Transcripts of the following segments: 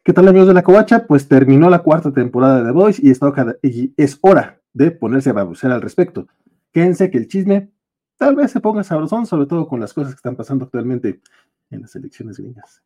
¿Qué tal, amigos de la Covacha? Pues terminó la cuarta temporada de The Voice y es hora de ponerse a babucear al respecto. Quédense que el chisme tal vez se ponga sabrosón, sobre todo con las cosas que están pasando actualmente en las elecciones gringas.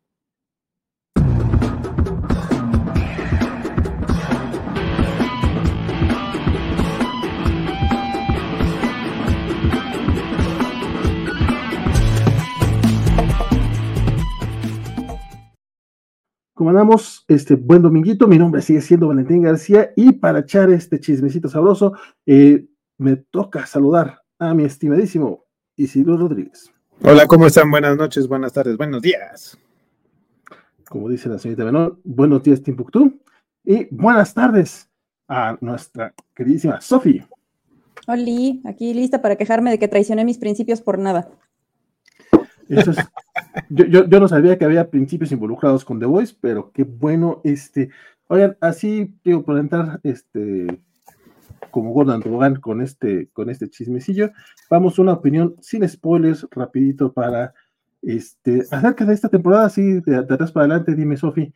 Como andamos, buen dominguito, mi nombre sigue siendo Valentín García y para echar este chismecito sabroso, me toca saludar a mi estimadísimo Isidro Rodríguez. Hola, ¿cómo están? Buenas noches, buenas tardes, buenos días. Como dice la señorita Benón, buenos días Timbuktu y buenas tardes a nuestra queridísima Sofi. Oli, aquí lista para quejarme de que traicioné mis principios por nada. Eso es, yo no sabía que había principios involucrados con The Voice, pero qué bueno, oigan, así, digo, por entrar, como Gordon Tobogán con este chismecillo, vamos a una opinión sin spoilers, rapidito para, acerca de esta temporada, así, de atrás para adelante, dime, Sofi,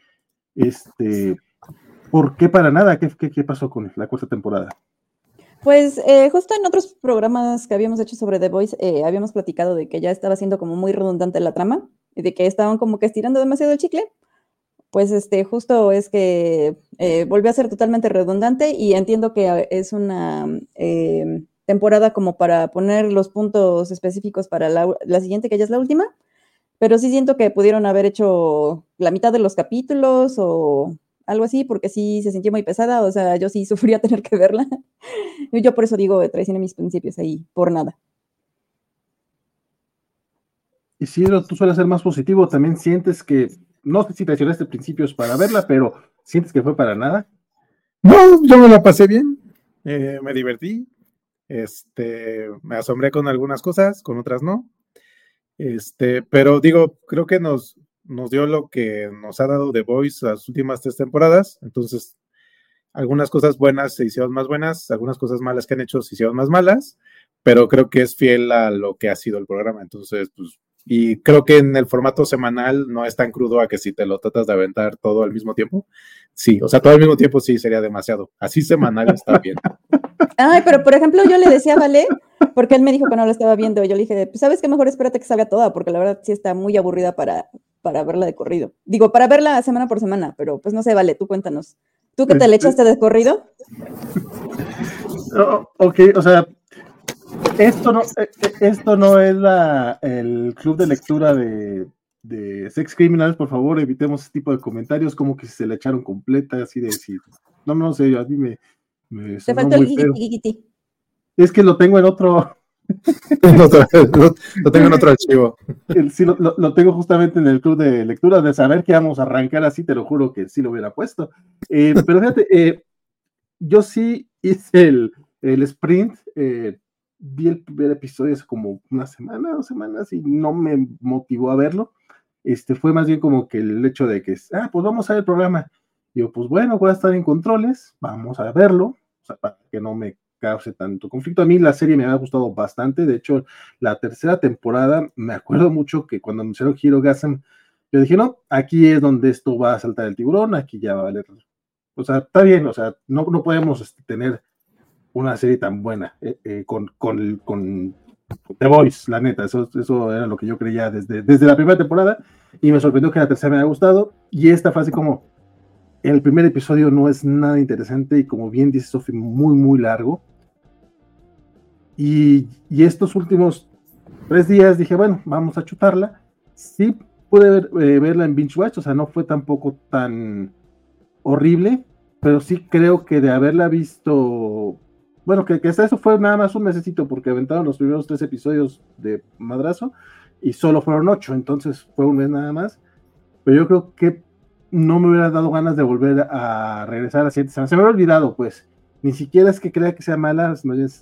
¿por qué para nada? ¿Qué pasó con la cuarta temporada? Pues justo en otros programas que habíamos hecho sobre The Voice, habíamos platicado de que ya estaba siendo como muy redundante la trama y de que estaban como que estirando demasiado el chicle. Pues justo es que volvió a ser totalmente redundante y entiendo que es una temporada como para poner los puntos específicos para la siguiente, que ya es la última, pero sí siento que pudieron haber hecho la mitad de los capítulos o algo así, porque sí se sintió muy pesada, o sea, yo sí sufría tener que verla. Yo por eso digo, traicioné mis principios ahí, por nada. Isidro, tú sueles ser más positivo, ¿también sientes que, no sé si traicionaste principios para verla, pero sientes que fue para nada? No, yo me la pasé bien, me divertí, me asombré con algunas cosas, con otras no, pero digo, creo que nos dio lo que nos ha dado The Voice las últimas 3 temporadas, entonces algunas cosas buenas se hicieron más buenas, algunas cosas malas que han hecho se hicieron más malas, pero creo que es fiel a lo que ha sido el programa, entonces pues, y creo que en el formato semanal no es tan crudo a que si te lo tratas de aventar todo al mismo tiempo, sí, o sea, todo al mismo tiempo sí sería demasiado, así semanal está bien. Ay, pero por ejemplo yo le decía a Vale, porque él me dijo que no lo estaba viendo, y yo le dije, pues sabes qué, mejor espérate que salga toda, porque la verdad sí está muy aburrida para verla de corrido. Digo, para verla semana por semana, pero pues no sé, Vale, tú cuéntanos. ¿Tú que te le echaste de corrido? Ok, o sea, esto no es el club de lectura de Sex Criminals, por favor, evitemos ese tipo de comentarios, como que se la echaron completa, así de decir, no sé, a mí me Te faltó el guiguiti. Es que lo tengo en otro... lo tengo en otro archivo. Sí, lo tengo justamente en el club de lectura, de saber que vamos a arrancar así, te lo juro que sí lo hubiera puesto. Pero fíjate, yo sí hice el sprint, vi el primer episodio hace como una semana, 2 semanas, y no me motivó a verlo. Fue más bien como que el hecho de que, pues vamos a ver el programa. Yo, pues bueno, voy a estar en controles, vamos a verlo, o sea, para que no me cause tanto conflicto. A mí la serie me ha gustado bastante, de hecho, la tercera temporada, me acuerdo mucho que cuando anunciaron Hero Gasm, yo dije, no, aquí es donde esto va a saltar el tiburón, aquí ya va a valer. O sea, está bien, o sea, no podemos tener una serie tan buena con The Voice, la neta, eso era lo que yo creía desde la primera temporada, y me sorprendió que la tercera me haya gustado, y esta fue así como, el primer episodio no es nada interesante, y como bien dice Sophie, muy, muy largo, y estos últimos 3 días dije, bueno, vamos a chutarla. Sí pude verla en Binge Watch, o sea, no fue tampoco tan horrible, pero sí creo que de haberla visto, bueno, que hasta eso fue nada más un mesecito, porque aventaron los primeros 3 episodios de madrazo, y solo fueron 8, entonces fue un mes nada más, pero yo creo que no me hubiera dado ganas de volver a regresar a la siguiente semana, se me había olvidado, pues, ni siquiera es que crea que sea mala,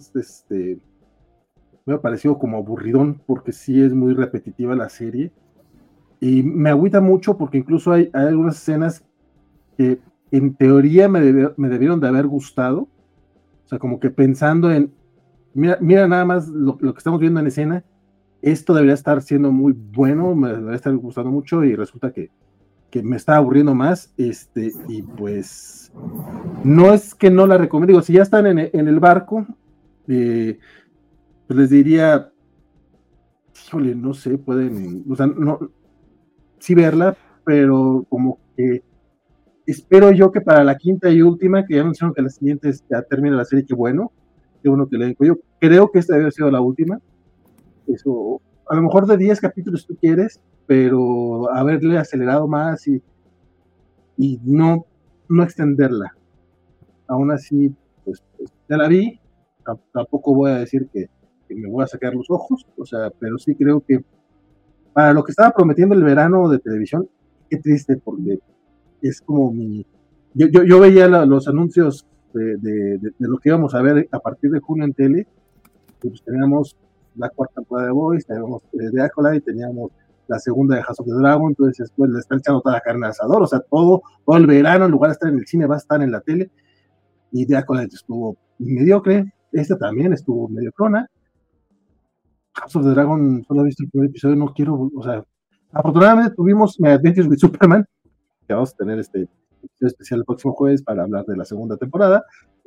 me ha parecido como aburridón, porque sí es muy repetitiva la serie, y me agüita mucho porque incluso hay algunas escenas que en teoría me debieron de haber gustado, o sea, como que pensando en, mira nada más lo que estamos viendo en escena, esto debería estar siendo muy bueno, me debería estar gustando mucho, y resulta que me está aburriendo más, y pues no es que no la recomiendo, digo, si ya están en el barco, pues les diría, híjole, no sé, pueden, o sea, no, sí verla, pero como que espero yo que para la quinta y última, que ya anunciaron que la siguiente ya termina la serie, qué bueno que le den cuello. Creo que esta debe haber sido la última. Eso, a lo mejor de 10 capítulos tú quieres, pero haberle acelerado más y no extenderla. Aún así, pues ya la vi, tampoco voy a decir que me voy a sacar los ojos, o sea, pero sí creo que para lo que estaba prometiendo el verano de televisión, qué triste, porque es como yo veía los anuncios de lo que íbamos a ver a partir de junio en tele, y pues teníamos la cuarta temporada de Boys, teníamos de Acolyte, teníamos la segunda de House of the Dragon, entonces después le están echando toda la carne al asador, o sea, todo el verano, en lugar de estar en el cine, va a estar en la tele, y de Acolyte estuvo mediocre, esta también estuvo mediocrona. House of the Dragon, solo he visto el primer episodio, no quiero, o sea, afortunadamente tuvimos My Adventures with Superman, que vamos a tener este episodio especial el próximo jueves para hablar de la segunda temporada,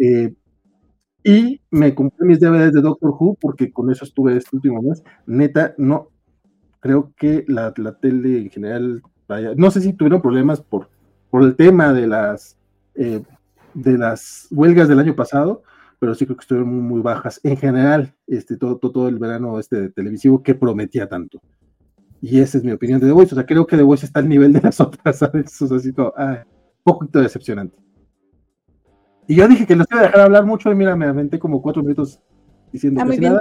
y me compré mis DVDs de Doctor Who, porque con eso estuve este último mes, neta, no, creo que la tele en general, vaya, no sé si tuvieron problemas por el tema de las huelgas del año pasado, pero sí creo que estuvieron muy, muy bajas en general, todo el verano televisivo que prometía tanto. Y esa es mi opinión de The Voice. O sea, creo que The Voice está al nivel de las otras, ¿sabes? O sea, así como, un poquito decepcionante. Y yo dije que los iba a dejar hablar mucho y mira, me aventé como 4 minutos diciendo muy bien.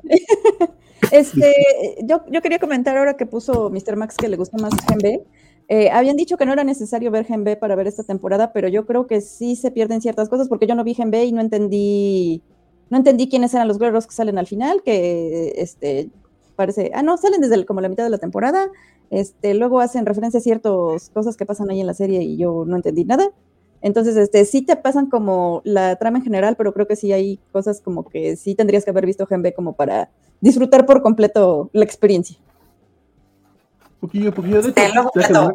Nada. Yo quería comentar ahora que puso Mr. Max que le gustó más Gen B. Habían dicho que no era necesario ver Gen B para ver esta temporada, pero yo creo que sí se pierden ciertas cosas porque yo no vi Gen B y no entendí quiénes eran los guerreros que salen al final, que parece, no, salen desde como la mitad de la temporada, luego hacen referencia a ciertas cosas que pasan ahí en la serie y yo no entendí nada. Entonces, sí te pasan como la trama en general, pero creo que sí hay cosas como que sí tendrías que haber visto Gen B como para disfrutar por completo la experiencia. Poquillo, de hecho,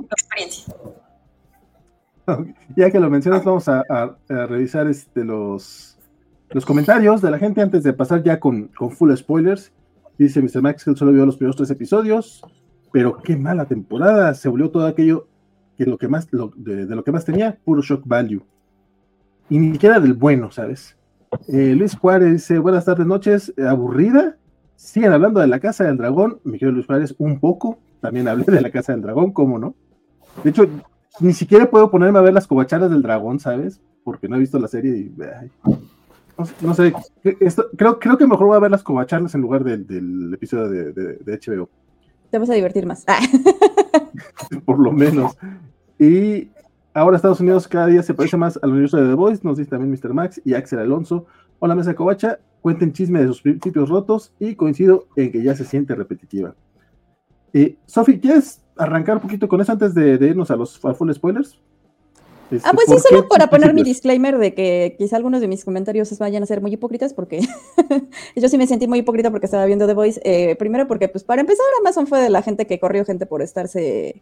ya que lo mencionas, vamos a revisar los comentarios de la gente antes de pasar ya con full spoilers. Dice Mr. Max que él solo vio los primeros 3 episodios, pero qué mala temporada, se volvió todo aquello que de lo que más tenía, puro shock value. Y ni siquiera del bueno, ¿sabes? Luis Juárez dice, buenas tardes, noches, aburrida. Siguen hablando de la Casa del Dragón, mi querido Luis Juárez, un poco. También hablé de la Casa del Dragón, ¿cómo no? De hecho, ni siquiera puedo ponerme a ver las covacharas del dragón, ¿sabes? Porque no he visto la serie y... no sé, creo que mejor voy a ver las covacharlas en lugar del episodio de HBO. Te vas a divertir más. Por lo menos. Y ahora Estados Unidos cada día se parece más al universo de The Voice, nos dice también Mr. Max y Axel Alonso. Hola, mesa covacha, cuenten chisme de sus principios rotos y coincido en que ya se siente repetitiva. Sofi, ¿quieres arrancar un poquito con eso antes de irnos a los full spoilers? Pues sí, solo para poner mi disclaimer de que quizá algunos de mis comentarios vayan a ser muy hipócritas, porque yo sí me sentí muy hipócrita porque estaba viendo The Voice. Primero porque, pues, para empezar, Amazon fue de la gente que corrió gente por estarse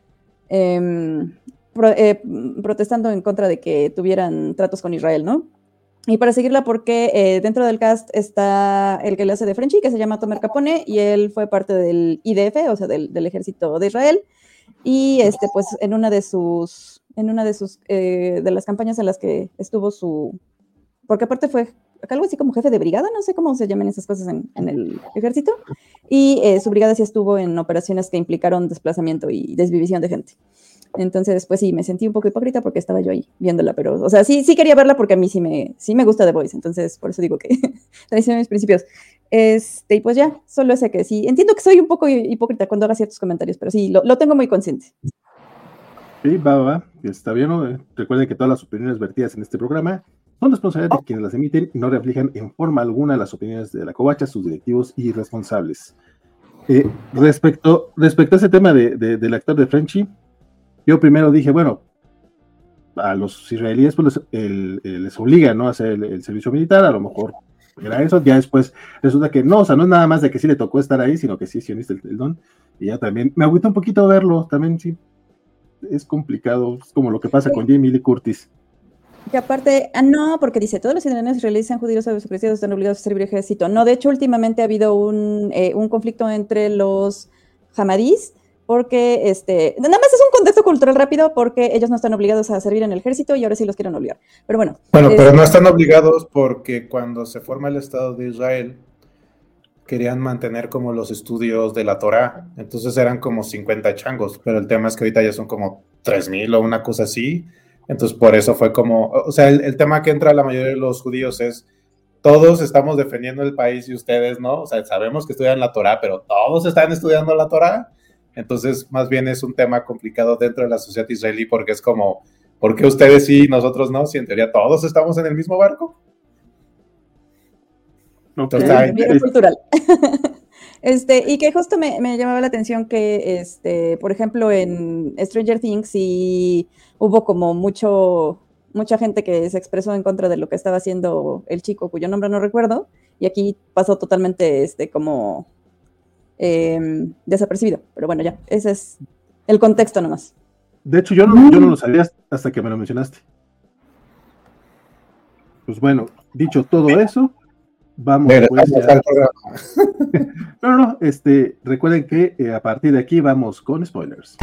protestando en contra de que tuvieran tratos con Israel, ¿no? Y para seguirla porque dentro del cast está el que le hace de Frenchie, que se llama Tomer Capone, y él fue parte del IDF, o sea, del ejército de Israel, y pues en una de las campañas en las que estuvo porque aparte fue algo así como jefe de brigada, no sé cómo se llaman esas cosas en el ejército, y su brigada sí estuvo en operaciones que implicaron desplazamiento y desvivisión de gente. Entonces, pues sí, me sentí un poco hipócrita porque estaba yo ahí viéndola, pero, o sea, sí quería verla porque a mí sí me gusta The Voice, entonces por eso digo que traicioné mis principios. Y pues ya, solo ese que sí, entiendo que soy un poco hipócrita cuando haga ciertos comentarios, pero sí, lo tengo muy consciente. Sí, va, está bien, ¿no? Recuerden que todas las opiniones vertidas en este programa son responsabilidad de quienes las emiten y no reflejan en forma alguna las opiniones de la covacha, sus directivos y responsables. Respecto a ese tema del actor de Frenchie, yo primero dije, bueno, a los israelíes pues les obliga, ¿no?, a hacer el servicio militar, a lo mejor era eso, ya después resulta que no, o sea, no es nada más de que sí le tocó estar ahí, sino que sí sionista el don, y ya también me agüita un poquito verlo, también sí, es complicado, es como lo que pasa con Jamie Lee Curtis. Que aparte, no, porque dice, todos los ciudadanos israelíes sean judíos o cristianos están obligados a servir el ejército. No, de hecho, últimamente ha habido un conflicto entre los hamadís, porque, nada más es un contexto cultural rápido, porque ellos no están obligados a servir en el ejército y ahora sí los quieren obligar. Pero bueno. Bueno, pero no están obligados porque cuando se forma el Estado de Israel, querían mantener como los estudios de la Torá, entonces eran como 50 changos, pero el tema es que ahorita ya son como 3,000 o una cosa así. Entonces, por eso fue como, o sea, el tema que entra a la mayoría de los judíos es, todos estamos defendiendo el país y ustedes no, o sea, sabemos que estudian la Torá, pero todos están estudiando la Torá. Entonces, más bien es un tema complicado dentro de la sociedad israelí, porque es como, ¿por qué ustedes sí y nosotros no? Si en teoría todos estamos en el mismo barco. Entonces, cultural. Y que justo me llamaba la atención que, por ejemplo, en Stranger Things sí hubo como mucha gente que se expresó en contra de lo que estaba haciendo el chico, cuyo nombre no recuerdo, y aquí pasó totalmente como desapercibido. Pero bueno, ya, ese es el contexto nomás. De hecho, yo no lo sabía hasta que me lo mencionaste. Pues bueno, dicho todo eso, vamos pues ya. No, recuerden que a partir de aquí vamos con spoilers.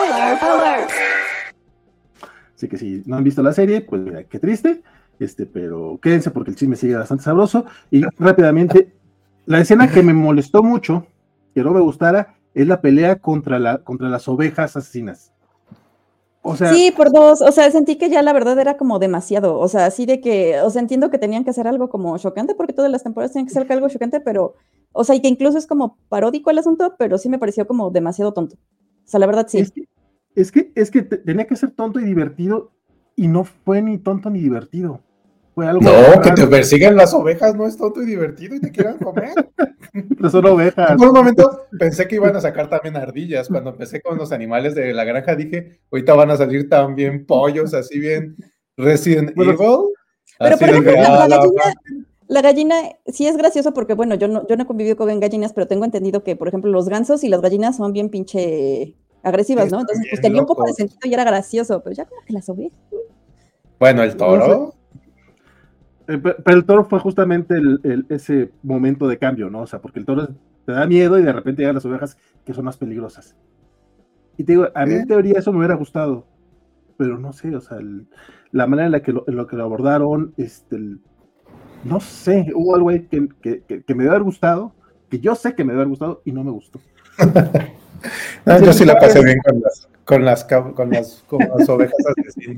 Así que si no han visto la serie, pues mira, qué triste, pero quédense porque el chisme sigue bastante sabroso. Y rápidamente, la escena que me molestó mucho, que no me gustara, es la pelea contra las ovejas asesinas. O sea, sí, por dos, o sea, sentí que ya la verdad era como demasiado, o sea, así de que, o sea, entiendo que tenían que hacer algo como chocante, porque todas las temporadas tienen que ser algo chocante, pero, o sea, y que incluso es como paródico el asunto, pero sí me pareció como demasiado tonto. O sea, la verdad sí. Es que tenía que ser tonto y divertido, y no fue ni tonto ni divertido. Fue algo raro. Que te persigan las ovejas no es tonto y divertido y te quieran comer. Pero son ovejas. Por un momento pensé que iban a sacar también ardillas. Cuando empecé con los animales de la granja dije, ahorita van a salir también pollos, así bien Resident Evil. Pero por ejemplo, la gallina sí es gracioso porque, bueno, yo no he convivido con gallinas, pero tengo entendido que, por ejemplo, los gansos y las gallinas son bien pinche agresivas, ¿no? Entonces, pues tenía un poco de sentido y era gracioso, pero ya como que las ovejas. Bueno, el toro. No sé. Pero el toro fue justamente ese momento de cambio, ¿no? O sea, porque el toro te da miedo y de repente llegan las ovejas que son más peligrosas. Y te digo, a mí en teoría eso me hubiera gustado, pero no sé, o sea, la manera en la que lo abordaron, no sé, hubo algo ahí que me debe haber gustado, que yo sé que me debe haber gustado y no me gustó. No, yo sí la pasé bien con las ovejas asesinas.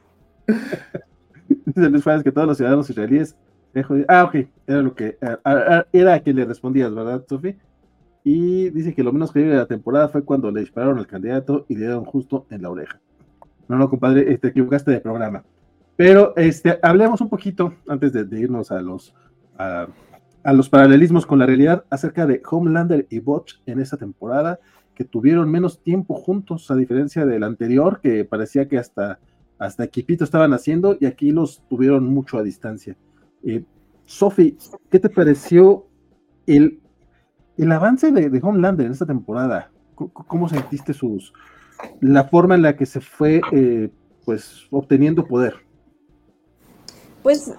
Dice Luis Juárez que todos los ciudadanos israelíes. Ok, era a quien le respondías, ¿verdad, Sofi? Y dice que lo menos creíble de la temporada fue cuando le dispararon al candidato y le dieron justo en la oreja. No, compadre, te equivocaste de programa. Pero hablemos un poquito, antes de irnos a los paralelismos con la realidad, acerca de Homelander y Butch en esta temporada, que tuvieron menos tiempo juntos, a diferencia del anterior, que parecía que hasta equipito estaban haciendo, y aquí los tuvieron mucho a distancia. Sofi, ¿qué te pareció el avance de Homelander en esta temporada? ¿Cómo sentiste la forma en la que se fue pues obteniendo poder? Pues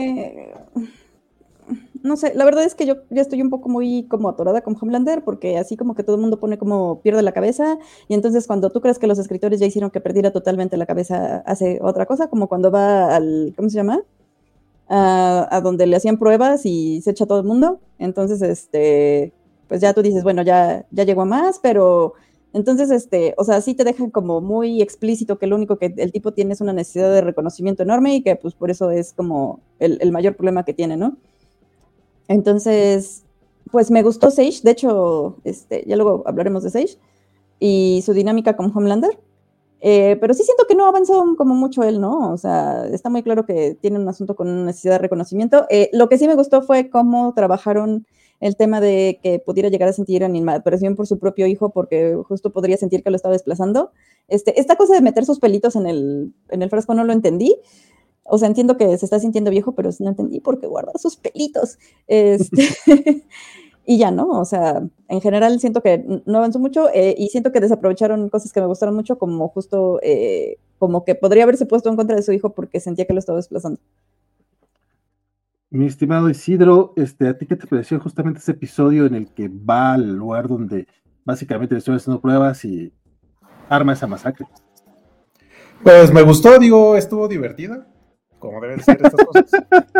no sé, la verdad es que yo ya estoy un poco muy como atorada con Homelander, porque así como que todo el mundo pone como pierde la cabeza, y entonces cuando tú crees que los escritores ya hicieron que perdiera totalmente la cabeza, hace otra cosa, como cuando va al, ¿cómo se llama? A donde le hacían pruebas y se echa todo el mundo. Entonces, pues ya tú dices, bueno, ya llegó a más, pero entonces, o sea, sí te dejan como muy explícito que lo único que el tipo tiene es una necesidad de reconocimiento enorme y que pues por eso es como el mayor problema que tiene, ¿no? Entonces, pues me gustó Sage, de hecho, ya luego hablaremos de Sage y su dinámica con Homelander, pero sí siento que no avanzó como mucho él, ¿no? O sea, está muy claro que tiene un asunto con una necesidad de reconocimiento. Lo que sí me gustó fue cómo trabajaron el tema de que pudiera llegar a sentir animadversión por su propio hijo, porque justo podría sentir que lo estaba desplazando. Esta cosa de meter sus pelitos en el frasco no lo entendí. O sea, entiendo que se está sintiendo viejo, pero no entendí por qué guarda sus pelitos. y ya, ¿no? O sea, en general siento que no avanzó mucho y siento que desaprovecharon cosas que me gustaron mucho, como justo, como que podría haberse puesto en contra de su hijo porque sentía que lo estaba desplazando. Mi estimado Isidro, ¿a ti qué te pareció justamente ese episodio en el que va al lugar donde básicamente le estoy haciendo pruebas y arma esa masacre? Pues me gustó, digo, estuvo divertida, como deben ser estas cosas.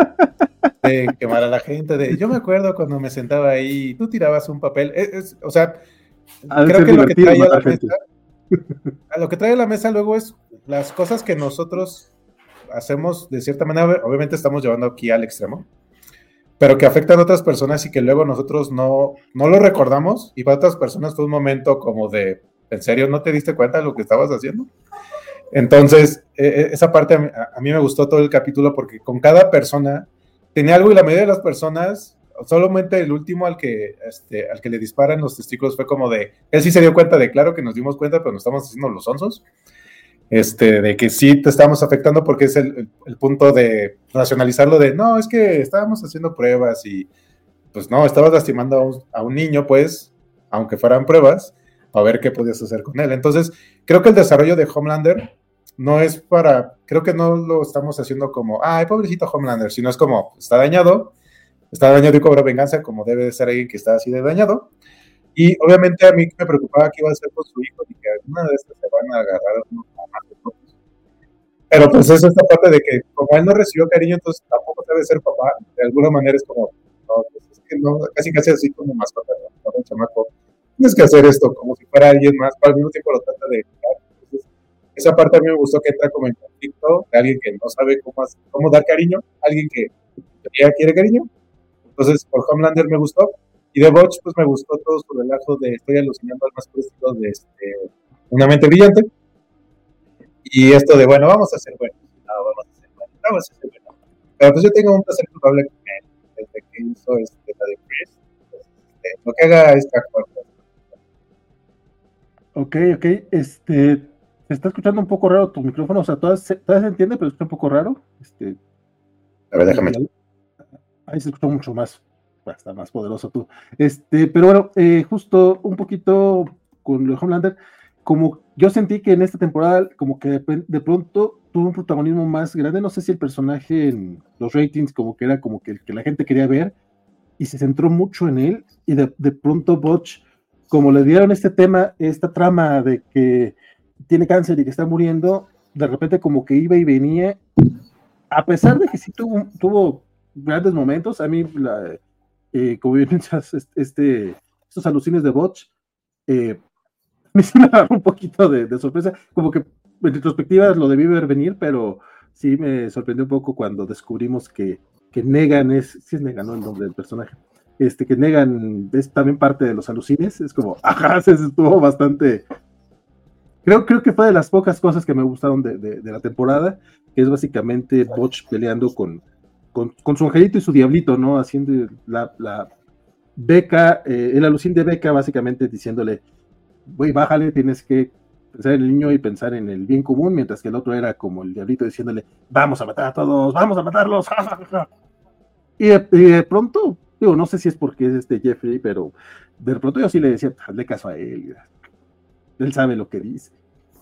De quemar a la gente, yo me acuerdo cuando me sentaba ahí, tú tirabas un papel, o sea, creo que lo que trae a la mesa, lo que trae a la mesa luego es las cosas que nosotros hacemos de cierta manera, obviamente estamos llevando aquí al extremo, pero que afectan a otras personas y que luego nosotros no lo recordamos, y para otras personas fue un momento como de, ¿en serio no te diste cuenta de lo que estabas haciendo? Entonces, esa parte a mí me gustó todo el capítulo porque con cada persona tenía algo, y la mayoría de las personas, solamente el último al que le disparan los testículos fue como de, él sí se dio cuenta de, claro que nos dimos cuenta, pero nos estamos haciendo los onzos, de que sí te estamos afectando, porque es el punto de racionalizarlo de, no, es que estábamos haciendo pruebas y pues no, estabas lastimando a un niño, pues, aunque fueran pruebas, a ver qué podías hacer con él. Entonces, creo que el desarrollo de Homelander no es creo que no lo estamos haciendo como, ay, pobrecito Homelander, sino es como, está dañado y cobra venganza, como debe de ser alguien que está así de dañado. Y obviamente a mí me preocupaba qué iba a hacer con su hijo, y que alguna de estas se van a agarrar unos a. Pero pues es esta parte de que como él no recibió cariño, entonces tampoco debe ser papá. De alguna manera es como, no, pues es que no, casi así como mascota, ¿no? Un chamaco, tienes que hacer esto como si fuera alguien más, pero al mismo tiempo lo trata de. Entonces, esa parte a mí me gustó, que entra como en conflicto de alguien que no sabe cómo dar cariño, alguien que ya quiere cariño. Entonces, por Homelander me gustó. Y de Butch, pues me gustó todo su relajo de estoy alucinando al más puro estilo de Una mente brillante. Y esto de, bueno, vamos a ser buenos. No, vamos a ser buenos. Pero pues yo tengo un placer culpable con él, desde que hizo la de Chris. Pues, lo que haga esta actor. Ok, se está escuchando un poco raro tu micrófono, o sea, todavía se entiende, pero está un poco raro. A ver, déjame. Ahí se escucha mucho más, está más poderoso tú. Pero bueno, justo un poquito con lo de Homelander, como yo sentí que en esta temporada, como que de pronto tuvo un protagonismo más grande, no sé si el personaje en los ratings como que era como que el que la gente quería ver, y se centró mucho en él, y de pronto Butch, como le dieron esta trama de que tiene cáncer y que está muriendo, de repente como que iba y venía, a pesar de que sí tuvo grandes momentos. A mí, como bien piensas, estos alucines de Butch, me sí me agarró un poquito de sorpresa, como que en retrospectiva lo debí ver venir, pero sí me sorprendió un poco cuando descubrimos que Negan sí es Negan, ¿no? El nombre del personaje, que Negan es también parte de los alucines. Es como, ajá, se estuvo bastante. Creo que fue de las pocas cosas que me gustaron de la temporada, que es básicamente Butch peleando con su angelito y su diablito, ¿no? Haciendo la Becca, el alucín de Becca, básicamente diciéndole, güey, bájale, tienes que pensar en el niño y pensar en el bien común, mientras que el otro era como el diablito diciéndole, vamos a matar a todos, vamos a matarlos. Y de pronto, digo, no sé si es porque es Jeffrey, pero de pronto yo sí le decía, hazle caso a él, él sabe lo que dice.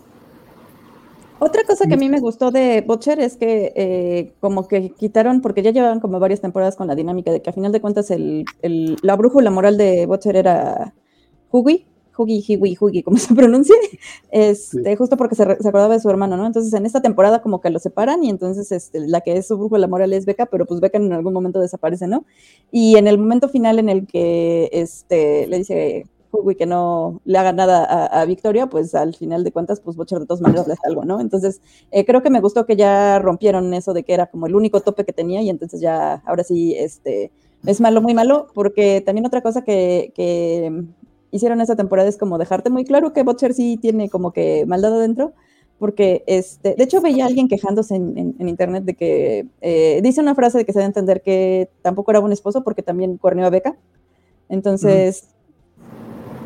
Otra cosa que a mí me gustó de Butcher es que como que quitaron, porque ya llevaban como varias temporadas con la dinámica de que a final de cuentas la brújula moral de Butcher era Hughie, como se pronuncie, sí. Justo porque se acordaba de su hermano, ¿no? Entonces en esta temporada como que lo separan, y entonces la que es su brújula moral es Becca, pero pues Becca en algún momento desaparece, ¿no? Y en el momento final en el que le dice Hughie que no le haga nada a Victoria, pues al final de cuentas, pues Butcher de todas maneras le hace algo, ¿no? Entonces creo que me gustó que ya rompieron eso de que era como el único tope que tenía, y entonces ya, ahora sí, es malo, muy malo, porque también otra cosa que hicieron esta temporada es como dejarte muy claro que Butcher sí tiene como que maldad adentro, porque de hecho veía a alguien quejándose en internet de que dice una frase de que se debe entender que tampoco era buen esposo porque también cuerneó a Becca. Entonces,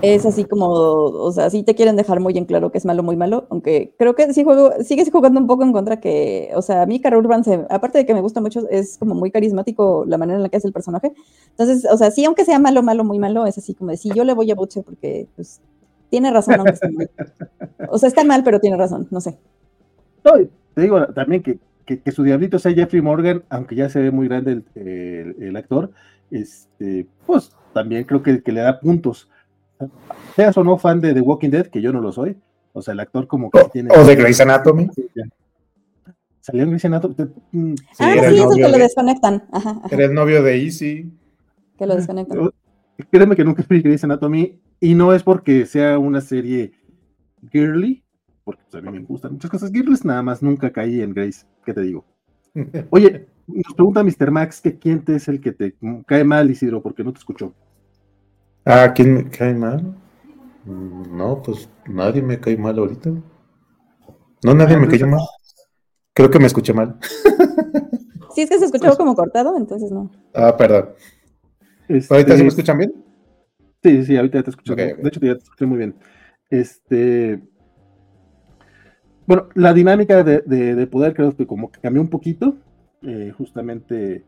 es así como, o sea, sí te quieren dejar muy en claro que es malo, muy malo, aunque creo que sí sigues jugando un poco en contra que, o sea, a mí Karl Urban, aparte de que me gusta mucho, es como muy carismático la manera en la que hace el personaje. Entonces, o sea, sí, aunque sea malo, malo, muy malo, es así como de, sí, yo le voy a Butcher porque, pues, tiene razón, aunque esté mal. O sea, está mal, pero tiene razón, no sé. No, te digo también que su diablito sea Jeffrey Morgan, aunque ya se ve muy grande el actor, pues también creo que le da puntos. Seas o no fan de The Walking Dead, que yo no lo soy, o sea, el actor como que sí tiene... O de Grey's Anatomy. ¿Salió en Grey's Anatomy? Sí, sí, es el que lo desconectan. Ajá. Era el novio de Easy. Que lo desconectan. Créeme que nunca vi Grey's Anatomy, y no es porque sea una serie girly, porque pues, a mí me gustan muchas cosas girlies, nada más nunca caí en Grey's, ¿qué te digo? Oye, nos pregunta Mr. Max que quién es el que te cae mal, Isidro, porque no te escuchó. ¿Quién me cae mal? No, pues nadie me cae mal ahorita. No, nadie me cayó mal. Creo que me escuché mal. Sí, es que se escuchó como cortado, entonces no. Perdón. ¿Ahorita sí me escuchan bien? Sí, ahorita ya te escucho. Okay. De hecho, ya te escuché muy bien. Bueno, la dinámica de poder creo que como que cambió un poquito, justamente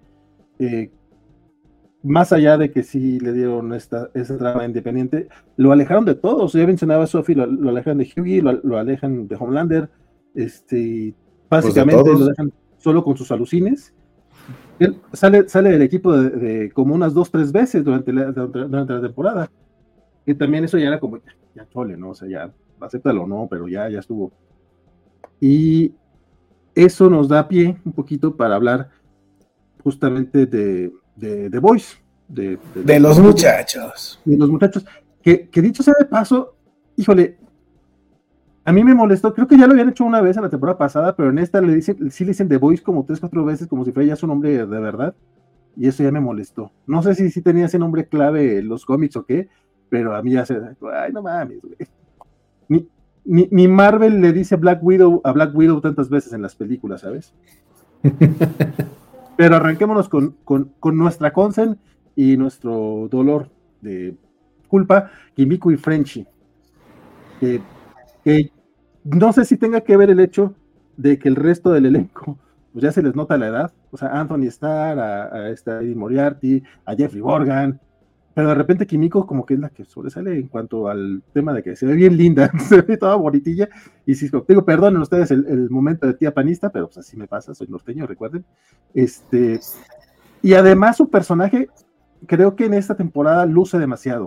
más allá de que sí le dieron esa trama independiente, lo alejaron de todos. Ya mencionaba Sophie, lo alejan de Hughie, lo alejan de Homelander, básicamente pues lo dejan solo con sus alucines. Él sale del equipo de como unas 2-3 veces durante la temporada. Y también eso ya era como, ya chole, ¿no? O sea, ya, acéptalo, ¿no? Pero ya estuvo. Y eso nos da pie un poquito para hablar justamente de The Boys. De los muchachos. De los muchachos. Que dicho sea de paso, híjole, a mí me molestó, creo que ya lo habían hecho una vez en la temporada pasada, pero en esta sí le dicen The Boys como 3-4 veces, como si fuera ya su nombre de verdad, y eso ya me molestó. No sé si tenía ese nombre clave en los cómics o qué, pero a mí ya ay, no mames, güey. Ni Marvel le dice a Black Widow tantas veces en las películas, ¿sabes? Pero arranquémonos con nuestra Consen y nuestro dolor de culpa, Kimiko y Frenchie. Que no sé si tenga que ver el hecho de que el resto del elenco, pues ya se les nota la edad, o sea, Anthony Starr, a Eddie Moriarty, a Jeffrey Morgan, pero de repente Kimiko como que es la que sobresale en cuanto al tema de que se ve bien linda, se ve toda bonitilla, y si digo, perdonen ustedes el momento de tía panista, pero pues así me pasa, soy norteño, recuerden. Y además su personaje, creo que en esta temporada luce demasiado.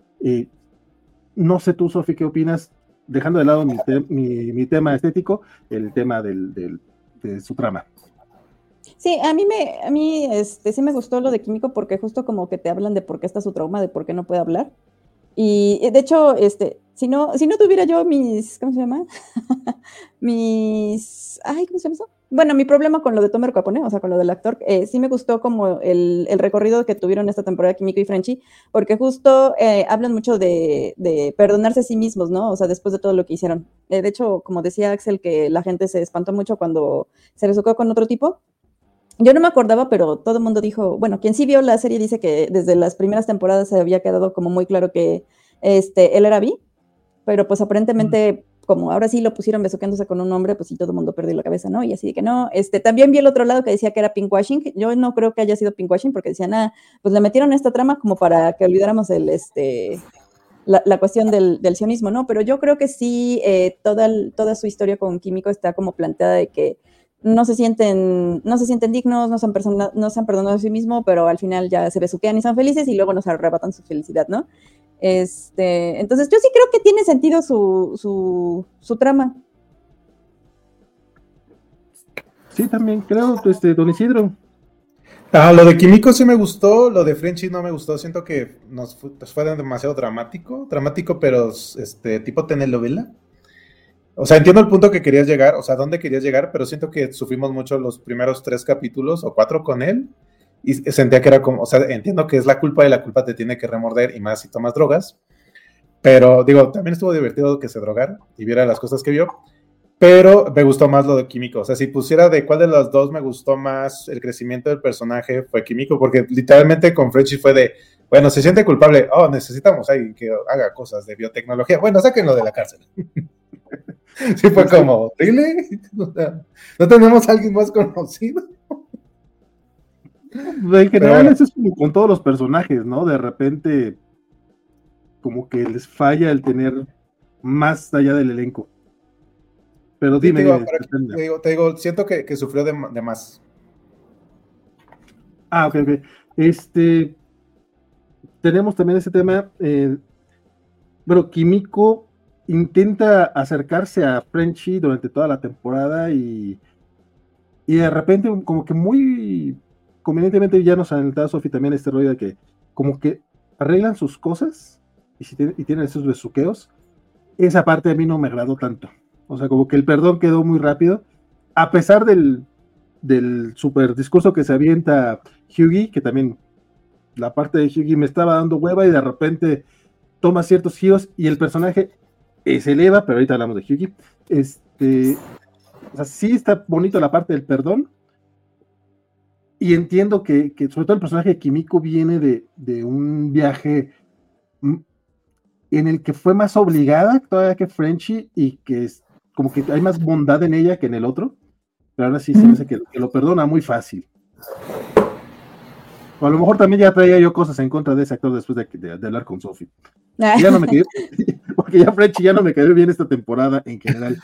No sé tú, Sofi, ¿qué opinas? Dejando de lado mi tema estético, el tema de su trama. Sí, a mí sí me gustó lo de Kimiko porque justo como que te hablan de por qué está su trauma, de por qué no puede hablar. Y de hecho, si no tuviera yo ¿cómo se llama? ¿cómo se llama eso? Bueno, mi problema con lo de Tomer Capone, o sea, con lo del actor, sí me gustó como el recorrido que tuvieron esta temporada Kimiko y Frenchie, porque justo hablan mucho de perdonarse a sí mismos, ¿no? O sea, después de todo lo que hicieron. De hecho, como decía Axel, que la gente se espantó mucho cuando se besucó con otro tipo. Yo no me acordaba, pero todo el mundo dijo, bueno, quien sí vio la serie dice que desde las primeras temporadas se había quedado como muy claro que él era bi, pero pues aparentemente como ahora sí lo pusieron besuqueándose con un hombre, pues sí todo el mundo perdió la cabeza, ¿no? Y así de que no, también vi el otro lado que decía que era pinkwashing. Yo no creo que haya sido pinkwashing porque decían, pues le metieron esta trama como para que olvidáramos la cuestión del sionismo, ¿no? Pero yo creo que sí, toda su historia con Kimiko está como planteada de que no se sienten dignos, no se han perdonado a sí mismos, pero al final ya se besuquean y son felices y luego nos arrebatan su felicidad, ¿no? Entonces yo sí creo que tiene sentido su trama. Sí, también creo, don Isidro. Lo de Kimiko sí me gustó, lo de Frenchie no me gustó, siento que nos fue demasiado dramático, pero tipo telenovela. O sea, entiendo el punto que querías llegar, o sea, dónde querías llegar, pero siento que sufrimos mucho los primeros 3 capítulos o 4 con él, y sentía que era como, o sea, entiendo que es la culpa y la culpa te tiene que remorder, y más si tomas drogas, pero digo, también estuvo divertido que se drogara y viera las cosas que vio, pero me gustó más lo de Kimiko. O sea, si pusiera de cuál de las dos me gustó más el crecimiento del personaje, fue Kimiko, porque literalmente con Frenchie fue de, bueno, se siente culpable, necesitamos alguien que haga cosas de biotecnología, bueno, sáquenlo de la cárcel. Sí fue como, ¿really? ¿No tenemos a alguien más conocido? En general, eso es como con todos los personajes, ¿no? De repente, como que les falla el tener más allá del elenco. Pero dime, te digo, siento que sufrió de más. Ok. Tenemos también ese tema. Bueno, Kimiko intenta acercarse a Frenchie durante toda la temporada y de repente, como que muy convenientemente, ya nos ha adelantado Sophie también este rollo de que como que arreglan sus cosas y tienen esos besuqueos. Esa parte a mí no me agradó tanto. O sea, como que el perdón quedó muy rápido, a pesar del super discurso que se avienta Hughie, que también la parte de Hughie me estaba dando hueva y de repente toma ciertos giros y el personaje se eleva, pero ahorita hablamos de Hughie. O sea, sí está bonito la parte del perdón y entiendo que sobre todo el personaje de Kimiko viene de un viaje en el que fue más obligada todavía que Frenchie y que es como que hay más bondad en ella que en el otro, pero ahora sí se me hace que lo perdona muy fácil. O a lo mejor también ya traía yo cosas en contra de ese actor después de hablar con Sophie. Ya no me quedé, porque ya Frenchie ya no me quedó bien esta temporada en general.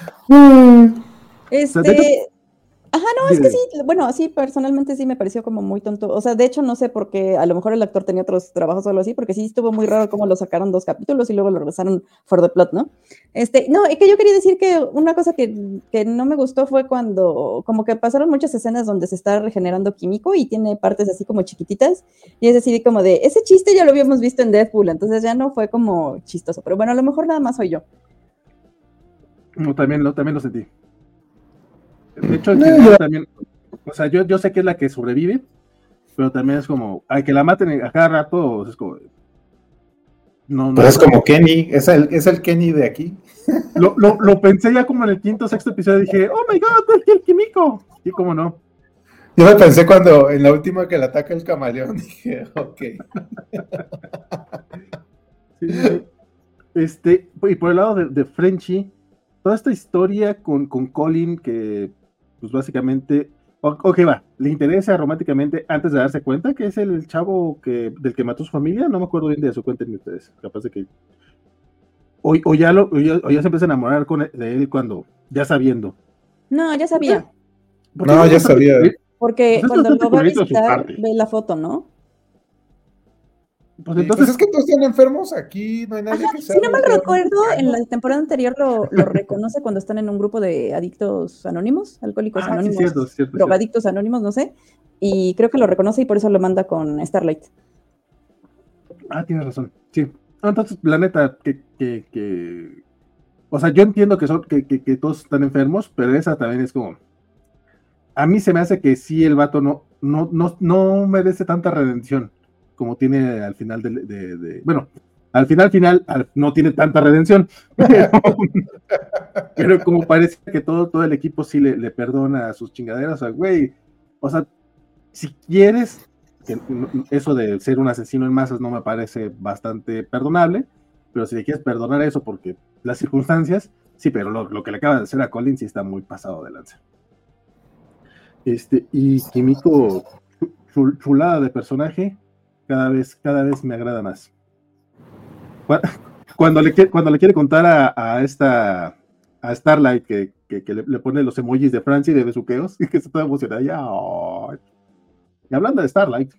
Ajá, no, es que sí, bueno, sí, personalmente sí me pareció como muy tonto. O sea, de hecho, no sé por qué, a lo mejor el actor tenía otros trabajos o algo así, porque sí estuvo muy raro cómo lo sacaron 2 capítulos y luego lo regresaron for the plot, ¿no? No, es que yo quería decir que una cosa que no me gustó fue cuando, como que pasaron muchas escenas donde se está regenerando Kimiko y tiene partes así como chiquititas, y es así como de, ese chiste ya lo habíamos visto en Deadpool, entonces ya no fue como chistoso, pero bueno, a lo mejor nada más soy yo. No, también lo sentí. De hecho, también, o sea, yo sé que es la que sobrevive, pero también es como, hay que la maten a cada rato, o sea, es como... No, pues es como Kenny, es el Kenny de aquí. Lo pensé ya como en el 5º o 6º episodio, dije, oh my god, es el Kimiko. Y cómo no. Yo me pensé cuando, en la última que le ataca el camaleón, dije, ok. Sí. Y por el lado de Frenchie, toda esta historia con Colin, que pues básicamente, ok, va, le interesa románticamente antes de darse cuenta que es el chavo del que mató a su familia, no me acuerdo bien de eso, cuéntenme ustedes, capaz de que o ya se empieza a enamorar de él cuando, ya sabiendo. No, ya sabía. No, ya sabía. Porque pues cuando lo va a visitar, ve la foto, ¿no? Pues entonces pues es que todos están enfermos aquí, no hay nadie que sea. Si no mal recuerdo, en la temporada anterior lo reconoce cuando están en un grupo de adictos anónimos, alcohólicos anónimos, cierto, drogadictos anónimos, no sé, y creo que lo reconoce y por eso lo manda con Starlight. Tienes razón, sí. Entonces, la neta, o sea, yo entiendo que todos están enfermos, pero esa también es como, a mí se me hace que sí el vato no merece tanta redención como tiene al final bueno, al final no tiene tanta redención, pero como parece que todo el equipo sí le perdona sus chingaderas, o sea, güey, o sea, si quieres, eso de ser un asesino en masas no me parece bastante perdonable, pero si le quieres perdonar eso porque las circunstancias, sí, pero lo que le acaba de hacer a Colin sí está muy pasado de lanza. Y Kimiko, chulada de personaje, cada vez me agrada más. Cuando le quiere contar a Starlight que le pone los emojis de Francie de besuqueos y que se está emocionada ya. Oh. Y hablando de Starlight,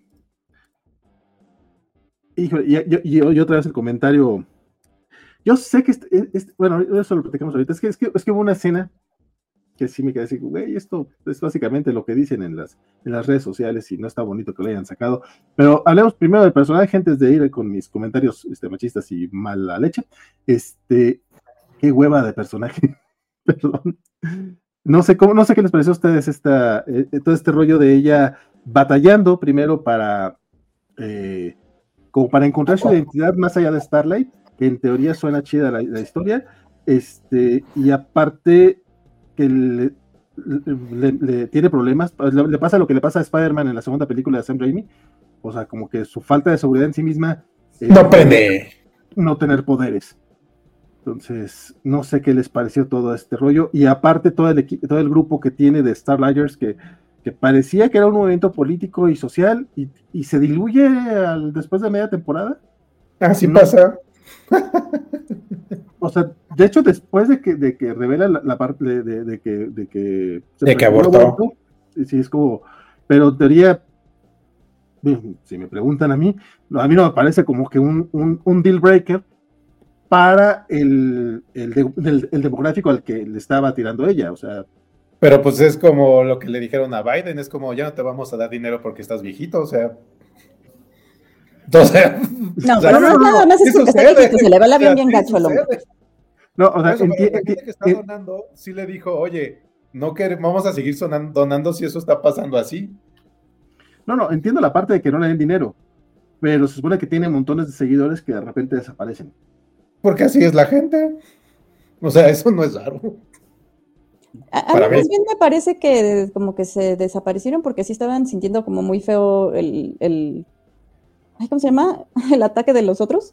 híjole, y otra vez el comentario. Yo sé que bueno, eso lo platicamos ahorita. Es que hubo una escena que sí me quedé así, güey, esto es básicamente lo que dicen en las redes sociales y no está bonito que lo hayan sacado. Pero hablemos primero del personaje antes de ir con mis comentarios machistas y mala leche. Qué hueva de personaje. Perdón. No sé qué les pareció a ustedes todo este rollo de ella batallando primero como para encontrar su identidad más allá de Starlight, que en teoría suena chida la historia, y aparte que le tiene problemas, le pasa lo que le pasa a Spider-Man en la segunda película de Sam Raimi, o sea, como que su falta de seguridad en sí misma, no prende, no tener poderes. Entonces, no sé qué les pareció todo este rollo, y aparte todo el grupo que tiene de Starlighters, que parecía que era un movimiento político y social, y se diluye después de media temporada. Así pasa. O sea, de hecho, después de que revela la parte de que abortó. Sí, es como, pero en teoría, si me preguntan a mí no me parece como que un deal breaker para el demográfico al que le estaba tirando ella, o sea. Pero pues es como lo que le dijeron a Biden, es como, ya no te vamos a dar dinero porque estás viejito, o sea. Entonces, no, pero no, nada más es porque está viejito, se le va el avión bien gacho al hombre. No, o sea, la gente que está donando, sí le dijo, oye, no vamos a seguir donando si eso está pasando así. No, entiendo la parte de que no le den dinero, pero se supone que tiene montones de seguidores que de repente desaparecen. Porque así es la gente. O sea, eso no es raro. A mí más bien me parece que como que se desaparecieron porque sí estaban sintiendo como muy feo ¿cómo se llama? El ataque de los otros.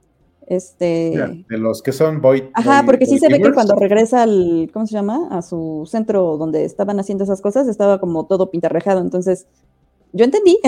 De los que son Void. Ajá, porque sí se ve que cuando regresa ¿cómo se llama? A su centro donde estaban haciendo esas cosas, estaba como todo pintarrejado. Entonces, yo entendí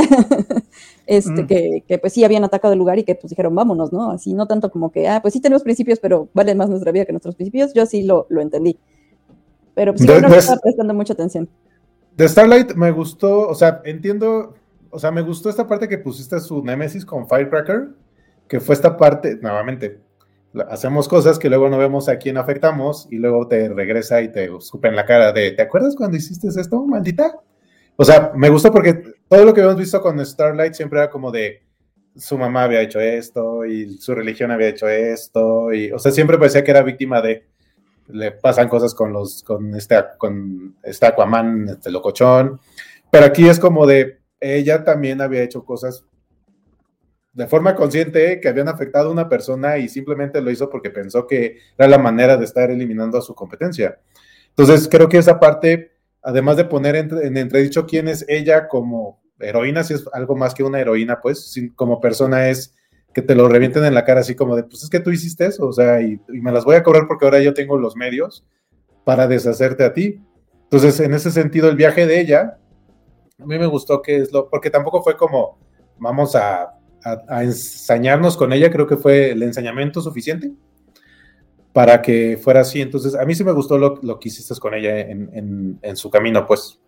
que pues sí habían atacado el lugar y que pues dijeron, vámonos, ¿no? Así, no tanto como que, pues sí tenemos principios, pero vale más nuestra vida que nuestros principios. Yo sí lo entendí. Pero pues no estaba prestando mucha atención. De Starlight me gustó, o sea, entiendo, o sea, me gustó esta parte que pusiste su némesis con Firecracker, que fue esta parte, nuevamente, hacemos cosas que luego no vemos a quién afectamos y luego te regresa y te escupe en la cara ¿te acuerdas cuando hiciste esto, maldita? O sea, me gustó porque todo lo que habíamos visto con Starlight siempre era como de su mamá había hecho esto y su religión había hecho esto, y, o sea, siempre parecía que era víctima le pasan cosas con este Aquaman, este locochón, pero aquí es como de ella también había hecho cosas de forma consciente que habían afectado a una persona y simplemente lo hizo porque pensó que era la manera de estar eliminando a su competencia. Entonces creo que esa parte, además de poner en entredicho quién es ella como heroína, si es algo más que una heroína, pues como persona es que te lo revienten en la cara así como de, pues es que tú hiciste eso, o sea, y me las voy a cobrar porque ahora yo tengo los medios para deshacerte a ti. Entonces, en ese sentido, el viaje de ella, a mí me gustó porque tampoco fue como, vamos a ensañarnos con ella, creo que fue el ensañamiento suficiente para que fuera así. Entonces, a mí sí me gustó lo que hiciste con ella en su camino, pues.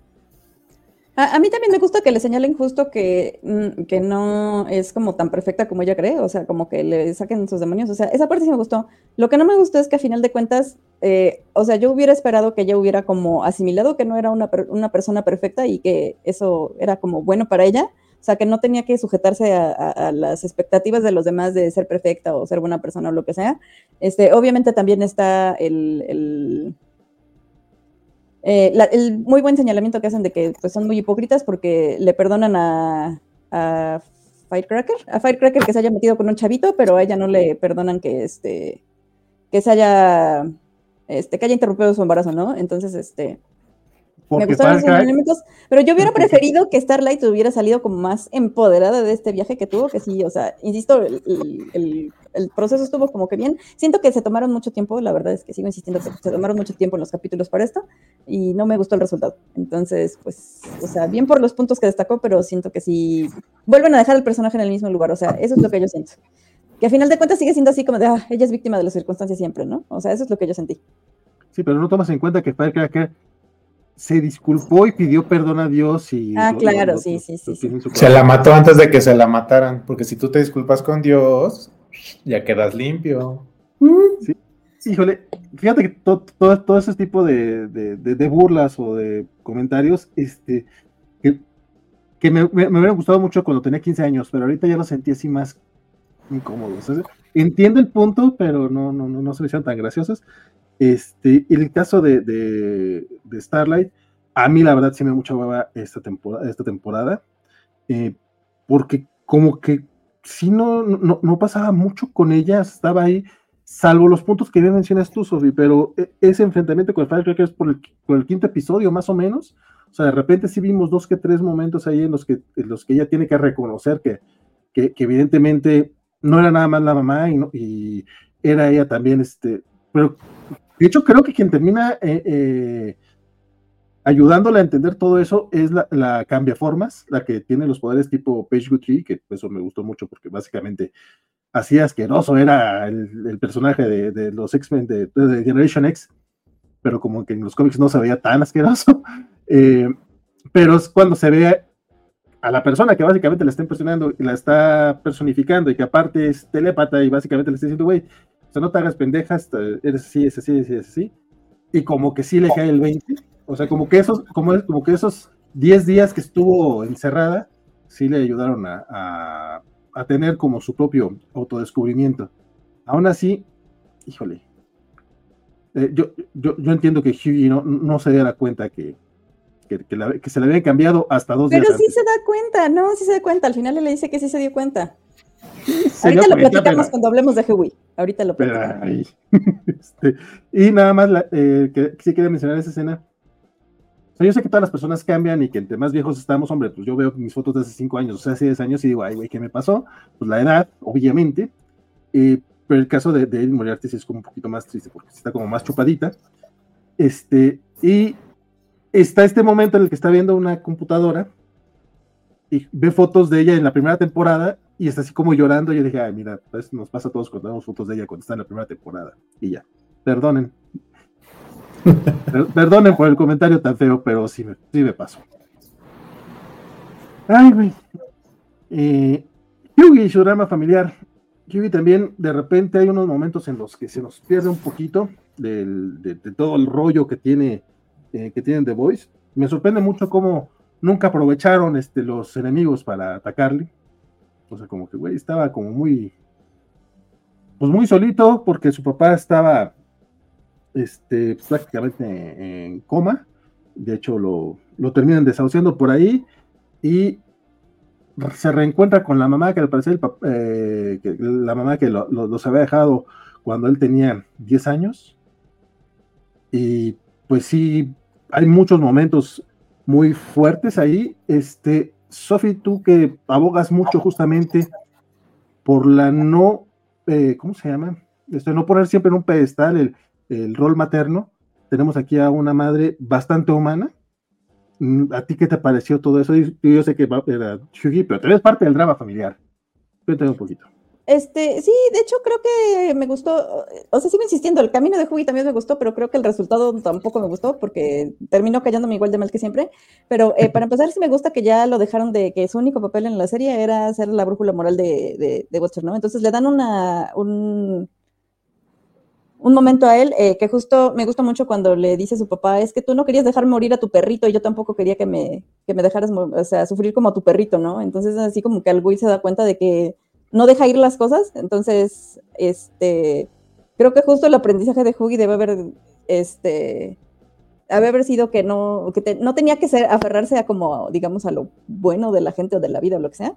A mí también me gusta que le señalen justo que no es como tan perfecta como ella cree, o sea, como que le saquen sus demonios, o sea, esa parte sí me gustó. Lo que no me gustó es que a final de cuentas, o sea, yo hubiera esperado que ella hubiera como asimilado que no era una persona perfecta y que eso era como bueno para ella, o sea, que no tenía que sujetarse a las expectativas de los demás de ser perfecta o ser buena persona o lo que sea. Obviamente también está el muy buen señalamiento que hacen de que pues, son muy hipócritas porque le perdonan a Firecracker que se haya metido con un chavito, pero a ella no le perdonan que se haya que haya interrumpido su embarazo, ¿no? Entonces, me gustaron los señalamientos, pero yo hubiera preferido que Starlight hubiera salido como más empoderada de este viaje que tuvo, que sí, o sea, insisto, el proceso estuvo como que bien. Siento que se tomaron mucho tiempo, la verdad es que sigo insistiendo que se tomaron mucho tiempo en los capítulos para esto y no me gustó el resultado. Entonces, pues, o sea, bien por los puntos que destacó, pero siento que sí vuelven a dejar al personaje en el mismo lugar, o sea, eso es lo que yo siento. Que a final de cuentas sigue siendo así como de, ella es víctima de las circunstancias siempre, ¿no? O sea, eso es lo que yo sentí. Sí, pero no tomas en cuenta que Firecracker se disculpó y pidió perdón a Dios y... claro, sí. Se la mató antes de que se la mataran, porque si tú te disculpas con Dios, ya quedas limpio. Sí. Híjole, fíjate que todo ese tipo de burlas o de comentarios, que me hubiera gustado mucho cuando tenía 15 años, pero ahorita ya lo sentí así más incómodo. O sea, entiendo el punto, pero no se me hicieron tan graciosos. El caso de Starlight, a mí la verdad sí me da mucha hueva esta temporada, porque como que sí no pasaba mucho con ella, estaba ahí, salvo los puntos que bien mencionas tú, Sofi, pero ese enfrentamiento con el Firecracker es por el quinto episodio, más o menos. O sea, de repente sí vimos 2 que 3 momentos ahí en los que ella tiene que reconocer que evidentemente no era nada más la mamá y era ella también, pero de hecho creo que quien termina ayudándola a entender todo eso es la cambiaformas, la que tiene los poderes tipo Paige Guthrie, que eso me gustó mucho porque básicamente así asqueroso era el personaje de los X-Men de Generation X, pero como que en los cómics no se veía tan asqueroso, pero es cuando se ve a la persona que básicamente la está impresionando y la está personificando y que aparte es telépata y básicamente le está diciendo, güey, o sea, no te hagas pendejas, eres así, es así, es así, y como que sí le cae el 20, o sea, como que esos 10 días que estuvo encerrada, sí le ayudaron a tener como su propio autodescubrimiento. Aún así, híjole, yo entiendo que Hughie no se diera cuenta que se le habían cambiado hasta 2 días Pero sí antes. se da cuenta, ¿no? Sí se da cuenta. Al final le dice que sí se dio cuenta. Ahorita lo platicamos cuando hablemos de Hughie. Ahorita lo platicamos. Y nada más que sí quería mencionar esa escena. O sea, yo sé que todas las personas cambian y que entre más viejos estamos, hombre, pues yo veo mis fotos de hace 5 años, o sea, hace 10 años y digo, ay, güey, ¿qué me pasó? Pues la edad, obviamente. Pero el caso de Eddie Moriarty sí es como un poquito más triste porque está como más chupadita. Y está este momento en el que está viendo una computadora y ve fotos de ella en la primera temporada y está así como llorando. Y yo dije, ay, mira, pues nos pasa a todos cuando vemos fotos de ella cuando está en la primera temporada. Y ya, perdonen. Perdonen por el comentario tan feo, pero sí me pasó. Ay, güey. Hughie y su drama familiar. Hughie también, de repente hay unos momentos en los que se nos pierde un poquito de todo el rollo que tienen The Boys. Me sorprende mucho cómo nunca aprovecharon los enemigos para atacarle. O sea, como que, güey, estaba como muy solito porque su papá estaba prácticamente en coma. De hecho, lo terminan desahuciando por ahí y se reencuentra con la mamá que al parecer la mamá que los había dejado cuando él tenía 10 años. Y pues sí, hay muchos momentos muy fuertes ahí. Sofi, tú que abogas mucho justamente por la ¿cómo se llama? No poner siempre en un pedestal el rol materno. Tenemos aquí a una madre bastante humana. ¿A ti qué te pareció todo eso? Yo sé que era Hughie, pero también es parte del drama familiar. Cuéntame un poquito. Sí, de hecho creo que me gustó, o sea, sigo insistiendo, el camino de Hughie también me gustó, pero creo que el resultado tampoco me gustó porque terminó cayéndome igual de mal que siempre, pero para empezar sí me gusta que ya lo dejaron de que su único papel en la serie era ser la brújula moral de Webster, ¿no? Entonces le dan un momento a él que justo me gusta mucho cuando le dice a su papá, es que tú no querías dejar morir a tu perrito y yo tampoco quería que me dejaras, o sea, sufrir como a tu perrito, ¿no? Entonces así como que el güey se da cuenta de que no deja ir las cosas, entonces, creo que justo el aprendizaje de Hughie debe haber sido que no tenía que aferrarse a como, digamos, a lo bueno de la gente o de la vida o lo que sea.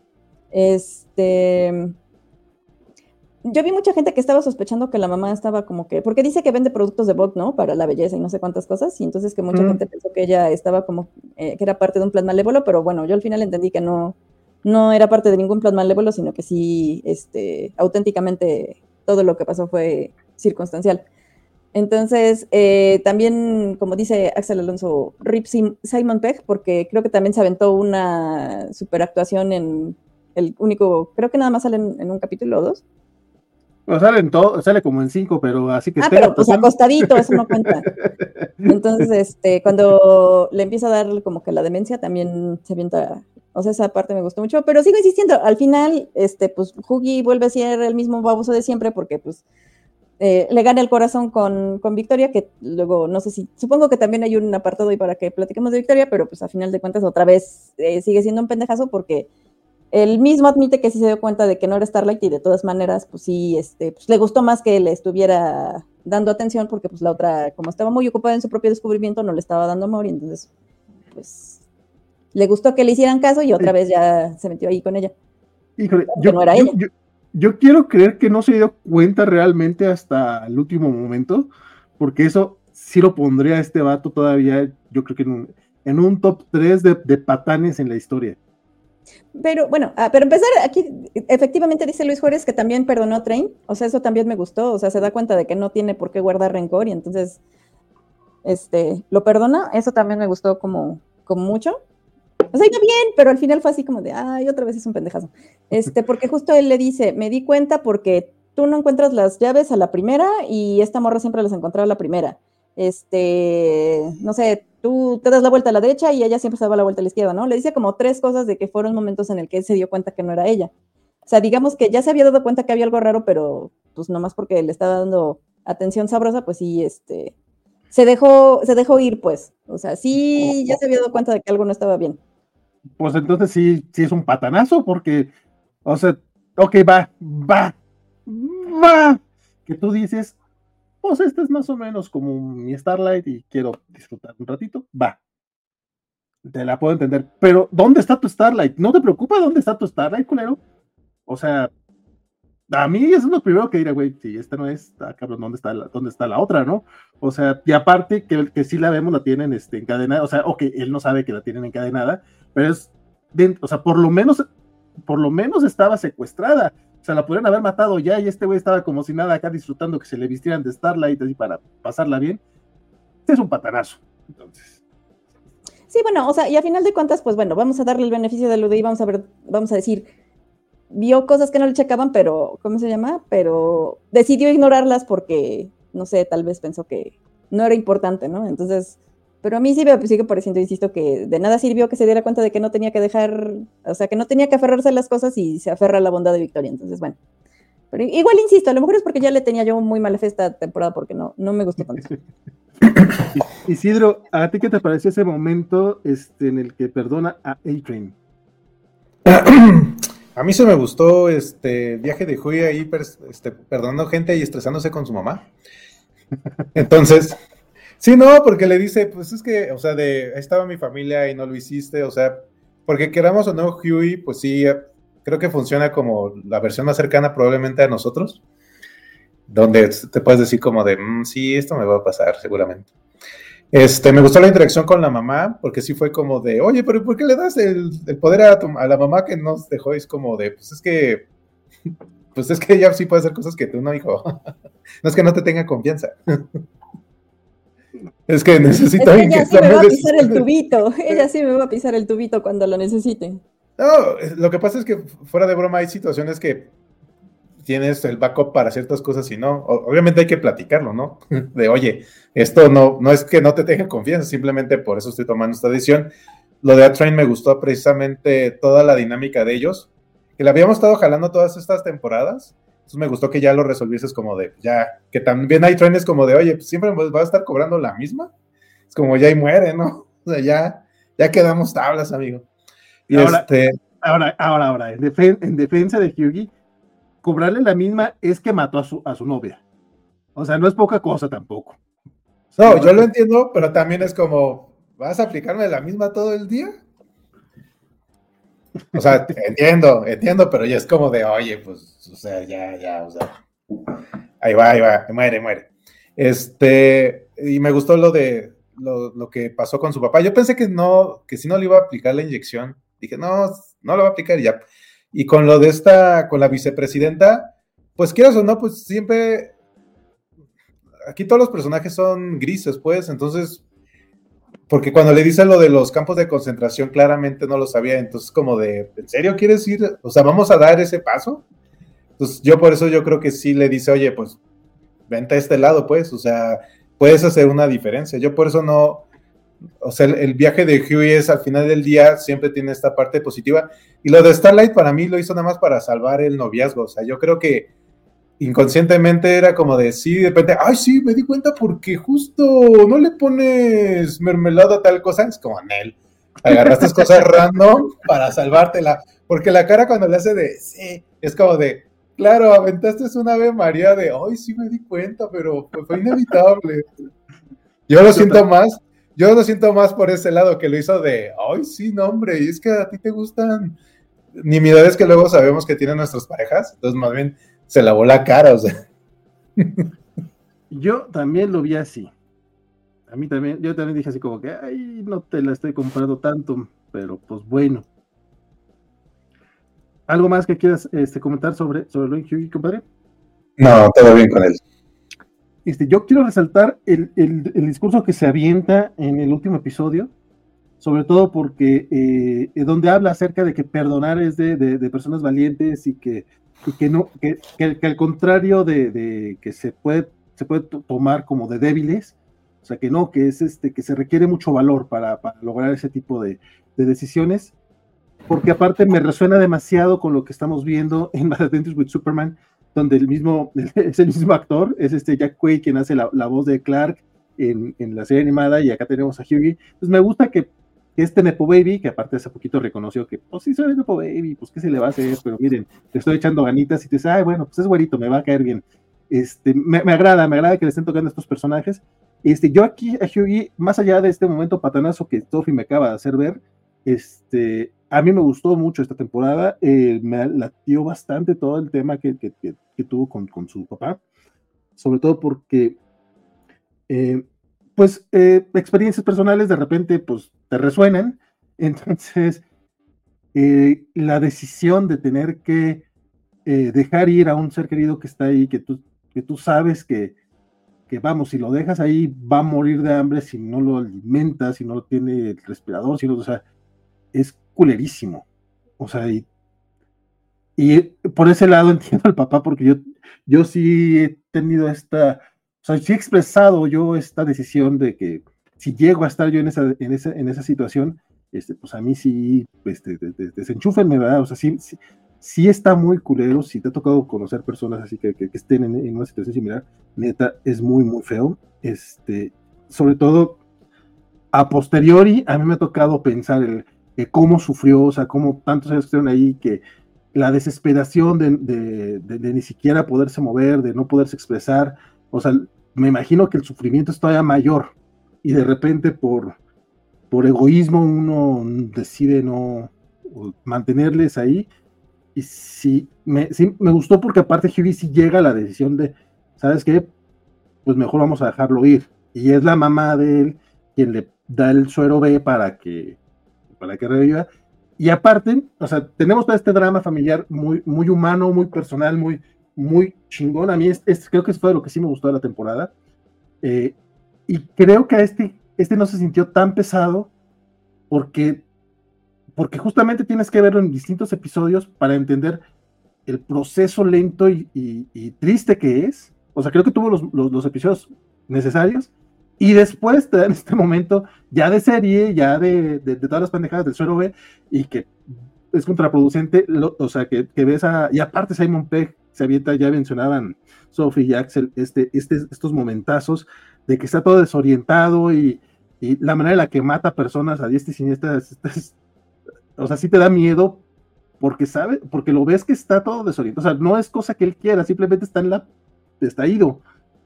Yo vi mucha gente que estaba sospechando que la mamá estaba como que, porque dice que vende productos de Vogue, ¿no? Para la belleza y no sé cuántas cosas, y entonces que mucha gente pensó que ella estaba como, que era parte de un plan malévolo, pero bueno, yo al final entendí que no era parte de ningún plan malévolo, sino que sí, auténticamente todo lo que pasó fue circunstancial. Entonces, también, como dice Axel Alonso, Rip Simon Pegg, porque creo que también se aventó una superactuación en el único, creo que nada más sale en un capítulo o 2. Pues sale como en 5, pero así que pero pues acostadito, eso no cuenta. Entonces, cuando le empieza a dar como que la demencia, también se avienta, o sea, esa parte me gustó mucho, pero sigo insistiendo, al final, pues Hughie vuelve a ser el mismo baboso de siempre, porque pues le gana el corazón con Victoria, que luego, no sé si, supongo que también hay un apartado ahí para que platiquemos de Victoria, pero pues a final de cuentas otra vez sigue siendo un pendejazo porque él mismo admite que sí se dio cuenta de que no era Starlight y de todas maneras, pues sí, pues le gustó más que le estuviera dando atención porque pues la otra, como estaba muy ocupada en su propio descubrimiento, no le estaba dando amor y entonces, pues, le gustó que le hicieran caso y otra vez ya se metió ahí con ella. Híjole, no era ella. Yo quiero creer que no se dio cuenta realmente hasta el último momento, porque eso sí lo pondría a este vato todavía, yo creo que en un top 3 de patanes en la historia. Pero bueno, pero empezar aquí, efectivamente dice Luis Juárez que también perdonó a Train, o sea, eso también me gustó, o sea, se da cuenta de que no tiene por qué guardar rencor y entonces lo perdona, eso también me gustó como mucho. O sea, iba bien, pero al final fue así como de, ay, otra vez es un pendejazo. Porque justo él le dice, me di cuenta porque tú no encuentras las llaves a la primera y esta morra siempre las encontraba a la primera. No sé, tú te das la vuelta a la derecha y ella siempre se daba la vuelta a la izquierda, ¿no? Le dice como 3 cosas de que fueron momentos en el que él se dio cuenta que no era ella. O sea, digamos que ya se había dado cuenta que había algo raro, pero pues nomás porque le estaba dando atención sabrosa, pues sí, se dejó ir, pues. O sea, sí, ya se había dado cuenta de que algo no estaba bien. Pues entonces sí es un patanazo, porque, o sea, ok, va, que tú dices, pues este es más o menos como mi Starlight y quiero disfrutar un ratito, va, te la puedo entender, pero ¿dónde está tu Starlight? ¿No te preocupa dónde está tu Starlight, culero? O sea, a mí es lo primero que diré, güey, si esta no es, cabrón, ¿dónde está la otra, no? O sea, y aparte que sí la vemos, la tienen encadenada, o sea, ok, él no sabe que la tienen encadenada, pero es, o sea, por lo menos estaba secuestrada, o sea, la podrían haber matado ya, y este güey estaba como si nada acá disfrutando que se le vistieran de Starlight así para pasarla bien. Este es un patanazo, entonces. Sí, bueno, o sea, y a final de cuentas, pues bueno, vamos a darle el beneficio de lo de ahí, vamos a decir, vio cosas que no le checaban, pero, ¿cómo se llama? Pero decidió ignorarlas porque, no sé, tal vez pensó que no era importante, ¿no? Entonces, pero a mí sí me sigue pareciendo, insisto, que de nada sirvió que se diera cuenta de que no tenía que dejar, o sea, que no tenía que aferrarse a las cosas y se aferra a la bondad de Victoria. Entonces, bueno. Pero igual insisto, a lo mejor es porque ya le tenía yo muy mala fe esta temporada porque no me gustó tanto. Isidro, ¿a ti qué te pareció ese momento en el que perdona a A-Train? A mí se me gustó viaje de Huey ahí perdonando gente y estresándose con su mamá. Entonces, sí, no, porque le dice, pues es que, o sea, ahí estaba mi familia y no lo hiciste, o sea, porque queramos o no, Huey, pues sí, creo que funciona como la versión más cercana probablemente a nosotros, donde te puedes decir como de, sí, esto me va a pasar seguramente. Me gustó la interacción con la mamá, porque sí fue como de, oye, pero ¿por qué le das el poder a la mamá que nos dejó? Es como de, pues es que ella sí puede hacer cosas que tú no, hijo. No es que no te tenga confianza. Es que necesito... Es que ella sí me va a pisar el tubito. Ella sí me va a pisar el tubito cuando lo necesite. No, lo que pasa es que fuera de broma hay situaciones que tienes el backup para ciertas cosas y no. Obviamente hay que platicarlo, ¿no? De, oye, esto no es que no te tenga confianza, simplemente por eso estoy tomando esta decisión. Lo de A-Train me gustó precisamente toda la dinámica de ellos, que la habíamos estado jalando todas estas temporadas. Entonces me gustó que ya lo resolvieses como de, ya, que también A-Train es como de, oye, pues siempre vas a estar cobrando la misma. Es como ya y muere, ¿no? O sea, ya quedamos tablas, amigo. Y ahora, en defensa de Hyugi, cobrarle la misma es que mató a su novia. O sea, no es poca cosa tampoco. No, yo lo entiendo, pero también es como, ¿vas a aplicarme la misma todo el día? O sea, entiendo, pero ya es como de, oye, pues, o sea, ya, o sea, ahí va, muere. Y me gustó lo de lo que pasó con su papá. Yo pensé que si no le iba a aplicar la inyección. Dije, no lo va a aplicar y ya. Y con lo de con la vicepresidenta, pues quieras o no, pues siempre, aquí todos los personajes son grises, pues, entonces, porque cuando le dice lo de los campos de concentración, claramente no lo sabía, entonces como de, ¿en serio quieres ir? O sea, ¿vamos a dar ese paso? Entonces por eso yo creo que sí le dice, oye, pues, vente a este lado, pues, o sea, puedes hacer una diferencia. Yo por eso no, o sea, el viaje de Huey es al final del día, siempre tiene esta parte positiva, y lo de Starlight para mí lo hizo nada más para salvar el noviazgo, o sea, yo creo que inconscientemente era como de, sí, de repente, ay, sí, me di cuenta porque justo no le pones mermelada a tal cosa, es como, Nel, agarraste cosas random para salvártela, porque la cara cuando le hace de, sí, es como de, claro, aventaste una Ave María de, ay, sí me di cuenta, pero fue inevitable. Yo lo siento más por ese lado que lo hizo de, ay, sí, no, hombre, y es que a ti te gustan nimiedades que luego sabemos que tienen nuestras parejas, entonces más bien se lavó la cara, o sea. Yo también lo vi así. A mí también, yo también dije así como que, ay, no te la estoy comprando tanto, pero pues bueno. ¿Algo más que quieras comentar sobre Loin Hyugi, compadre? No, todo bien con él. Yo quiero resaltar el discurso que se avienta en el último episodio, sobre todo porque donde habla acerca de que perdonar es de personas valientes y que no, que al contrario de que se puede tomar como de débiles, o sea que no, que es que se requiere mucho valor para lograr ese tipo de decisiones, porque aparte me resuena demasiado con lo que estamos viendo en Mad Adventures with Superman, donde es el mismo actor, es Jack Quaid quien hace la voz de Clark en la serie animada, y acá tenemos a Hughie. Entonces me gusta que este Nepo Baby, que aparte hace poquito reconoció que, pues sí, soy Nepo Baby, pues qué se le va a hacer, pero miren, le estoy echando ganitas, y te dice, ay, bueno, pues es güerito, me va a caer bien. Me agrada que le estén tocando estos personajes. Yo aquí a Hughie, más allá de este momento patanazo que Sophie me acaba de hacer ver, a mí me gustó mucho esta temporada, me latió bastante todo el tema que tuvo con su papá, sobre todo porque experiencias personales de repente pues te resuenan, entonces la decisión de tener que dejar ir a un ser querido que está ahí, que tú sabes que vamos, si lo dejas ahí va a morir de hambre si no lo alimentas, si no lo tiene el respirador, o sea, es culerísimo, o sea, y por ese lado entiendo al papá, porque yo sí he tenido o sea, sí he expresado yo esta decisión de que si llego a estar yo en esa situación, pues a mí sí, desenchúfenme, ¿verdad? O sea, sí está muy culero. Si te ha tocado conocer personas así que estén en una situación similar, neta, es muy, muy feo. Sobre todo, a posteriori, a mí me ha tocado pensar cómo sufrió, o sea, cómo tantos años estuvieron ahí, que la desesperación de ni siquiera poderse mover, de no poderse expresar, o sea, me imagino que el sufrimiento es todavía mayor, y de repente por egoísmo uno decide no mantenerles ahí, y sí me gustó porque aparte Hughie sí llega a la decisión de, ¿sabes qué? Pues mejor vamos a dejarlo ir, y es la mamá de él quien le da el suero B para que reviva. Y aparte, o sea, tenemos todo este drama familiar muy, muy humano, muy personal, muy, muy chingón. A mí creo que fue lo que sí me gustó de la temporada. Y creo que a este no se sintió tan pesado porque justamente tienes que verlo en distintos episodios para entender el proceso lento y triste que es. O sea, creo que tuvo los episodios necesarios, y después te dan este momento ya de serie, ya de todas las pendejadas del suero B, y que es contraproducente, o sea, que ves y aparte Simon Pegg se avienta, ya mencionaban Sophie y Axel, estos momentazos de que está todo desorientado, y la manera en la que mata personas a diestra y siniestra, o sea, sí te da miedo, porque lo ves que está todo desorientado, o sea, no es cosa que él quiera, simplemente está ido.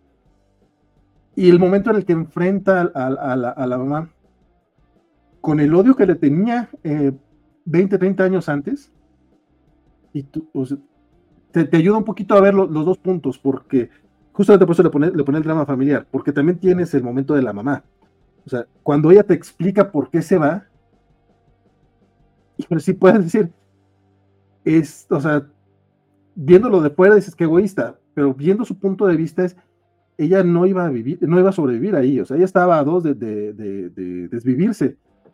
Y el momento en el que enfrenta a la mamá, con el odio que le tenía 20, 30 años antes, y o sea, te ayuda un poquito a ver los dos puntos, porque justamente por eso le pone el drama familiar, porque también tienes el momento de la mamá. O sea, cuando ella te explica por qué se va, híjole, sí puedes decir, o sea, viéndolo de fuera dices que egoísta, pero viendo su punto de vista ella no iba a sobrevivir ahí, o sea, ella estaba a dos de desvivirse.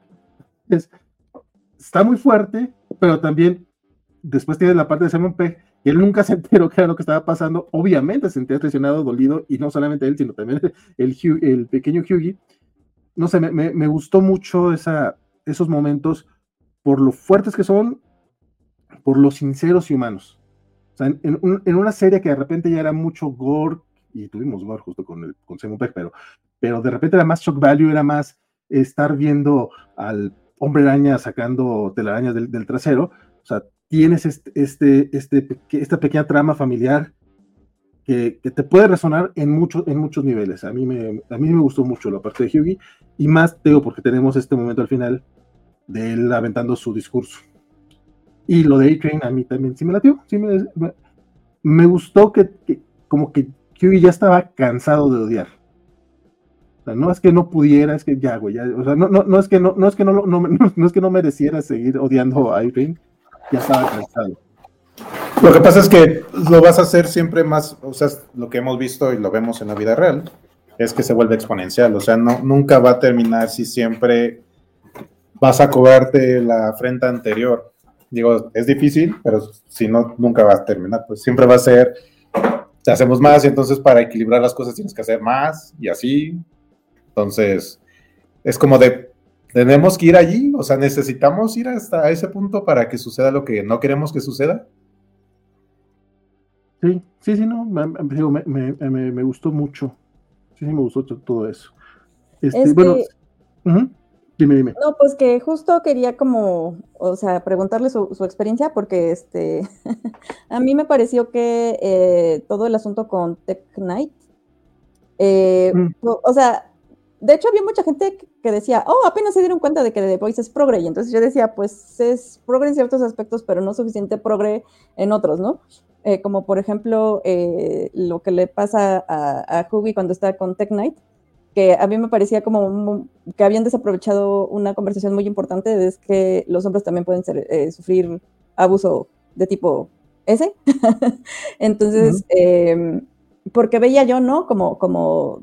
Está muy fuerte, pero también después tiene la parte de Simon Pegg, que él nunca se enteró qué era lo que estaba pasando, obviamente se sentía traicionado, dolido, y no solamente él, sino también el pequeño Hughie. No sé, me gustó mucho esos momentos, por lo fuertes que son, por lo sinceros y humanos. O sea, en una serie que de repente ya era mucho gore, y tuvimos gore justo con Simon Pegg, pero de repente era más shock value, era más estar viendo al hombre araña sacando telarañas del trasero. O sea, tienes esta pequeña trama familiar que te puede resonar en muchos niveles. A mí me gustó mucho la parte de Hughie, y más, digo, porque tenemos este momento al final de él aventando su discurso. Y lo de A-Train a mí también sí me latió, me gustó que como que Huey ya estaba cansado de odiar. O sea, no es que no pudiera, es que ya, güey, ya, o sea, no es que no es que no mereciera seguir odiando a A-Train, ya estaba cansado. Lo que pasa es que lo vas a hacer siempre más, o sea, lo que hemos visto y lo vemos en la vida real, es que se vuelve exponencial, o sea, nunca va a terminar si siempre vas a cobrarte la afrenta anterior. Digo, es difícil, pero si no, nunca va a terminar, pues siempre va a ser, te hacemos más y entonces para equilibrar las cosas tienes que hacer más y así. Entonces, es como tenemos que ir allí, o sea, necesitamos ir hasta ese punto para que suceda lo que no queremos que suceda. Sí, no, me gustó mucho. Sí, me gustó todo eso. Bueno, dime. No, pues que justo quería como, o sea, preguntarle su experiencia, porque a mí me pareció que todo el asunto con Tech Knight, o sea, de hecho había mucha gente que decía, apenas se dieron cuenta de que The Voice es progre, y entonces yo decía, pues es progre en ciertos aspectos, pero no suficiente progre en otros, ¿no? Como por ejemplo, lo que le pasa a Hughie cuando está con Tech Knight, que a mí me parecía como que habían desaprovechado una conversación muy importante, es que los hombres también pueden sufrir abuso de tipo ese. Entonces, porque veía yo, ¿no? Como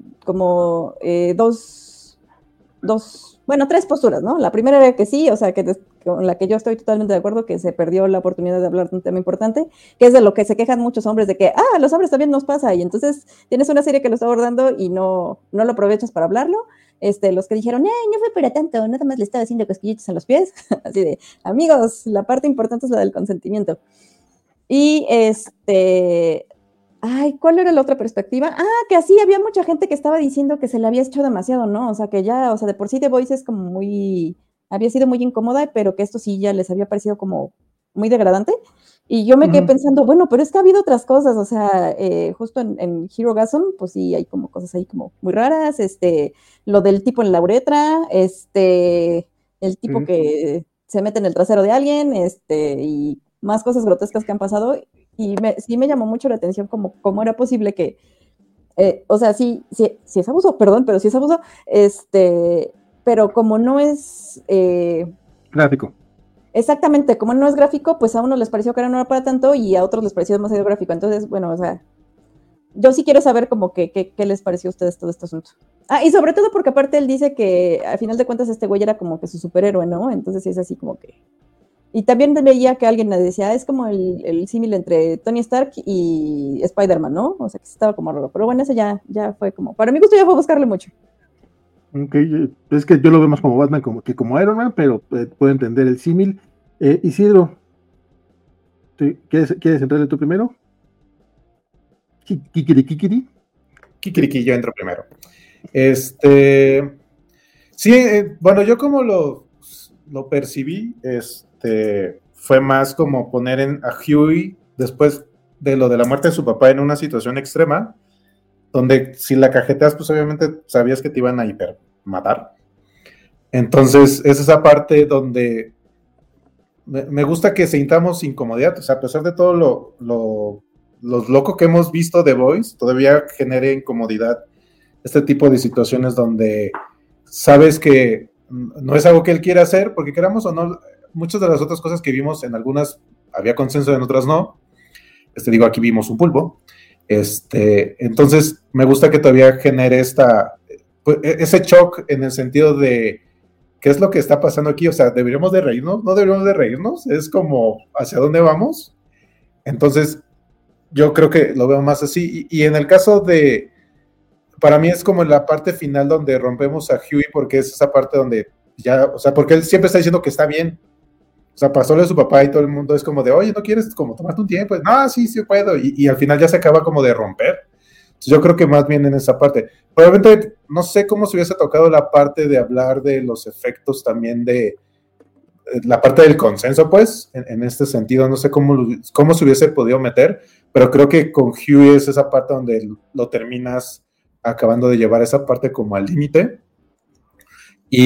tres posturas, ¿no? La primera era que sí, o sea, con la que yo estoy totalmente de acuerdo, que se perdió la oportunidad de hablar de un tema importante, que es de lo que se quejan muchos hombres, de que, a los hombres también nos pasa, y entonces tienes una serie que lo está abordando y no lo aprovechas para hablarlo. Los que dijeron, no fue para tanto, nada más le estaba haciendo cosquillitos en los pies, así de, amigos, la parte importante es la del consentimiento. Y ¿cuál era la otra perspectiva? Que así había mucha gente que estaba diciendo que se le había hecho demasiado, ¿no? O sea, que ya, o sea, de por sí The Voice es como había sido muy incómoda, pero que esto sí ya les había parecido como muy degradante. Y yo me quedé pensando, bueno, pero es que ha habido otras cosas, o sea, justo en Hero Gasm, pues sí, hay como cosas ahí como muy raras, lo del tipo en la uretra, el tipo que se mete en el trasero de alguien, y más cosas grotescas que han pasado. Y sí me llamó mucho la atención cómo era posible que, o sea, sí es abuso, perdón, pero sí es abuso, pero como no es... gráfico. Exactamente, como no es gráfico, pues a unos les pareció que no era para tanto y a otros les pareció demasiado gráfico. Entonces, bueno, o sea, yo sí quiero saber como qué les pareció a ustedes todo este asunto. Y sobre todo porque aparte él dice que al final de cuentas este güey era como que su superhéroe, ¿no? Entonces sí es así como que... Y también veía que alguien me decía, es como el símil entre Tony Stark y Spider-Man, ¿no? O sea, que estaba como raro. Pero bueno, ese ya fue como... Para mi gusto ya fue buscarle mucho. Ok, es que yo lo veo más como Batman como Iron Man, pero puedo entender el símil. Isidro, ¿quieres entrarle tú primero? Kikiri, yo entro primero. Sí, bueno, yo como lo percibí, fue más como poner a Huey después de lo de la muerte de su papá en una situación extrema, donde si la cajeteas, pues obviamente sabías que te iban a hipermatar. Entonces, es esa parte donde me gusta que sintamos incomodidad, o sea, a pesar de todo lo loco que hemos visto de Voice, todavía genera incomodidad este tipo de situaciones donde sabes que no es algo que él quiera hacer, porque queramos o no, muchas de las otras cosas que vimos en algunas había consenso, en otras no. Digo, aquí vimos un pulpo. Entonces, me gusta que todavía genere ese shock en el sentido de ¿qué es lo que está pasando aquí? O sea, ¿deberíamos de reírnos? ¿No deberíamos de reírnos? Es como, ¿hacia dónde vamos? Entonces, yo creo que lo veo más así. Y en el caso para mí es como en la parte final donde rompemos a Huey, porque es esa parte donde ya, o sea, porque él siempre está diciendo que está bien. O sea, pasóle a su papá y todo el mundo es como de, oye, ¿no quieres como tomarte un tiempo? No, sí puedo. Y al final ya se acaba como de romper. Entonces, yo creo que más bien en esa parte. Probablemente, no sé cómo se hubiese tocado la parte de hablar de los efectos también de la parte del consenso, pues, en este sentido. No sé cómo se hubiese podido meter, pero creo que con Huey es esa parte donde lo terminas acabando de llevar esa parte como al límite. Y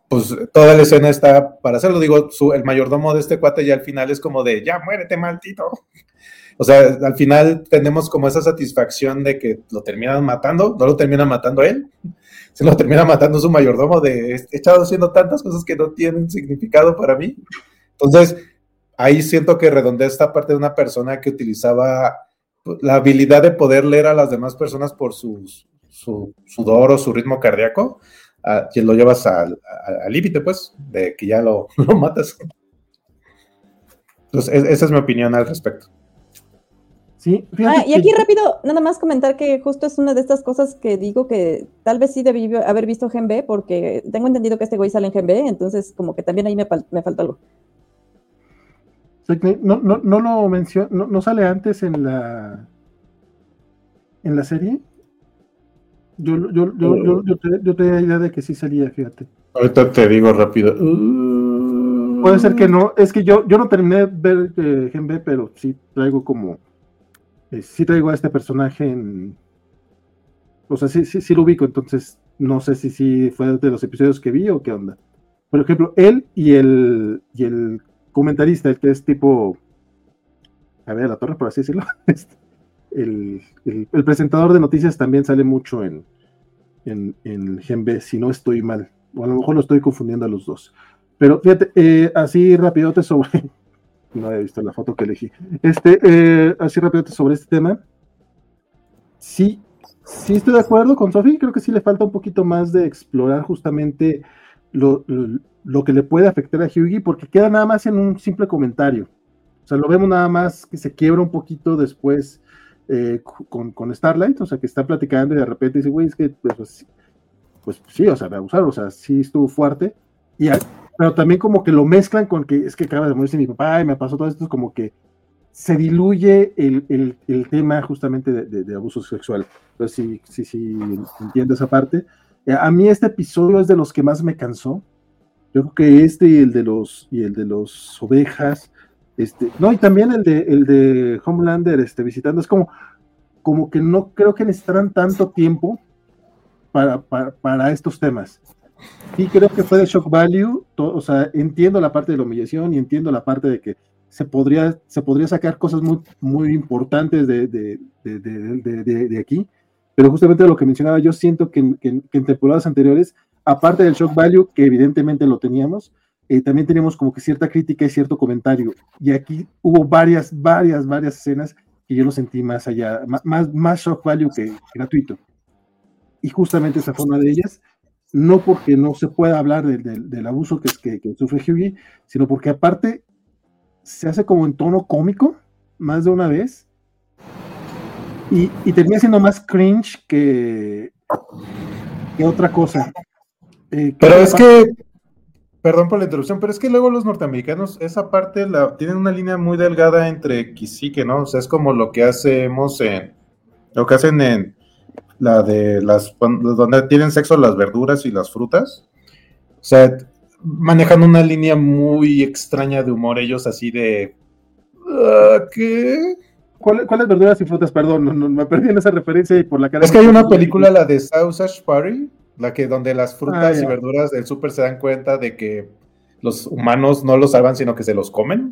pues toda la escena está para hacerlo. Digo, el mayordomo de este cuate ya al final es como de, ya muérete, maldito. O sea, al final tenemos como esa satisfacción de que lo terminan matando, no lo termina matando él, se lo termina matando su mayordomo de, he estado haciendo tantas cosas que no tienen significado para mí. Entonces, ahí siento que redondea esta parte de una persona que utilizaba la habilidad de poder leer a las demás personas por su sudor o su ritmo cardíaco, que lo llevas al límite, pues, de que ya lo matas. Entonces, esa es mi opinión al respecto. Sí, y aquí rápido, nada más comentar que justo es una de estas cosas que digo que tal vez sí debí haber visto Gen B, porque tengo entendido que este güey sale en Gen B, entonces como que también ahí me falta algo. No lo menciono, no sale antes en la serie. Yo tenía idea de que sí salía, fíjate. Ahorita te digo rápido. Puede ser que no, es que yo no terminé de ver Gen B, pero sí traigo como sí traigo a este personaje o sea, sí lo ubico, entonces no sé si fue de los episodios que vi o qué onda. Por ejemplo, él y el comentarista, el que es tipo, a ver, la torre, por así decirlo, el presentador de noticias también sale mucho en Gen B, si no estoy mal, o a lo mejor lo estoy confundiendo a los dos. Pero fíjate, así rapidote sobre... No había visto la foto que elegí. Así rápido sobre este tema. Sí estoy de acuerdo con Sophie. Creo que sí le falta un poquito más de explorar justamente lo que le puede afectar a Hughie, porque queda nada más en un simple comentario. O sea, lo vemos nada más que se quiebra un poquito después con Starlight, o sea, que está platicando y de repente dice, güey, es que pues sí, o sea, me abusaron, o sea, sí estuvo fuerte. Pero también como que lo mezclan con que es que acaba de morirse mi papá y me pasó todo esto, es como que se diluye el tema justamente de abuso sexual. Entonces sí entiendo esa parte. A mí este episodio es de los que más me cansó. Yo creo que y el de los ovejas, no, y también el de Homelander visitando, es como que no creo que necesitaran tanto tiempo para estos temas. Sí, creo que fue de shock value, o sea, entiendo la parte de la humillación y entiendo la parte de que se podría sacar cosas muy, muy importantes de aquí, pero justamente lo que mencionaba, yo siento que en temporadas anteriores, aparte del shock value, que evidentemente lo teníamos, también teníamos como que cierta crítica y cierto comentario, y aquí hubo varias escenas que yo lo sentí más allá, más shock value que gratuito, y justamente esa fue una de ellas. No porque no se pueda hablar del abuso que sufre Hughie, sino porque aparte se hace como en tono cómico, más de una vez, y termina siendo más cringe que otra cosa. Pero es que, perdón por la interrupción, pero es que luego los norteamericanos, esa parte tienen una línea muy delgada entre que sí que no, o sea, es como lo que hacen en la de donde tienen sexo las verduras y las frutas, o sea, manejan una línea muy extraña de humor ellos, así de ¿qué? ¿Cuáles verduras y frutas? Perdón, no, me perdí en esa referencia y por la cara. Es que hay una película, la de Sausage Party, la que donde las frutas y verduras del súper se dan cuenta de que los humanos no los salvan, sino que se los comen.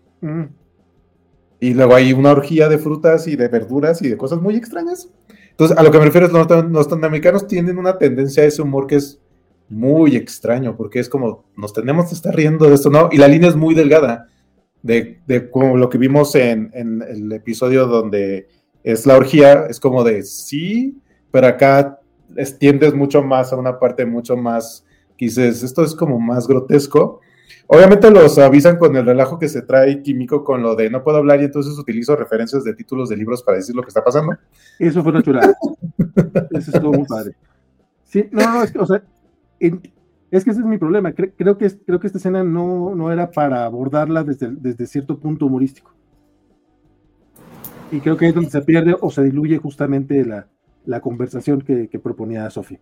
Y luego hay una orgía de frutas y de verduras y de cosas muy extrañas. Entonces, a lo que me refiero es los norteamericanos tienen una tendencia a ese humor que es muy extraño, porque es como, nos tenemos que estar riendo de esto, ¿no? Y la línea es muy delgada, de como lo que vimos en el episodio donde es la orgía, es como de sí, pero acá tiendes mucho más a una parte mucho más, que dices, esto es como más grotesco. Obviamente los avisan con el relajo que se trae Químico con lo de no puedo hablar y entonces utilizo referencias de títulos de libros para decir lo que está pasando. Eso fue una chulada. Eso estuvo muy padre. Sí, no, es que, o sea, es que ese es mi problema. Creo que esta escena no era para abordarla desde cierto punto humorístico. Y creo que es donde se pierde o se diluye justamente la conversación que proponía Sophie.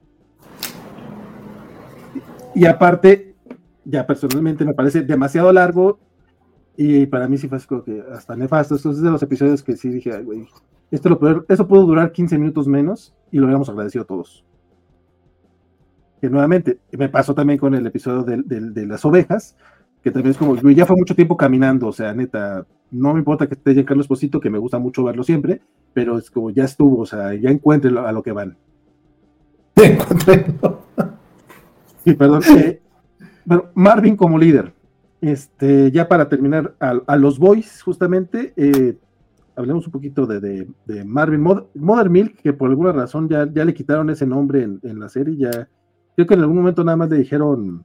Y aparte, ya personalmente me parece demasiado largo y para mí sí fue que hasta nefasto. Estos es de los episodios que sí dije, ay, güey, eso pudo durar 15 minutos menos y lo habíamos agradecido a todos. que nuevamente me pasó también con el episodio de las ovejas, que también es como, ya fue mucho tiempo caminando, o sea, neta, no me importa que esté Giancarlo Esposito, que me gusta mucho verlo siempre, pero es como ya estuvo, o sea, ya encuentren a lo que van. Sí, perdón. Bueno, Marvin como líder. Ya para terminar, a los boys, justamente, hablemos un poquito de Marvin. Mother Milk, que por alguna razón ya le quitaron ese nombre en la serie, ya, creo que en algún momento nada más le dijeron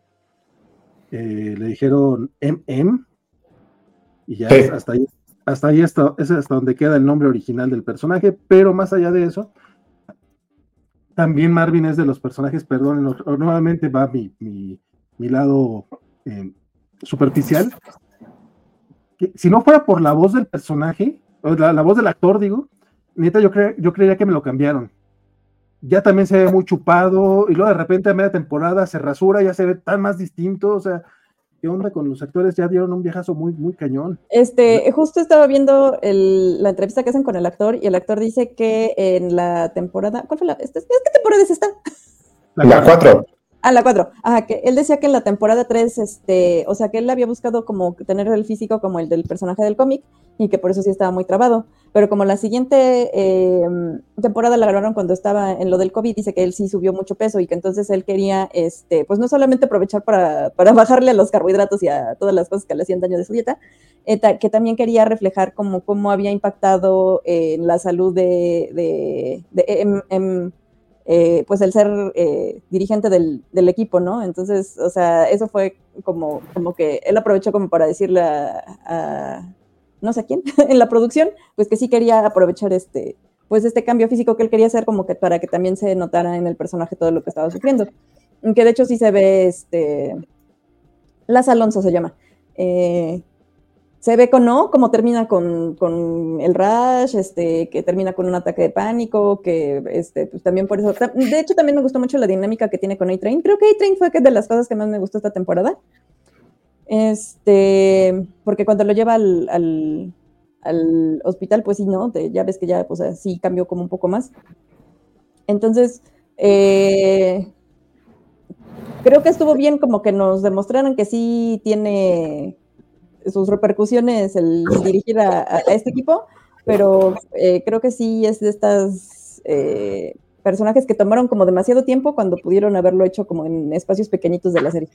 MM, y ya sí. hasta ahí es hasta donde queda el nombre original del personaje, pero más allá de eso, también Marvin es de los personajes, perdón, nuevamente va mi lado superficial, que si no fuera por la voz del personaje, o la voz del actor, digo, neta, yo creería que me lo cambiaron. Ya también se ve muy chupado, y luego de repente a media temporada se rasura, ya se ve tan más distinto, o sea, ¿qué onda con los actores? Ya dieron un viejazo muy, muy cañón. Justo estaba viendo la entrevista que hacen con el actor, y el actor dice que en la temporada, ¿cuál fue ¿qué temporada es esta? La 4. La 4. Que él decía que en la temporada 3, o sea, que él había buscado como tener el físico como el del personaje del cómic, y que por eso sí estaba muy trabado. Pero como la siguiente temporada la grabaron cuando estaba en lo del COVID, dice que él sí subió mucho peso, y que entonces él quería, pues no solamente aprovechar para bajarle a los carbohidratos y a todas las cosas que le hacían daño de su dieta, que también quería reflejar cómo había impactado en la salud pues el ser dirigente del equipo, ¿no? Entonces, o sea, eso fue como que él aprovechó como para decirle a no sé a quién, en la producción, pues que sí quería aprovechar pues este cambio físico que él quería hacer, como que para que también se notara en el personaje todo lo que estaba sufriendo. Que de hecho sí se ve, Las Alonso se llama, se ve cómo termina con el rash, que termina con un ataque de pánico, que pues también por eso, de hecho también me gustó mucho la dinámica que tiene con A-Train. Creo que A-Train fue de las cosas que más me gustó esta temporada, porque cuando lo lleva al hospital, pues sí, ¿no? Ya ves que ya, pues sí cambió como un poco más. Entonces, creo que estuvo bien como que nos demostraran que sí tiene sus repercusiones el dirigir a este equipo, pero creo que sí es de estas personajes que tomaron como demasiado tiempo cuando pudieron haberlo hecho como en espacios pequeñitos de la serie.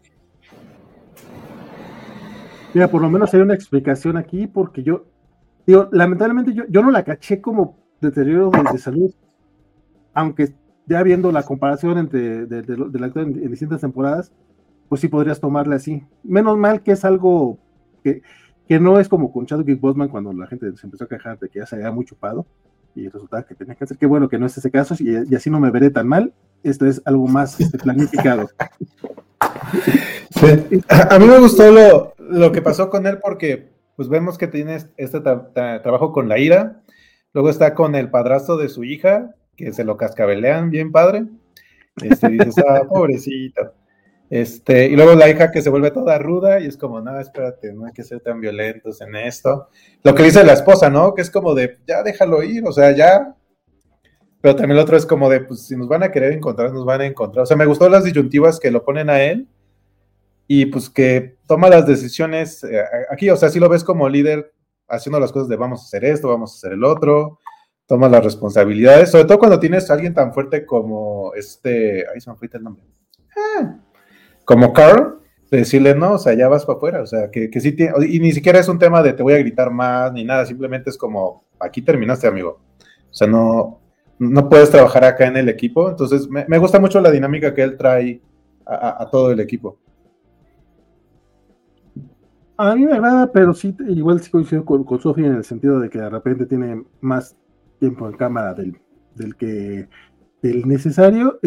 Mira, por lo menos hay una explicación aquí, porque lamentablemente yo no la caché como deterioro de salud, aunque ya viendo la comparación entre del actor en distintas temporadas, pues sí podrías tomarle así. Menos mal que es algo que no es como con Chadwick Boseman, cuando la gente se empezó a quejar de que ya se había muy chupado y resultaba que tenía cáncer. Qué bueno que no es ese caso, y así no me veré tan mal. Esto es algo más planificado. Sí. A mí me gustó lo que pasó con él, porque pues vemos que tiene trabajo con la ira, luego está con el padrastro de su hija, que se lo cascabelean bien padre, dices, pobrecito, y luego la hija que se vuelve toda ruda, y es como, no, espérate, no hay que ser tan violentos en esto. Lo que dice la esposa, ¿no? Que es como de, ya déjalo ir, o sea, ya. Pero también el otro es como de, pues si nos van a querer encontrar, nos van a encontrar. O sea, me gustó las disyuntivas que lo ponen a él, y pues que toma las decisiones aquí, o sea, si lo ves como líder haciendo las cosas de vamos a hacer esto, vamos a hacer el otro, toma las responsabilidades, sobre todo cuando tienes a alguien tan fuerte como ahí se me fue el nombre, como Carl, de decirle no, o sea, ya vas para afuera, o sea, que sí tiene, y ni siquiera es un tema de te voy a gritar más, ni nada, simplemente es como, aquí terminaste, amigo, o sea, no puedes trabajar acá en el equipo. Entonces me gusta mucho la dinámica que él trae a todo el equipo. A mí me agrada, pero sí, igual sí coincido con Sofi en el sentido de que de repente tiene más tiempo en cámara del necesario.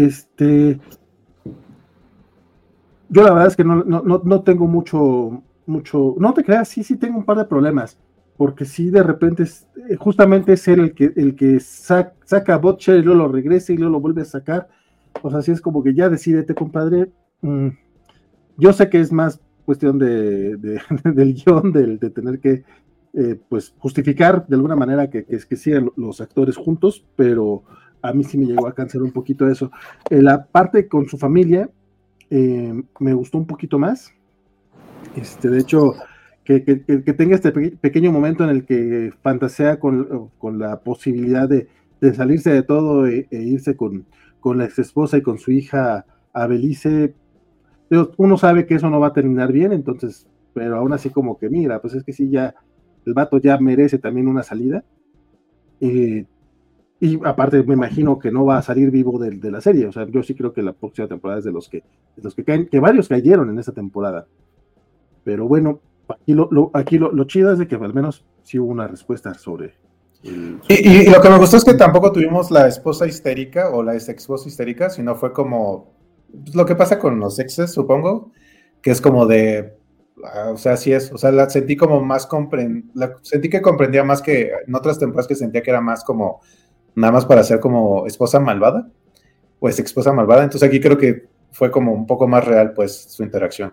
Yo la verdad es que no tengo mucho, no te creas, sí tengo un par de problemas, porque sí de repente justamente es él el que saca a Butcher y luego lo regresa y luego lo vuelve a sacar. O sea, sí es como que ya decídete, compadre. Yo sé que es más cuestión del guión, de tener que pues justificar de alguna manera que sigan los actores juntos, pero a mí sí me llegó a cansar un poquito eso. La parte con su familia, me gustó un poquito más. De hecho, que tenga este pequeño momento en el que fantasea con la posibilidad de salirse de todo e irse con la ex esposa y con su hija a Belice. Uno sabe que eso no va a terminar bien, entonces, pero aún así como que mira, pues es que sí, ya el vato ya merece también una salida. Y aparte me imagino que no va a salir vivo de la serie. O sea, yo sí creo que la próxima temporada es de los que caen, que varios cayeron en esa temporada. Pero bueno, aquí lo chido es de que al menos sí hubo una respuesta sobre y lo que me gustó es que tampoco tuvimos la esposa histérica o la ex esposa histérica, sino fue como pues, lo que pasa con los exes, supongo, que es como de o sea, sí es, o sea, la sentí como más sentí que comprendía más que en otras temporadas, que sentía que era más como nada más para ser como esposa malvada o ex esposa malvada. Entonces aquí creo que fue como un poco más real pues su interacción.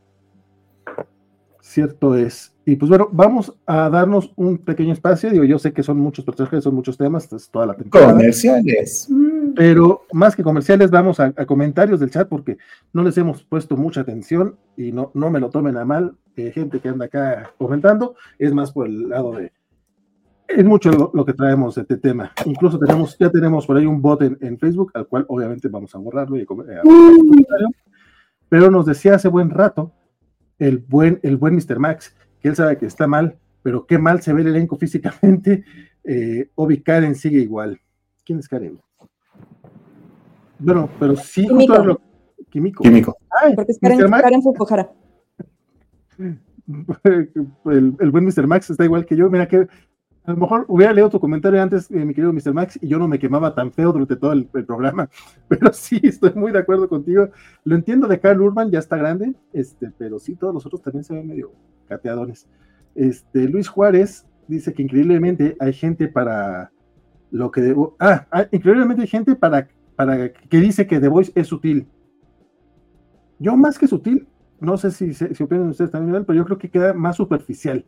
Cierto es. Y pues bueno, vamos a darnos un pequeño espacio. Digo, yo sé que son muchos personajes, son muchos temas, es toda la temporada. Comerciales. Pero más que comerciales, vamos a comentarios del chat, porque no les hemos puesto mucha atención y no me lo tomen a mal, gente que anda acá comentando, es más por el lado de... Es mucho lo que traemos de este tema. Incluso ya tenemos por ahí un bot en Facebook, al cual obviamente vamos a borrarlo pero nos decía hace buen rato el buen Mr. Max, que él sabe que está mal, pero qué mal se ve el elenco físicamente. Obi Karen sigue igual. ¿Quién es Karen? Bueno, pero sí, Kimiko. justo lo Kimiko. Ay, porque es Karen Fukuhara. El buen Mr. Max está igual que yo. Mira que a lo mejor hubiera leído tu comentario antes, mi querido Mr. Max, y yo no me quemaba tan feo durante todo el programa, pero sí, estoy muy de acuerdo contigo. Lo entiendo de Karl Urban, ya está grande, pero sí, todos los otros también se ven medio cateadones. Luis Juárez dice que increíblemente hay gente para lo que... increíblemente hay gente para que dice que The Voice es sutil. Yo más que sutil, no sé si opinan ustedes también, pero yo creo que queda más superficial.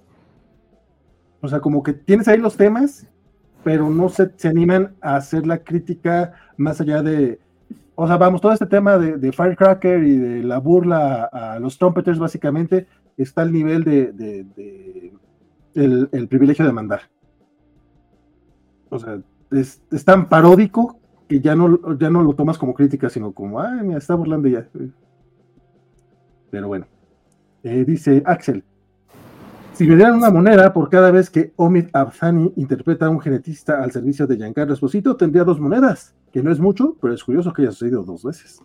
O sea, como que tienes ahí los temas, pero no se animan a hacer la crítica más allá de... O sea, vamos, todo este tema de Firecracker y de la burla a los trumpeters, básicamente, está al nivel de el privilegio de mandar. O sea, es tan paródico que ya no lo tomas como crítica, sino como, ay, me está burlando ya. Pero bueno. Dice Axel, si me dieran una moneda por cada vez que Omid Abzani interpreta a un genetista al servicio de Giancarlo Esposito, tendría 2 monedas, que no es mucho, pero es curioso que haya sucedido 2 veces.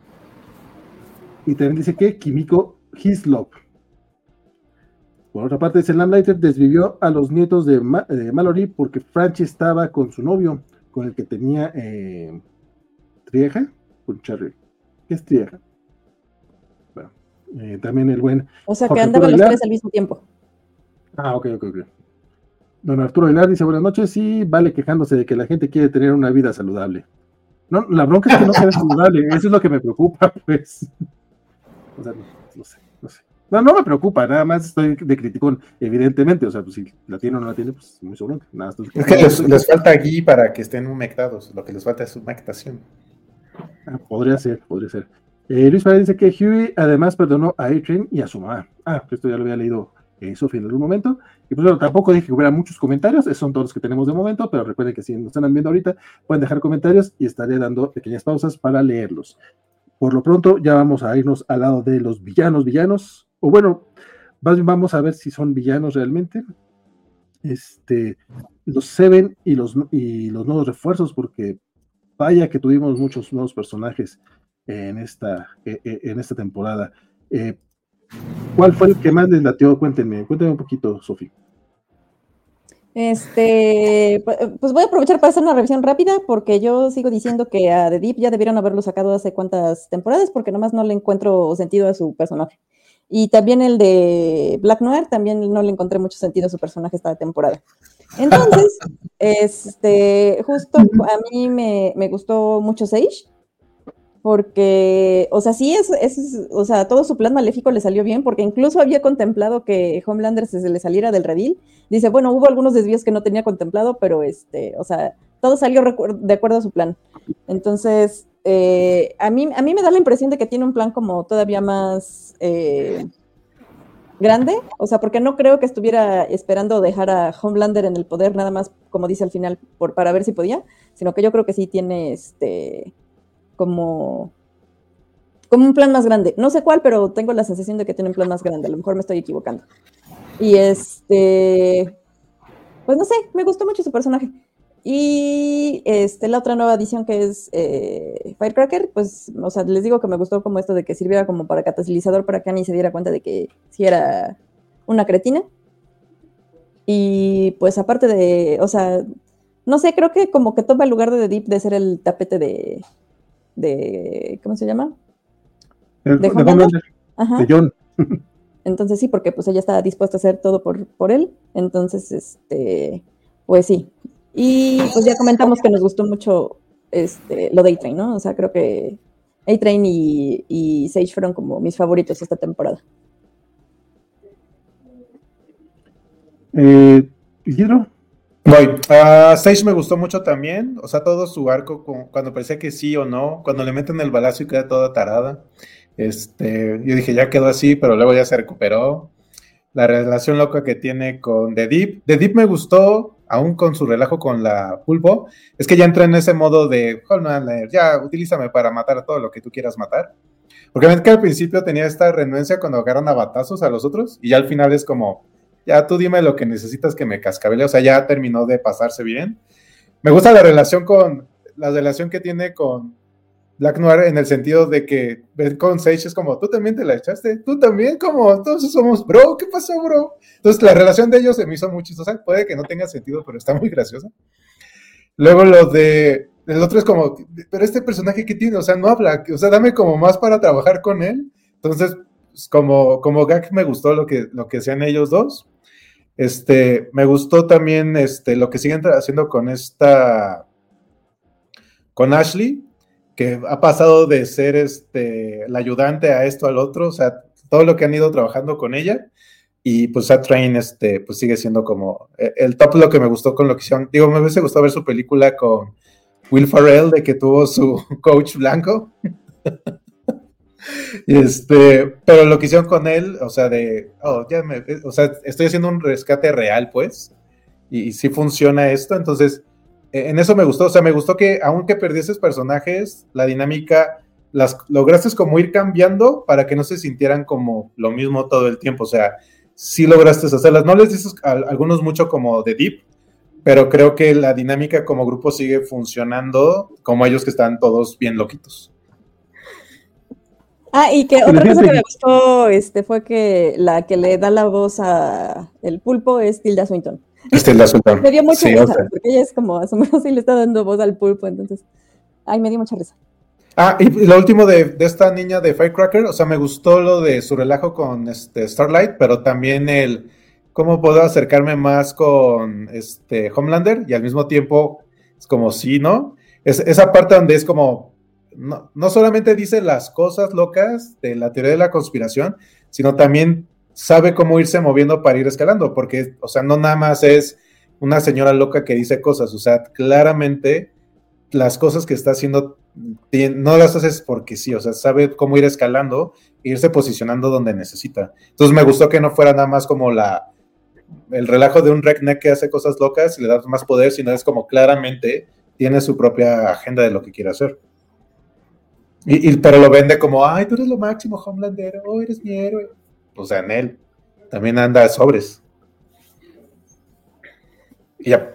Y también dice que Kimiko Hislop. Por otra parte, dice Lamplighter desvivió a los nietos de Mallory porque Franchi estaba con su novio, con el que tenía Trieja, con Cherry. ¿Qué es Trieja? Bueno, también el buen... O sea, que andaban los 3 al mismo tiempo. Ok. Don Arturo Aguilar dice, buenas noches, sí, vale quejándose de que la gente quiere tener una vida saludable. No, la bronca es que no sea saludable, eso es lo que me preocupa, pues. O sea, no sé. No me preocupa, nada más estoy de criticón, evidentemente, o sea, pues si la tiene o no la tiene, pues muy su bronca. Nada, es que les falta aquí para que estén humectados, lo que les falta es humectación. Podría ser. Luis Pérez dice que Huey además perdonó a A-Train y a su mamá. Esto ya lo había leído Sofía en algún momento. Y pues bueno, tampoco dije que hubiera muchos comentarios, esos son todos los que tenemos de momento, pero recuerden que si nos están viendo ahorita, pueden dejar comentarios y estaré dando pequeñas pausas para leerlos. Por lo pronto, ya vamos a irnos al lado de los villanos, o bueno, vamos a ver si son villanos realmente. Los Seven y los nuevos refuerzos, porque vaya que tuvimos muchos nuevos personajes en esta temporada. ¿Cuál fue el que más les latió? Cuéntenme un poquito, Sofi. Pues voy a aprovechar para hacer una revisión rápida, porque yo sigo diciendo que a The Deep ya debieron haberlo sacado hace cuántas temporadas, porque nomás no le encuentro sentido a su personaje. Y también el de Black Noir, también no le encontré mucho sentido a su personaje esta temporada. Entonces, justo a mí me gustó mucho Sage, porque, o sea, sí o sea, todo su plan maléfico le salió bien, porque incluso había contemplado que Homelander se le saliera del redil. Dice, bueno, hubo algunos desvíos que no tenía contemplado, pero o sea, todo salió de acuerdo a su plan. Entonces, a mí me da la impresión de que tiene un plan como todavía más grande, o sea, porque no creo que estuviera esperando dejar a Homelander en el poder nada más, como dice al final, para ver si podía, sino que yo creo que sí tiene como un plan más grande. No sé cuál, pero tengo la sensación de que tiene un plan más grande. A lo mejor me estoy equivocando. Y pues no sé, me gustó mucho su personaje. Y la otra nueva edición que es Firecracker, pues, o sea, les digo que me gustó como esto de que sirviera como para catalizador para que Annie se diera cuenta de que sí era una cretina. Y pues aparte de, o sea, no sé, creo que como que toma el lugar de The Deep de ser el tapete de ¿cómo se llama? De Homelander, ajá. de John. Entonces sí, porque pues ella está dispuesta a hacer todo por él. Entonces, pues sí. Y pues ya comentamos que nos gustó mucho lo de A-Train, ¿no? O sea, creo que A-Train y Sage fueron como mis favoritos esta temporada. ¿Isidro? Voy. Sage me gustó mucho también. O sea, todo su arco, cuando parecía que sí o no, cuando le meten el balazo y queda toda tarada. Yo dije, ya quedó así, pero luego ya se recuperó. La relación loca que tiene con The Deep. The Deep me gustó, aún con su relajo con la Pulpo. Es que ya entra en ese modo de, ya, utilízame para matar a todo lo que tú quieras matar. Porque ven que al principio tenía esta renuencia cuando agarran a batazos a los otros, y ya al final es como, ya tú dime lo que necesitas que me cascabele. O sea, ya terminó de pasarse bien. Me gusta la relación que tiene con Black Noir en el sentido de que con Sage es como, tú también te la echaste, tú también, como, entonces somos bro, ¿qué pasó, bro? Entonces la relación de ellos se me hizo muy chistosa, puede que no tenga sentido, pero está muy graciosa. Luego el otro es como, pero este personaje ¿qué tiene? O sea, no habla, o sea, dame como más para trabajar con él. Entonces, pues, como gag me gustó lo que hacían ellos dos. Me gustó también lo que siguen haciendo con Ashley, que ha pasado de ser la ayudante a esto al otro, o sea, todo lo que han ido trabajando con ella, y pues A-Train pues sigue siendo como el top. Lo que me gustó con lo que hicieron, digo, me hubiese gustado ver su película con Will Ferrell, de que tuvo su coach blanco, pero lo que hicieron con él, o sea, estoy haciendo un rescate real, pues, y sí funciona esto. Entonces en eso me gustó, o sea, me gustó que aunque perdieses personajes, la dinámica las lograste como ir cambiando para que no se sintieran como lo mismo todo el tiempo. O sea, sí lograste hacerlas, no les dices a algunos mucho como de Deep, pero creo que la dinámica como grupo sigue funcionando, como ellos que están todos bien loquitos. Y que otra cosa que me gustó fue que la que le da la voz a el Pulpo es Tilda Swinton. Me dio mucha risa, porque ella es como asombrosa y le está dando voz al Pulpo, entonces, me dio mucha risa. Y lo último de esta niña de Firecracker, o sea, me gustó lo de su relajo con Starlight, pero también el cómo puedo acercarme más con Homelander, y al mismo tiempo es como sí, ¿no? Esa parte donde es como, no solamente dice las cosas locas de la teoría de la conspiración, sino también sabe cómo irse moviendo para ir escalando, porque, o sea, no nada más es una señora loca que dice cosas, o sea, claramente las cosas que está haciendo no las haces porque sí, o sea, sabe cómo ir escalando e irse posicionando donde necesita. Entonces me gustó que no fuera nada más como el relajo de un redneck que hace cosas locas y le da más poder, sino es como claramente tiene su propia agenda de lo que quiere hacer. Pero lo vende como, ay, tú eres lo máximo, Homelander, oh, eres mi héroe. O sea, en él también anda sobres. Y ya.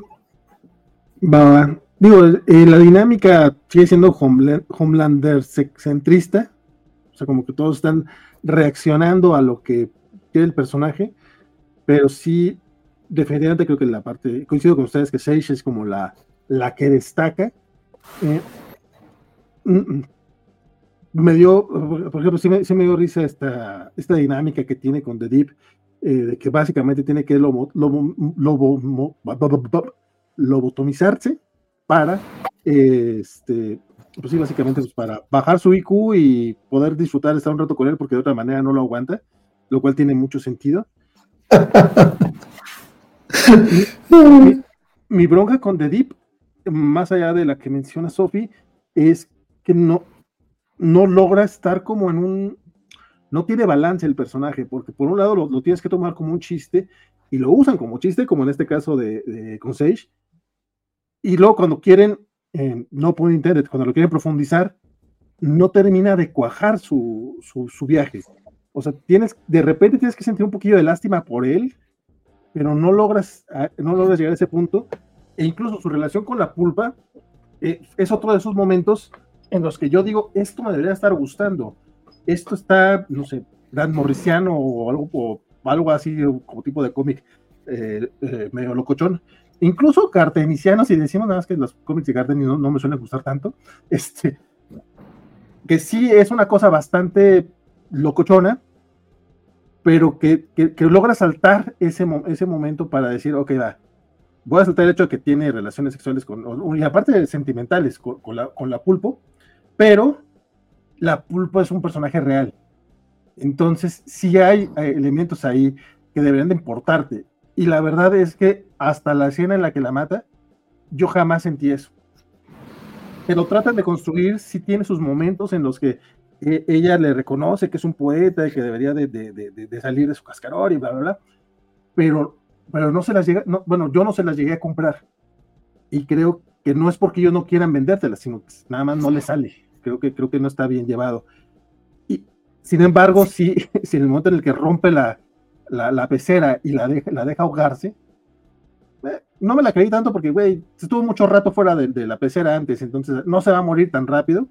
Va. Digo, la dinámica sigue siendo Homelander centrista, o sea, como que todos están reaccionando a lo que quiere el personaje, pero sí, definitivamente creo que la parte, coincido con ustedes que Sage es como la que destaca. Me dio, por ejemplo, sí me dio risa esta dinámica que tiene con The Deep, de que básicamente tiene que lobotomizarse para, pues sí, básicamente pues para bajar su IQ y poder disfrutar de estar un rato con él, porque de otra manera no lo aguanta, lo cual tiene mucho sentido. mi bronca con The Deep, más allá de la que menciona Sophie, es que no logra estar como en un... No tiene balance el personaje, porque por un lado lo tienes que tomar como un chiste, y lo usan como chiste, como en este caso con Sage, y luego cuando quieren, no por internet, cuando lo quieren profundizar, no termina de cuajar su viaje. O sea, de repente tienes que sentir un poquillo de lástima por él, pero no logras llegar a ese punto, e incluso su relación con la pulpa es otro de esos momentos en los que yo digo, esto me debería estar gustando, esto está, no sé, Dan Morrisiano o algo así, como tipo de cómic medio locochón, incluso carteniciano, si decimos nada más que los cómics de Carten no me suelen gustar tanto, que sí es una cosa bastante locochona, pero que logra saltar ese momento para decir, ok, voy a saltar el hecho de que tiene relaciones sexuales y aparte sentimentales con la pulpo, pero la pulpo es un personaje real. Entonces, sí hay elementos ahí que deberían de importarte. Y la verdad es que hasta la escena en la que la mata, yo jamás sentí eso. Pero tratan de construir, sí tiene sus momentos en los que ella le reconoce que es un poeta y que debería de salir de su cascarón y bla, bla, bla. Pero no se las llega, yo no se las llegué a comprar. Y creo que no es porque ellos no quieran vendértelas, sino que nada más no le sale. Creo que no está bien llevado. Y sin embargo, sí, si en el momento en el que rompe la pecera y la deja ahogarse, no me la creí tanto porque, güey, estuvo mucho rato fuera de la pecera antes, entonces no se va a morir tan rápido.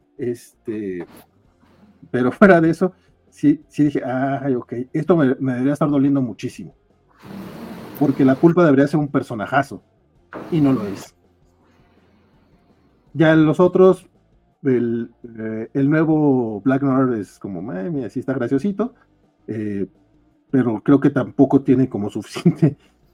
Pero fuera de eso, sí dije, ay, ok, esto me debería estar doliendo muchísimo. Porque la pulpa debería ser un personajazo, y no lo es. Ya los otros, el nuevo Black Noir es como, mira, sí está graciosito, pero creo que tampoco tiene como suficiente,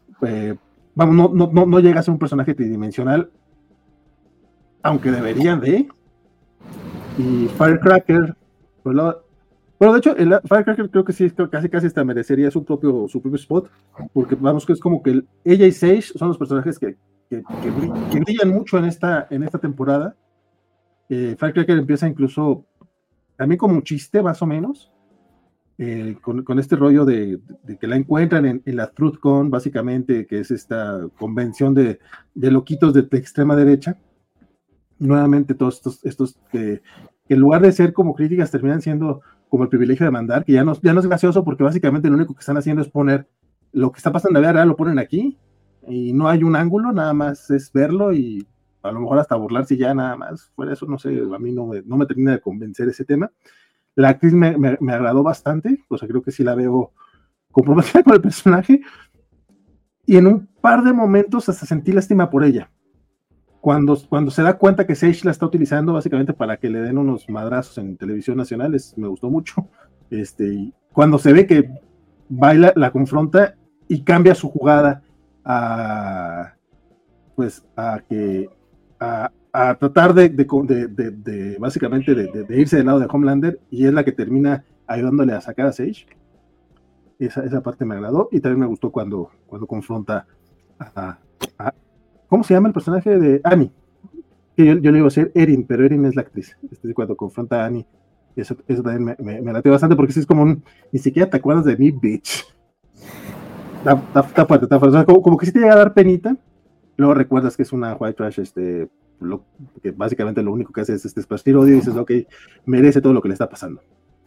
no llega a ser un personaje tridimensional, aunque deberían de. Y Firecracker, bueno, de hecho, el Firecracker creo que sí, casi hasta merecería su propio spot, porque vamos, que es como que ella y Sage son los personajes que brillan mucho en esta temporada. Firecracker empieza incluso también como un chiste, más o menos, con este rollo de que la encuentran en la TruthCon, básicamente, que es esta convención de loquitos de extrema derecha. Nuevamente todos estos que en lugar de ser como críticas terminan siendo como el privilegio de mandar, que ya no es gracioso porque básicamente lo único que están haciendo es poner lo que está pasando en la vida real, lo ponen aquí y no hay un ángulo, nada más es verlo y a lo mejor hasta burlarse ya nada más. Fuera eso, no sé, a mí no me termina de convencer ese tema. La actriz me agradó bastante, o sea, creo que sí la veo comprometida con el personaje, y en un par de momentos hasta sentí lástima por ella. Cuando se da cuenta que Sage la está utilizando básicamente para que le den unos madrazos en televisión nacional, me gustó mucho. Y cuando se ve que baila, la confronta y cambia su jugada a tratar de básicamente de irse del lado de Homelander, y es la que termina ayudándole a sacar a Sage. Esa parte me agradó, y también me gustó cuando confronta a ¿cómo se llama el personaje de Annie? Que yo le iba a decir Erin, pero Erin es la actriz. Cuando confronta a Annie, eso también me latió bastante, porque es como ni siquiera te acuerdas de mí, bitch. Está fuerte. O sea, como que sí te llega a dar penita, luego recuerdas que es una white trash, que básicamente lo único que hace es esparcir odio, y dices, ok, merece todo lo que le está pasando.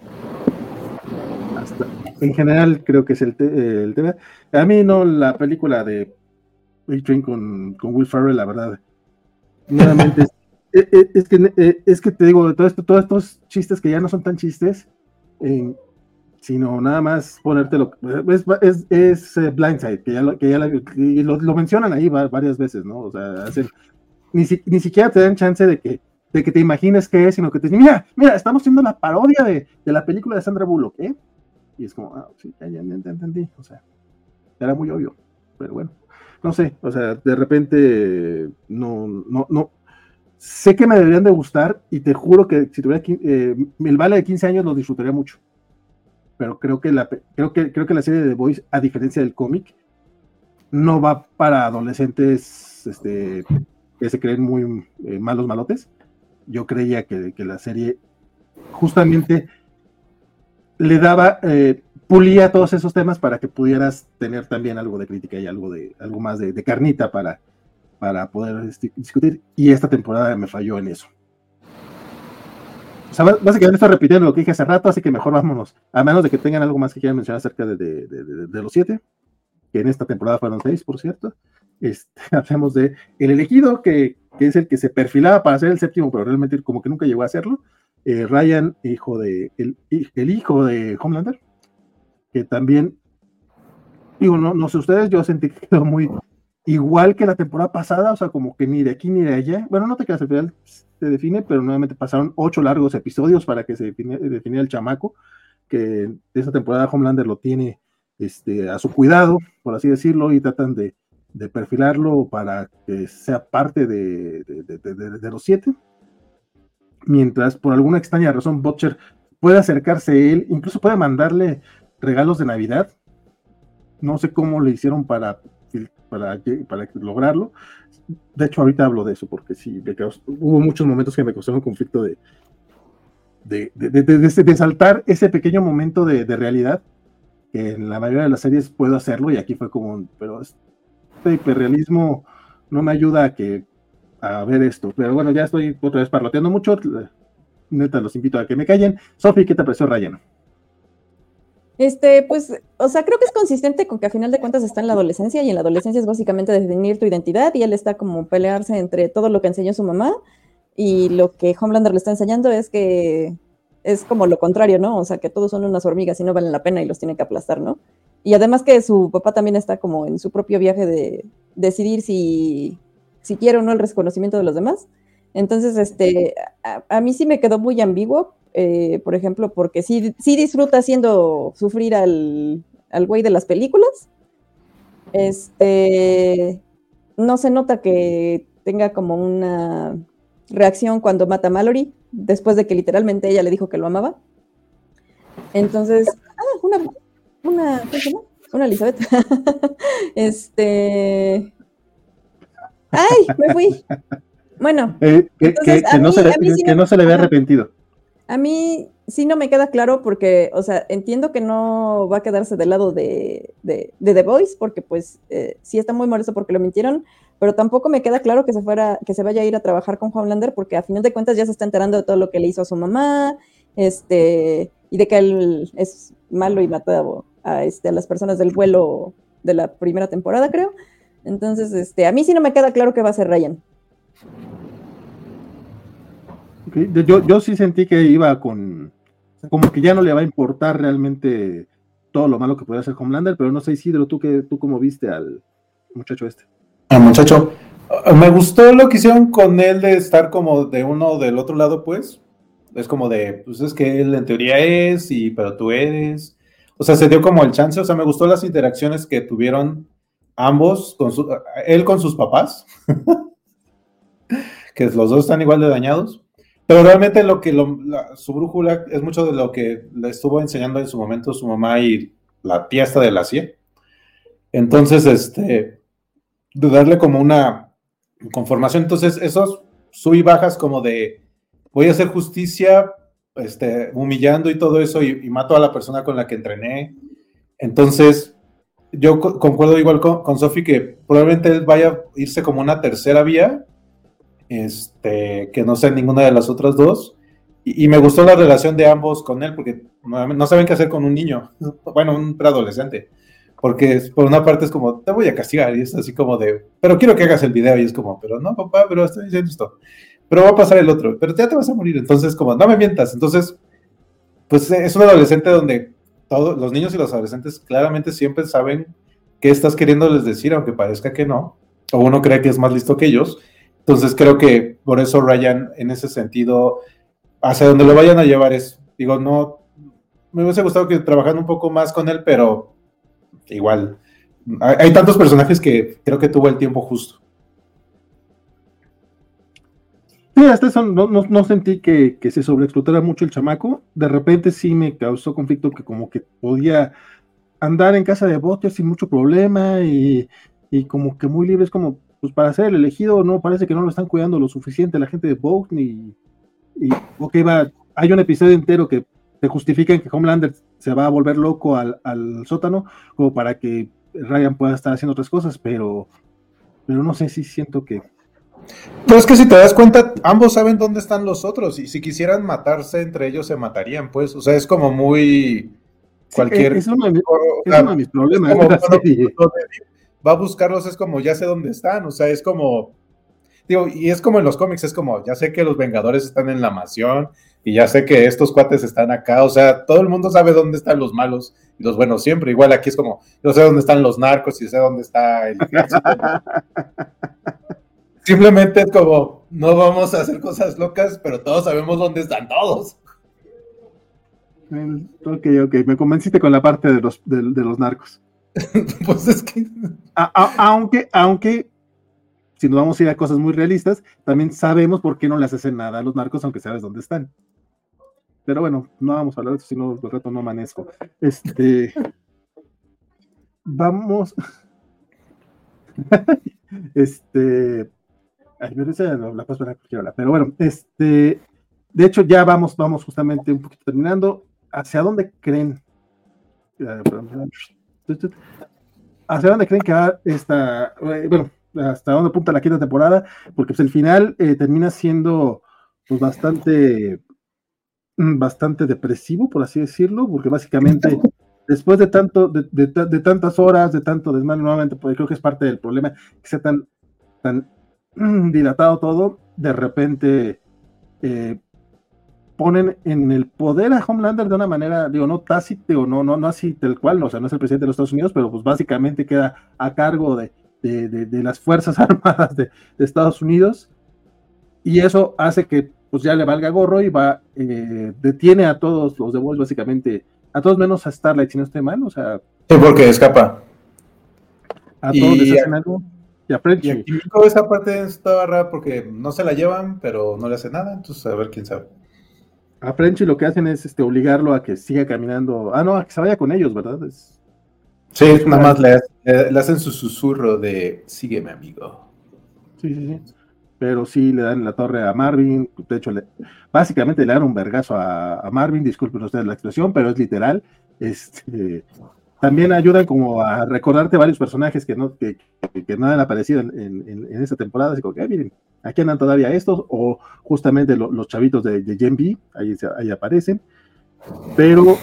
En general creo que es el tema. A mí no, la película de A-Train con Will Ferrell, la verdad, nuevamente es que te digo, todos estos chistes que ya no son tan chistes, sino nada más ponértelo, es Blindside, que lo mencionan ahí varias veces, ¿no? O sea, ni siquiera te dan chance de que te imagines qué es, sino que te dicen, mira, estamos haciendo la parodia de la película de Sandra Bullock, ¿eh? Y es como, sí, ya entendí, o sea, era muy obvio, pero bueno, no sé, o sea, de repente no, sé que me deberían de gustar, y te juro que si tuviera el Vale de 15 años lo disfrutaría mucho, pero creo que la serie de The Boys, a diferencia del cómic, no va para adolescentes que se creen muy malos malotes, yo creía que la serie justamente le daba, pulía todos esos temas para que pudieras tener también algo de crítica y algo más de carnita para poder discutir, y esta temporada me falló en eso. O sea, básicamente estoy repitiendo lo que dije hace rato, así que mejor vámonos, a menos de que tengan algo más que quieran mencionar acerca de los 7, que en esta temporada fueron 6, por cierto. Hablemos de El Elegido, que es el que se perfilaba para ser el 7º, pero realmente como que nunca llegó a hacerlo. Ryan, el hijo de Homelander, que también, digo, no sé ustedes, yo sentí que quedó muy igual que la temporada pasada, o sea, como que ni de aquí ni de allá. Bueno, no te quedas al final se define, pero nuevamente pasaron 8 largos episodios para que se definiera el chamaco, que de esa temporada Homelander lo tiene a su cuidado, por así decirlo, y tratan de perfilarlo para que sea parte de los 7, mientras por alguna extraña razón Butcher puede acercarse a él, incluso puede mandarle regalos de Navidad. No sé cómo le hicieron para lograrlo. De hecho, ahorita hablo de eso, porque sí, hubo muchos momentos que me causaron un conflicto de saltar ese pequeño momento de realidad, que en la mayoría de las series puedo hacerlo, y aquí fue como, pero este hiperrealismo no me ayuda a ver esto. Pero bueno, ya estoy otra vez parloteando mucho, neta, los invito a que me callen. Sofi, ¿qué te pareció Ryan? Pues, o sea, creo que es consistente con que a final de cuentas está en la adolescencia, y en la adolescencia es básicamente definir tu identidad, y él está como pelearse entre todo lo que enseñó su mamá y lo que Homelander le está enseñando es que es como lo contrario, ¿no? O sea, que todos son unas hormigas y no valen la pena y los tienen que aplastar, ¿no? Y además que su papá también está como en su propio viaje de decidir si quiere o no el reconocimiento de los demás. Entonces, a mí sí me quedó muy ambiguo, por ejemplo, porque sí disfruta haciendo sufrir al güey de las películas. No se nota que tenga como una reacción cuando mata a Mallory, después de que literalmente ella le dijo que lo amaba. Entonces, una Elizabeth. ¡Ay! Me fui. Bueno, entonces, que no se le vea arrepentido. A mí sí no me queda claro porque, o sea, entiendo que no va a quedarse del lado de The Voice, porque pues sí está muy molesto porque lo mintieron, pero tampoco me queda claro que se vaya a ir a trabajar con Homelander, porque a final de cuentas ya se está enterando de todo lo que le hizo a su mamá, y de que él es malo y mató a las personas del vuelo de la primera temporada, creo. Entonces, a mí sí no me queda claro qué va a hacer Ryan. Okay. Yo sí sentí que iba como que ya no le va a importar realmente todo lo malo que puede hacer Homelander, pero no sé, Isidro, tú cómo viste al muchacho Al muchacho, me gustó lo que hicieron con él de estar como de uno del otro lado, pues. Es como de, pues es que él en teoría es, pero tú eres. O sea, se dio como el chance, o sea, me gustó las interacciones que tuvieron ambos, él con sus papás, que los dos están igual de dañados. Pero realmente su brújula es mucho de lo que le estuvo enseñando en su momento su mamá y la tía esta de la CIA. Entonces, de darle como una conformación. Entonces, esos sub y bajas como de voy a hacer justicia, humillando y todo eso, y mato a la persona con la que entrené. Entonces, yo concuerdo igual con Sofi que probablemente él vaya a irse como una tercera vía, que no sea ninguna de las otras dos, y me gustó la relación de ambos con él, porque no saben qué hacer con un niño, bueno, un preadolescente, porque por una parte es como, te voy a castigar, y es así como de, pero quiero que hagas el video, y es como, pero no, papá, pero estoy diciendo esto, pero va a pasar el otro, pero ya te vas a morir, entonces como, no me mientas. Entonces, pues es un adolescente donde todos los niños y los adolescentes claramente siempre saben qué estás queriéndoles decir, aunque parezca que no, o uno cree que es más listo que ellos. Entonces creo que por eso Ryan, en ese sentido, hacia donde lo vayan a llevar no, me hubiese gustado que trabajaran un poco más con él, pero igual, hay tantos personajes que creo que tuvo el tiempo justo. Sí, hasta eso no sentí que se sobreexplotara mucho el chamaco. De repente sí me causó conflicto que como que podía andar en casa de Butcher sin mucho problema y como que muy libre, es como, pues para ser el elegido no parece que no lo están cuidando lo suficiente la gente de Vogue, y ok, hay un episodio entero que te justifican que Homelander se va a volver loco al sótano, como para que Ryan pueda estar haciendo otras cosas, pero no sé si siento que... Pero es que si te das cuenta, ambos saben dónde están los otros, y si quisieran matarse entre ellos se matarían, pues, o sea, es como muy cualquier... Es uno de mis problemas. Va a buscarlos, es como, ya sé dónde están, o sea, es como... Digo, y es como en los cómics, es como, ya sé que los Vengadores están en la mansión, y ya sé que estos cuates están acá, o sea, todo el mundo sabe dónde están los malos y los buenos siempre. Igual aquí es como, yo sé dónde están los narcos y sé dónde está el ejército. Simplemente es como, no vamos a hacer cosas locas, pero todos sabemos dónde están todos. Ok, me convenciste con la parte de los narcos. Pues es que... Aunque si nos vamos a ir a cosas muy realistas, también sabemos por qué no les hacen nada a los narcos, aunque sabes dónde están. Pero bueno, no vamos a hablar de eso, si no, el rato no amanezco. Vamos. Ay, pero esa la paso para cualquier hora. Pero bueno, de hecho, ya vamos justamente un poquito terminando. ¿Hacia dónde creen? ¿Hacia dónde creen que va esta? Bueno, hasta dónde apunta la quinta temporada, porque pues el final termina siendo pues bastante depresivo, por así decirlo, porque básicamente después de tantas horas, de tanto desmadre, nuevamente, pues creo que es parte del problema que sea tan dilatado todo, de repente ponen en el poder a Homelander de una manera, digo, no tácita, o no así tal cual, o sea, no es el presidente de los Estados Unidos, pero pues básicamente queda a cargo de las Fuerzas Armadas de Estados Unidos, y eso hace que pues ya le valga gorro y detiene a todos los The Boys, básicamente, a todos menos a Starlight, si no estoy mal, o sea... Sí, porque escapa. A todos les hacen algo, y a French. Y aquí toda esa parte estaba rara porque no se la llevan, pero no le hace nada, entonces a ver quién sabe. A Frenchy lo que hacen es obligarlo a que siga caminando, a que se vaya con ellos, ¿verdad? Sí, nada más le hacen su susurro de sígueme, amigo. Sí. Pero sí le dan la torre a Marvin, de hecho, básicamente le dan un vergazo a Marvin, disculpen ustedes la expresión, pero es literal. También ayudan como a recordarte varios personajes que no han aparecido en esta temporada, así como que, miren, aquí andan todavía estos, o justamente los chavitos de Gen B, ahí aparecen, pero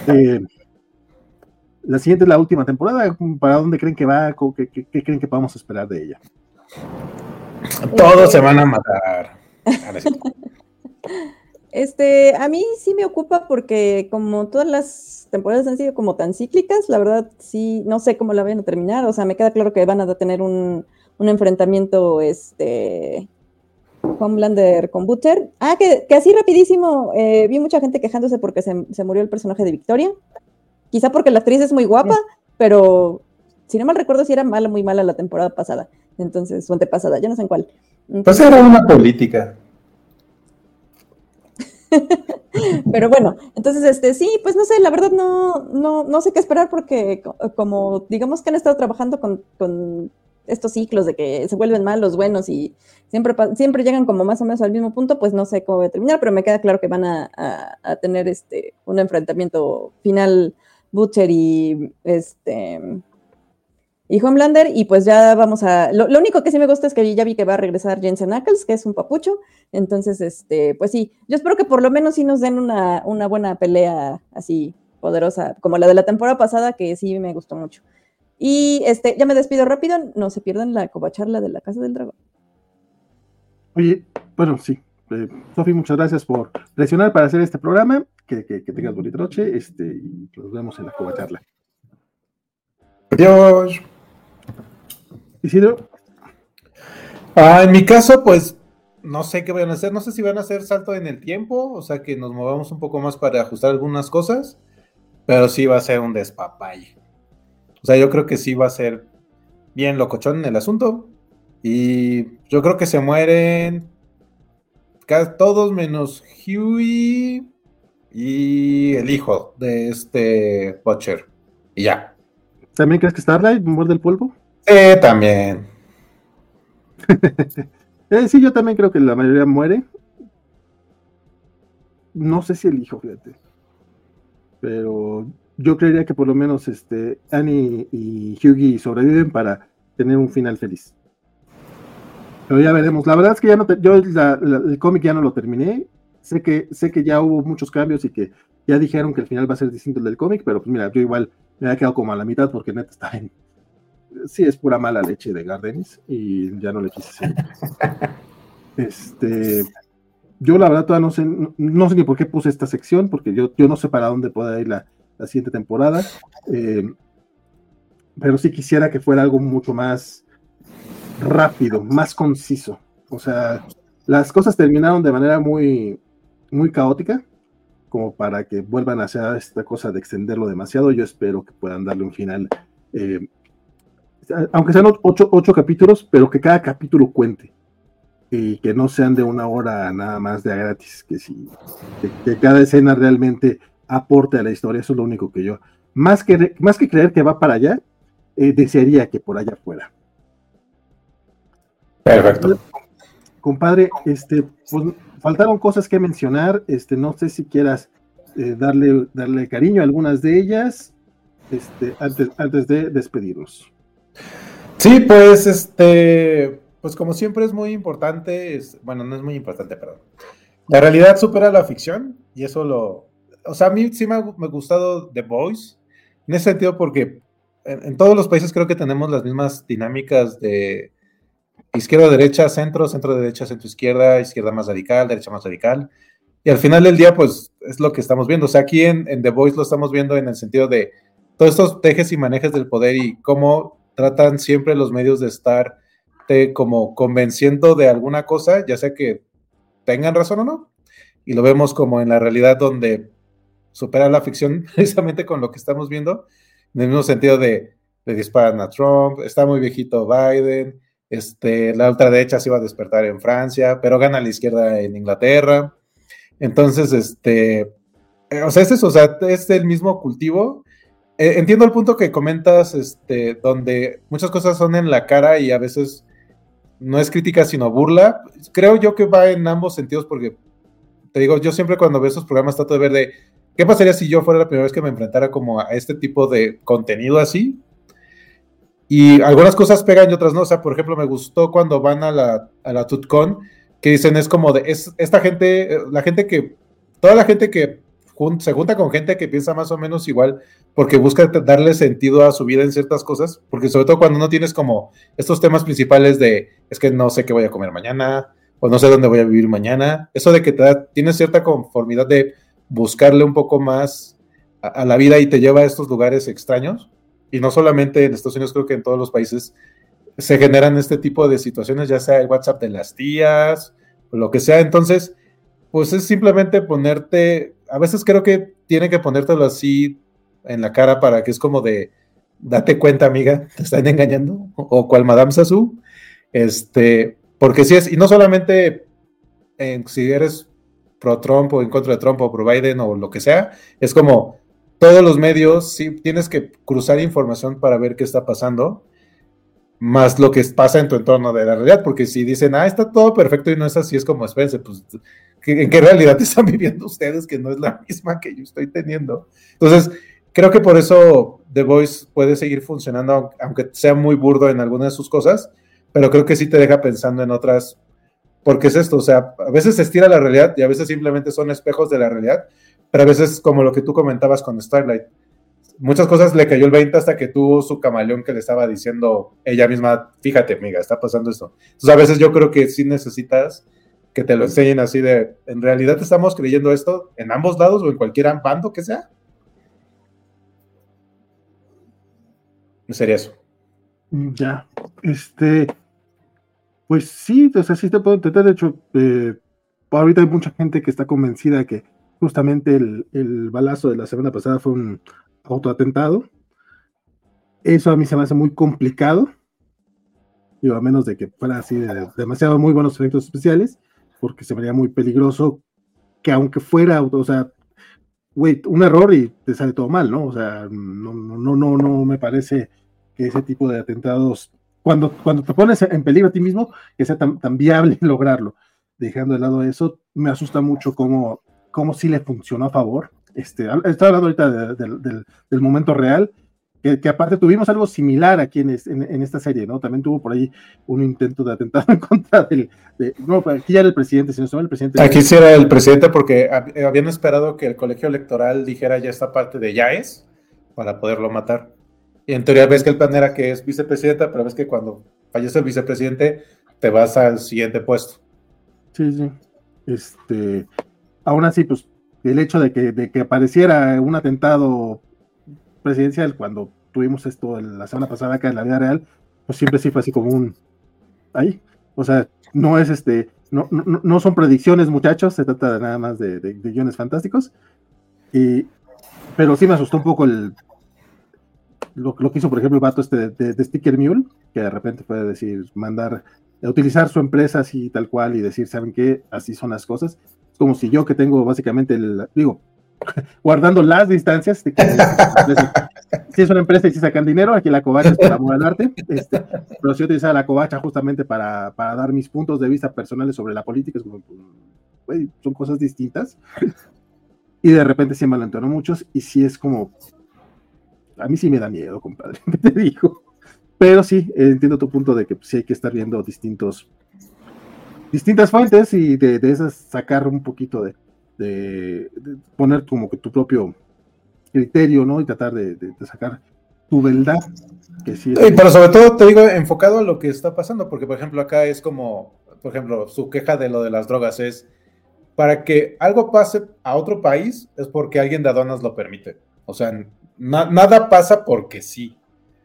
la siguiente es la última temporada. ¿Para dónde creen que va? ¿Qué creen que podamos esperar de ella? Todos se van a matar. A mí sí me ocupa porque como todas las temporadas han sido como tan cíclicas, la verdad sí, no sé cómo la vayan a terminar, o sea, me queda claro que van a tener un enfrentamiento, Homelander con Butcher. Que así rapidísimo, vi mucha gente quejándose porque se murió el personaje de Victoria, quizá porque la actriz es muy guapa, pero si no mal recuerdo, sí era muy mala la temporada pasada, entonces, o antepasada, ya no sé en cuál. Pues era una política. Pero bueno, entonces, sí, pues no sé, la verdad no sé qué esperar porque como digamos que han estado trabajando con estos ciclos de que se vuelven malos, buenos y siempre llegan como más o menos al mismo punto, pues no sé cómo va a terminar, pero me queda claro que van a tener un enfrentamiento final Butcher y Homelander, y pues ya vamos a... Lo único que sí me gusta es que ya vi que va a regresar Jensen Ackles, que es un papucho, entonces, pues sí, yo espero que por lo menos sí nos den una buena pelea así poderosa, como la de la temporada pasada, que sí me gustó mucho. Y ya me despido rápido, no se pierdan la covacharla de la Casa del Dragón. Oye, bueno, sí, Sofi, muchas gracias por presionar para hacer este programa, que tengas bonita noche, y nos vemos en la covacharla. Adiós. Isidro. En mi caso, pues no sé qué van a hacer. No sé si van a hacer salto en el tiempo, o sea que nos movamos un poco más para ajustar algunas cosas, pero sí va a ser un despapalle. O sea, yo creo que sí va a ser bien locochón en el asunto. Y yo creo que se mueren todos menos Huey y el hijo de Butcher. Y ya. ¿También crees que Starlight muerde el polvo? También. Sí, yo también creo que la mayoría muere. no sé si elijo, fíjate. Pero yo creería que por lo menos Annie y Hughie sobreviven para tener un final feliz. Pero ya veremos. La verdad es que ya no yo el cómic ya no lo terminé. Sé que ya hubo muchos cambios y que ya dijeron que el final va a ser distinto al del cómic, pero pues mira, yo igual me había quedado como a la mitad porque neta está en... Sí, es pura mala leche de Gardenis y ya no le quise seguir. Yo la verdad todavía no sé ni por qué puse esta sección, porque yo no sé para dónde pueda ir la siguiente temporada, pero sí quisiera que fuera algo mucho más rápido, más conciso. O sea, las cosas terminaron de manera muy, muy caótica, como para que vuelvan a hacer esta cosa de extenderlo demasiado. Yo espero que puedan darle un final, aunque sean 8 capítulos, pero que cada capítulo cuente. Y que no sean de 1 hora nada más de a gratis, que cada escena realmente aporte a la historia. Eso es lo único que yo, más que creer que va para allá, desearía que por allá fuera. Perfecto. Compadre, pues faltaron cosas que mencionar, no sé si quieras darle cariño a algunas de ellas, antes de despedirnos. Sí, pues pues como siempre es muy importante, bueno, no es muy importante, perdón. La realidad supera la ficción y eso o sea, a mí sí me ha gustado The Boys, en ese sentido porque en todos los países creo que tenemos las mismas dinámicas de izquierda-derecha, centro-derecha, centro-izquierda, izquierda más radical, derecha más radical, y al final del día pues es lo que estamos viendo. O sea, aquí en The Boys lo estamos viendo en el sentido de todos estos tejes y manejes del poder y cómo tratan siempre los medios de estar como convenciendo de alguna cosa, ya sea que tengan razón o no, y lo vemos como en la realidad donde supera la ficción precisamente con lo que estamos viendo, en el mismo sentido de le disparan a Trump, está muy viejito Biden, la ultraderecha se iba a despertar en Francia, pero gana la izquierda en Inglaterra. Entonces, o sea, es eso, o sea, es el mismo cultivo. Entiendo el punto que comentas, donde muchas cosas son en la cara y a veces no es crítica sino burla. Creo yo que va en ambos sentidos porque, te digo, yo siempre cuando veo esos programas trato de ver de qué pasaría si yo fuera la primera vez que me enfrentara como a este tipo de contenido así. Y algunas cosas pegan y otras no. O sea, por ejemplo, me gustó cuando van a la TutCon, que dicen es como de, esta gente, toda la gente que se junta con gente que piensa más o menos igual, porque busca darle sentido a su vida en ciertas cosas, porque sobre todo cuando no tienes como estos temas principales de, es que no sé qué voy a comer mañana, o no sé dónde voy a vivir mañana, eso de que tienes cierta conformidad de buscarle un poco más a la vida y te lleva a estos lugares extraños. Y no solamente en Estados Unidos, creo que en todos los países se generan este tipo de situaciones, ya sea el WhatsApp de las tías, o lo que sea. Entonces, pues es simplemente ponerte, a veces creo que tiene que ponértelo así en la cara para que es como de, date cuenta, amiga, te están engañando, o cual Madame Sassou, porque sí es, y no solamente si eres pro Trump o en contra de Trump o pro Biden o lo que sea, es como todos los medios, sí, tienes que cruzar información para ver qué está pasando, más lo que pasa en tu entorno de la realidad, porque si dicen, está todo perfecto y no es así, es como, espérense, pues, ¿en qué realidad están viviendo ustedes que no es la misma que yo estoy teniendo? Entonces, creo que por eso The Voice puede seguir funcionando, aunque sea muy burdo en algunas de sus cosas, pero creo que sí te deja pensando en otras, porque es esto, o sea, a veces se estira la realidad y a veces simplemente son espejos de la realidad, pero a veces como lo que tú comentabas con Starlight, muchas cosas le cayó el 20 hasta que tuvo su camaleón que le estaba diciendo ella misma, fíjate, amiga, está pasando esto. Entonces a veces yo creo que sí necesitas que te lo enseñen así de, en realidad estamos creyendo esto en ambos lados o en cualquier bando que sea. Sería eso. Ya, pues sí, o sea, sí te puedo entender. De hecho, ahorita hay mucha gente que está convencida que justamente el balazo de la semana pasada fue un autoatentado. Eso a mí se me hace muy complicado, digo, a menos de que fuera así de demasiado muy buenos efectos especiales, porque se me haría muy peligroso que aunque fuera, o sea, güey, un error y te sale todo mal, ¿no? O sea, no me parece que ese tipo de atentados, cuando te pones en peligro a ti mismo, que sea tan viable lograrlo. Dejando de lado eso, me asusta mucho cómo cómo sí le funcionó a favor. Estoy hablando ahorita del momento real, que aparte tuvimos algo similar aquí en esta serie, ¿no? También tuvo por ahí un intento de atentado en contra no, aquí ya era el presidente, si no estaba el presidente. Aquí sí era el presidente porque habían esperado que el colegio electoral dijera ya esta parte de ya es, para poderlo matar. Y en teoría ves que el plan era que es vicepresidenta, pero ves que cuando fallece el vicepresidente, te vas al siguiente puesto. Sí. Aún así, pues, el hecho de que apareciera un atentado presidencial cuando tuvimos esto la semana pasada acá en la vida real, pues siempre sí fue así como ahí. O sea, no es no son predicciones, muchachos, se trata nada más de guiones fantásticos. Pero sí me asustó un poco lo que hizo, por ejemplo, el vato de Sticker Mule, que de repente puede decir, utilizar su empresa así tal cual y decir, ¿saben qué? Así son las cosas. Es como si yo que tengo básicamente guardando las distancias, si es una empresa y si sacan dinero, aquí la covacha es por amor al arte, pero si yo utilizaba la covacha justamente para dar mis puntos de vista personales sobre la política, es como, güey, son cosas distintas, y de repente se malentonó muchos, y sí es como, a mí sí me da miedo, compadre, ¿qué te digo? Pero sí, entiendo tu punto de que sí hay que estar viendo distintas fuentes y de esas sacar un poquito de poner como que tu propio criterio, ¿no? Y tratar de sacar tu verdad. Que sí pero sobre todo, te digo, enfocado a lo que está pasando, porque por ejemplo acá es como, por ejemplo, su queja de lo de las drogas es, para que algo pase a otro país es porque alguien de aduanas lo permite. O sea, nada pasa porque sí.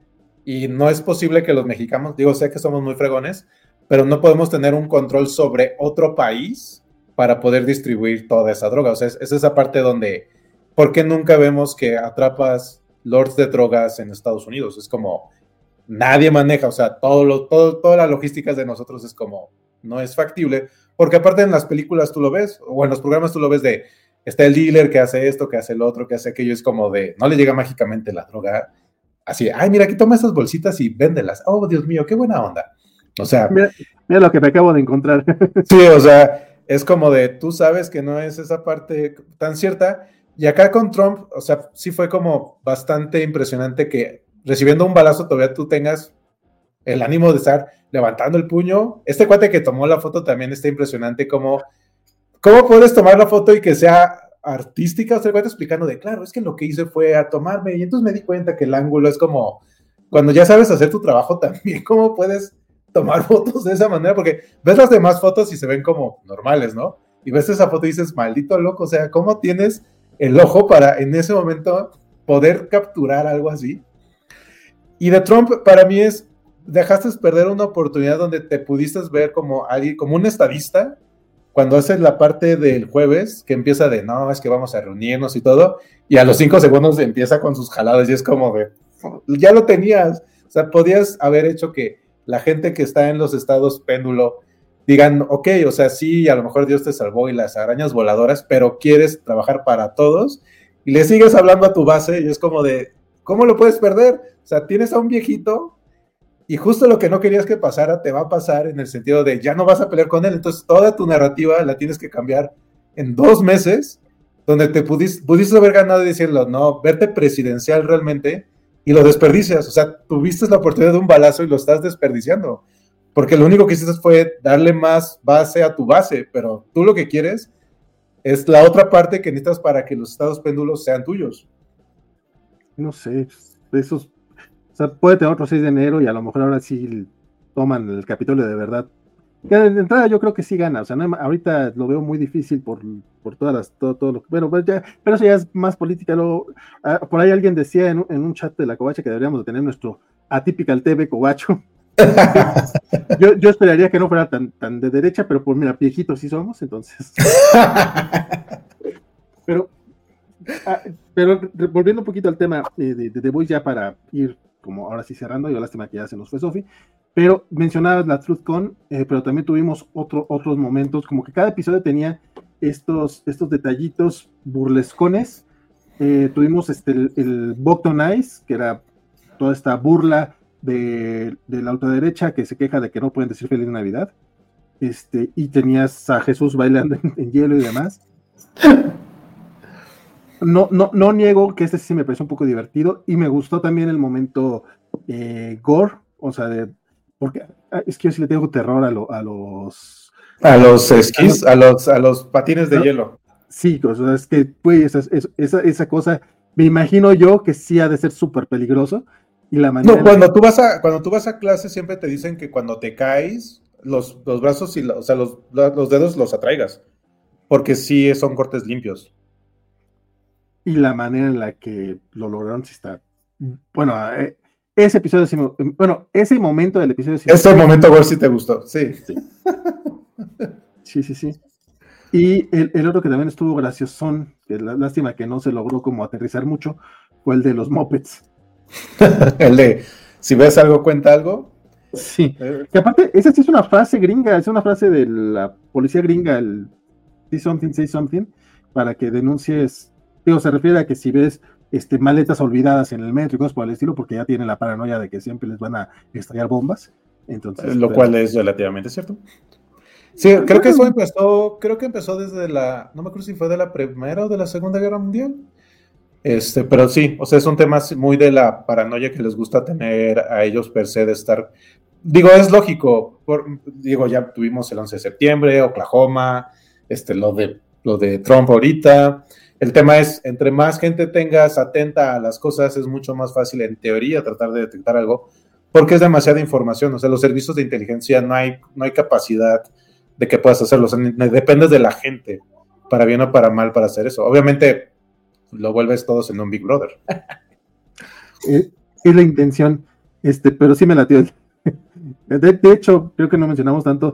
Y no es posible que los mexicanos, digo, sé que somos muy fregones, pero no podemos tener un control sobre otro país para poder distribuir toda esa droga. O sea, es esa parte donde, ¿por qué nunca vemos que atrapas lords de drogas en Estados Unidos? Es como, nadie maneja, o sea, toda la logística de nosotros es como, no es factible, porque aparte en las películas tú lo ves, o en los programas tú lo ves está el dealer que hace esto, que hace el otro, que hace aquello, es como no le llega mágicamente la droga, así, ay, mira, aquí toma estas bolsitas y véndelas, oh, Dios mío, qué buena onda. O sea, mira lo que me acabo de encontrar. Sí, o sea, es como tú sabes que no es esa parte tan cierta. Y acá con Trump, o sea, sí fue como bastante impresionante que recibiendo un balazo todavía tú tengas el ánimo de estar levantando el puño. Este cuate que tomó la foto también está impresionante ¿cómo puedes tomar la foto y que sea artística? O sea, el cuate explicando claro, es que lo que hice fue a tomarme y entonces me di cuenta que el ángulo es como, cuando ya sabes hacer tu trabajo también, ¿cómo puedes tomar fotos de esa manera? Porque ves las demás fotos y se ven como normales, ¿no? Y ves esa foto y dices, maldito loco, o sea, ¿cómo tienes el ojo para en ese momento poder capturar algo así? Y de Trump, para mí dejaste perder una oportunidad donde te pudiste ver como alguien, como un estadista, cuando haces la parte del jueves, que empieza no, es que vamos a reunirnos y todo, y a los 5 segundos empieza con sus jaladas y es como ya lo tenías, o sea, podías haber hecho que la gente que está en los estados péndulo digan, ok, o sea, sí, a lo mejor Dios te salvó y las arañas voladoras, pero quieres trabajar para todos y le sigues hablando a tu base y es como ¿cómo lo puedes perder? O sea, tienes a un viejito y justo lo que no querías que pasara te va a pasar en el sentido de ya no vas a pelear con él, entonces toda tu narrativa la tienes que cambiar en 2 meses, donde te pudiste haber ganado y decirlo, no, verte presidencial realmente, y lo desperdicias, o sea, tuviste la oportunidad de un balazo y lo estás desperdiciando, porque lo único que hiciste fue darle más base a tu base, pero tú lo que quieres es la otra parte que necesitas para que los estados péndulos sean tuyos. No sé, esos, o sea, puede tener otro 6 de enero y a lo mejor ahora sí toman el Capitolio de verdad. De entrada yo creo que sí gana, o sea, no, ahorita lo veo muy difícil por todas todo lo que, bueno, pero eso ya es más política. Por ahí alguien decía en un chat de la Covacha que deberíamos de tener nuestro Atypical TV Covacho. yo esperaría que no fuera tan de derecha, pero pues mira, viejitos sí somos, entonces. pero volviendo un poquito al tema de The Voice, ya para ir como ahora sí cerrando, yo lástima que ya se nos fue Sofi, pero mencionabas la TruthCon, pero también tuvimos otros momentos, como que cada episodio tenía estos detallitos burlescones. Tuvimos el Bogton Eyes, que era toda esta burla de la ultraderecha que se queja de que no pueden decir Feliz Navidad, y tenías a Jesús bailando en hielo y demás. no niego que este sí me pareció un poco divertido y me gustó también el momento gore, o sea, porque es que yo sí le tengo terror a los... A los esquís, a los patines de hielo. Sí, o sea, es que, pues, esa cosa, me imagino yo que sí ha de ser súper peligroso. Y la manera No, cuando tú vas a clase siempre te dicen que cuando te caes, los brazos y o sea, los dedos los atraigas, porque sí son cortes limpios. Y la manera en la que lo lograron sí está... Bueno, ese episodio sí bueno, ese momento del episodio sí... Ese momento, a ver si te gustó, sí. Sí. Y el otro que también estuvo graciosón, que lástima que no se logró como aterrizar mucho, fue el de los mopeds. El de, si ves algo, cuenta algo. Sí, que aparte, esa sí es una frase gringa, es una frase de la policía gringa, el say something, para que denuncies, digo, se refiere a que si ves maletas olvidadas en el metro y cosas por el estilo, porque ya tienen la paranoia de que siempre les van a estallar bombas. Entonces, lo cual es relativamente cierto. Sí, creo que eso empezó desde no me acuerdo si fue de la Primera o de la Segunda Guerra Mundial. Pero sí, o sea, es un tema muy de la paranoia que les gusta tener a ellos per se de estar. Digo, es lógico. Ya tuvimos el 11 de septiembre, Oklahoma, lo de Trump ahorita. El tema es, entre más gente tengas atenta a las cosas, es mucho más fácil, en teoría, tratar de detectar algo, porque es demasiada información. O sea, los servicios de inteligencia no hay capacidad de que puedas hacerlo. O sea, dependes de la gente, para bien o para mal, para hacer eso. Obviamente, lo vuelves todos en un Big Brother. Es la intención, pero sí me latió. De hecho, creo que no mencionamos tanto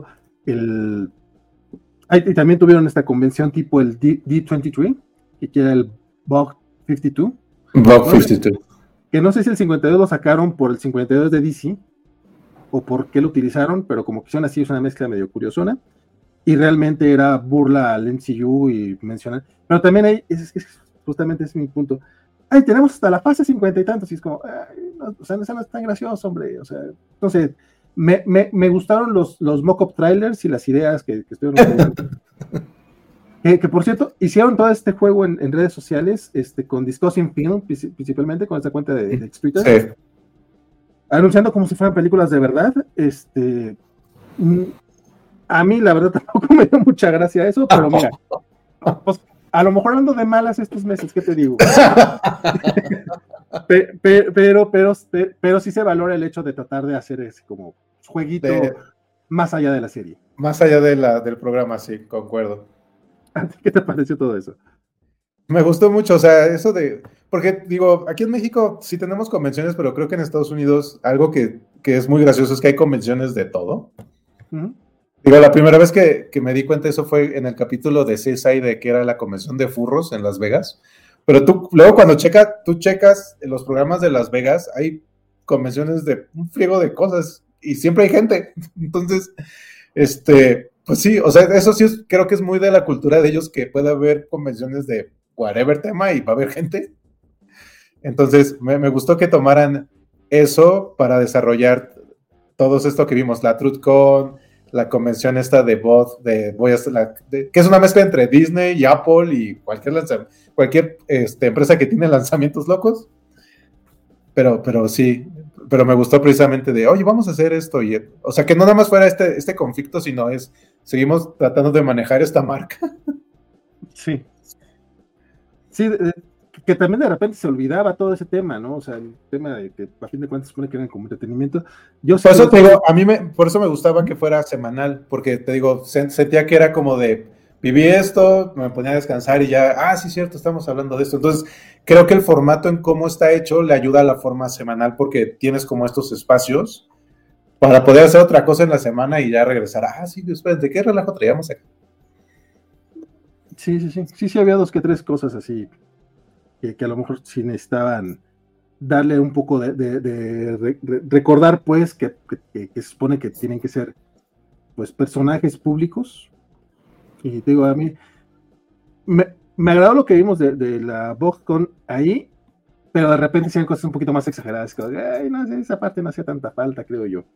y también tuvieron esta convención tipo el D23, que era el Bug 52. Bug 52. Que no sé si el 52 lo sacaron por el 52 de DC o por qué lo utilizaron, pero como que son así, es una mezcla medio curiosona. Y realmente era burla al MCU y mencionar. Pero también hay, justamente es mi punto. Ay, tenemos hasta la fase 50 y tantos, y es como, no, o sea, eso no es tan gracioso, hombre. O sea, entonces, me gustaron los mock-up trailers y las ideas que estuvieron. que por cierto, hicieron todo este juego en redes sociales, con Discussing Film, principalmente con esa cuenta de Twitter. Sí. Anunciando como si fueran películas de verdad. A mí, la verdad, tampoco me dio mucha gracia eso, pero mira, pues, a lo mejor ando de malas estos meses, ¿qué te digo? pero sí se valora el hecho de tratar de hacer ese como jueguito más allá de la serie. Más allá del programa, sí, concuerdo. ¿Qué te pareció todo eso? Me gustó mucho, o sea, eso porque digo, aquí en México sí tenemos convenciones, pero creo que en Estados Unidos algo que es muy gracioso es que hay convenciones de todo. Uh-huh. Digo, la primera vez que me di cuenta de eso fue en el capítulo de CSI de que era la convención de furros en Las Vegas. Pero luego cuando tú checas los programas de Las Vegas, hay convenciones de un friego de cosas y siempre hay gente. Entonces, pues sí, o sea, eso sí creo que es muy de la cultura de ellos, que puede haber convenciones de whatever tema y va a haber gente. Entonces, me gustó que tomaran eso para desarrollar todo esto que vimos, la TruthCon, la convención esta de Bot, que es una mezcla entre Disney y Apple y cualquier empresa que tiene lanzamientos locos. Pero sí, pero me gustó precisamente de, oye, vamos a hacer esto. O sea, que no nada más fuera este conflicto, sino seguimos tratando de manejar esta marca. Sí. Sí, que también de repente se olvidaba todo ese tema, ¿no? O sea, el tema de que a fin de cuentas supone que eran como entretenimiento. Por eso te digo, por eso me gustaba que fuera semanal, porque te digo, sentía que era como de, viví esto, me ponía a descansar y ya, sí, cierto, estamos hablando de esto. Entonces, creo que el formato en cómo está hecho le ayuda a la forma semanal, porque tienes como estos espacios para poder hacer otra cosa en la semana y ya regresar. Sí, después, ¿de qué relajo traíamos acá? Sí, había 2 que 3 cosas así que a lo mejor sí necesitaban darle un poco de recordar, pues, que se supone que tienen que ser, pues, personajes públicos. Y te digo, a mí me agradó lo que vimos de la BogCon ahí, pero de repente hicieron cosas un poquito más exageradas, como, no sé, esa parte no hacía tanta falta, creo yo.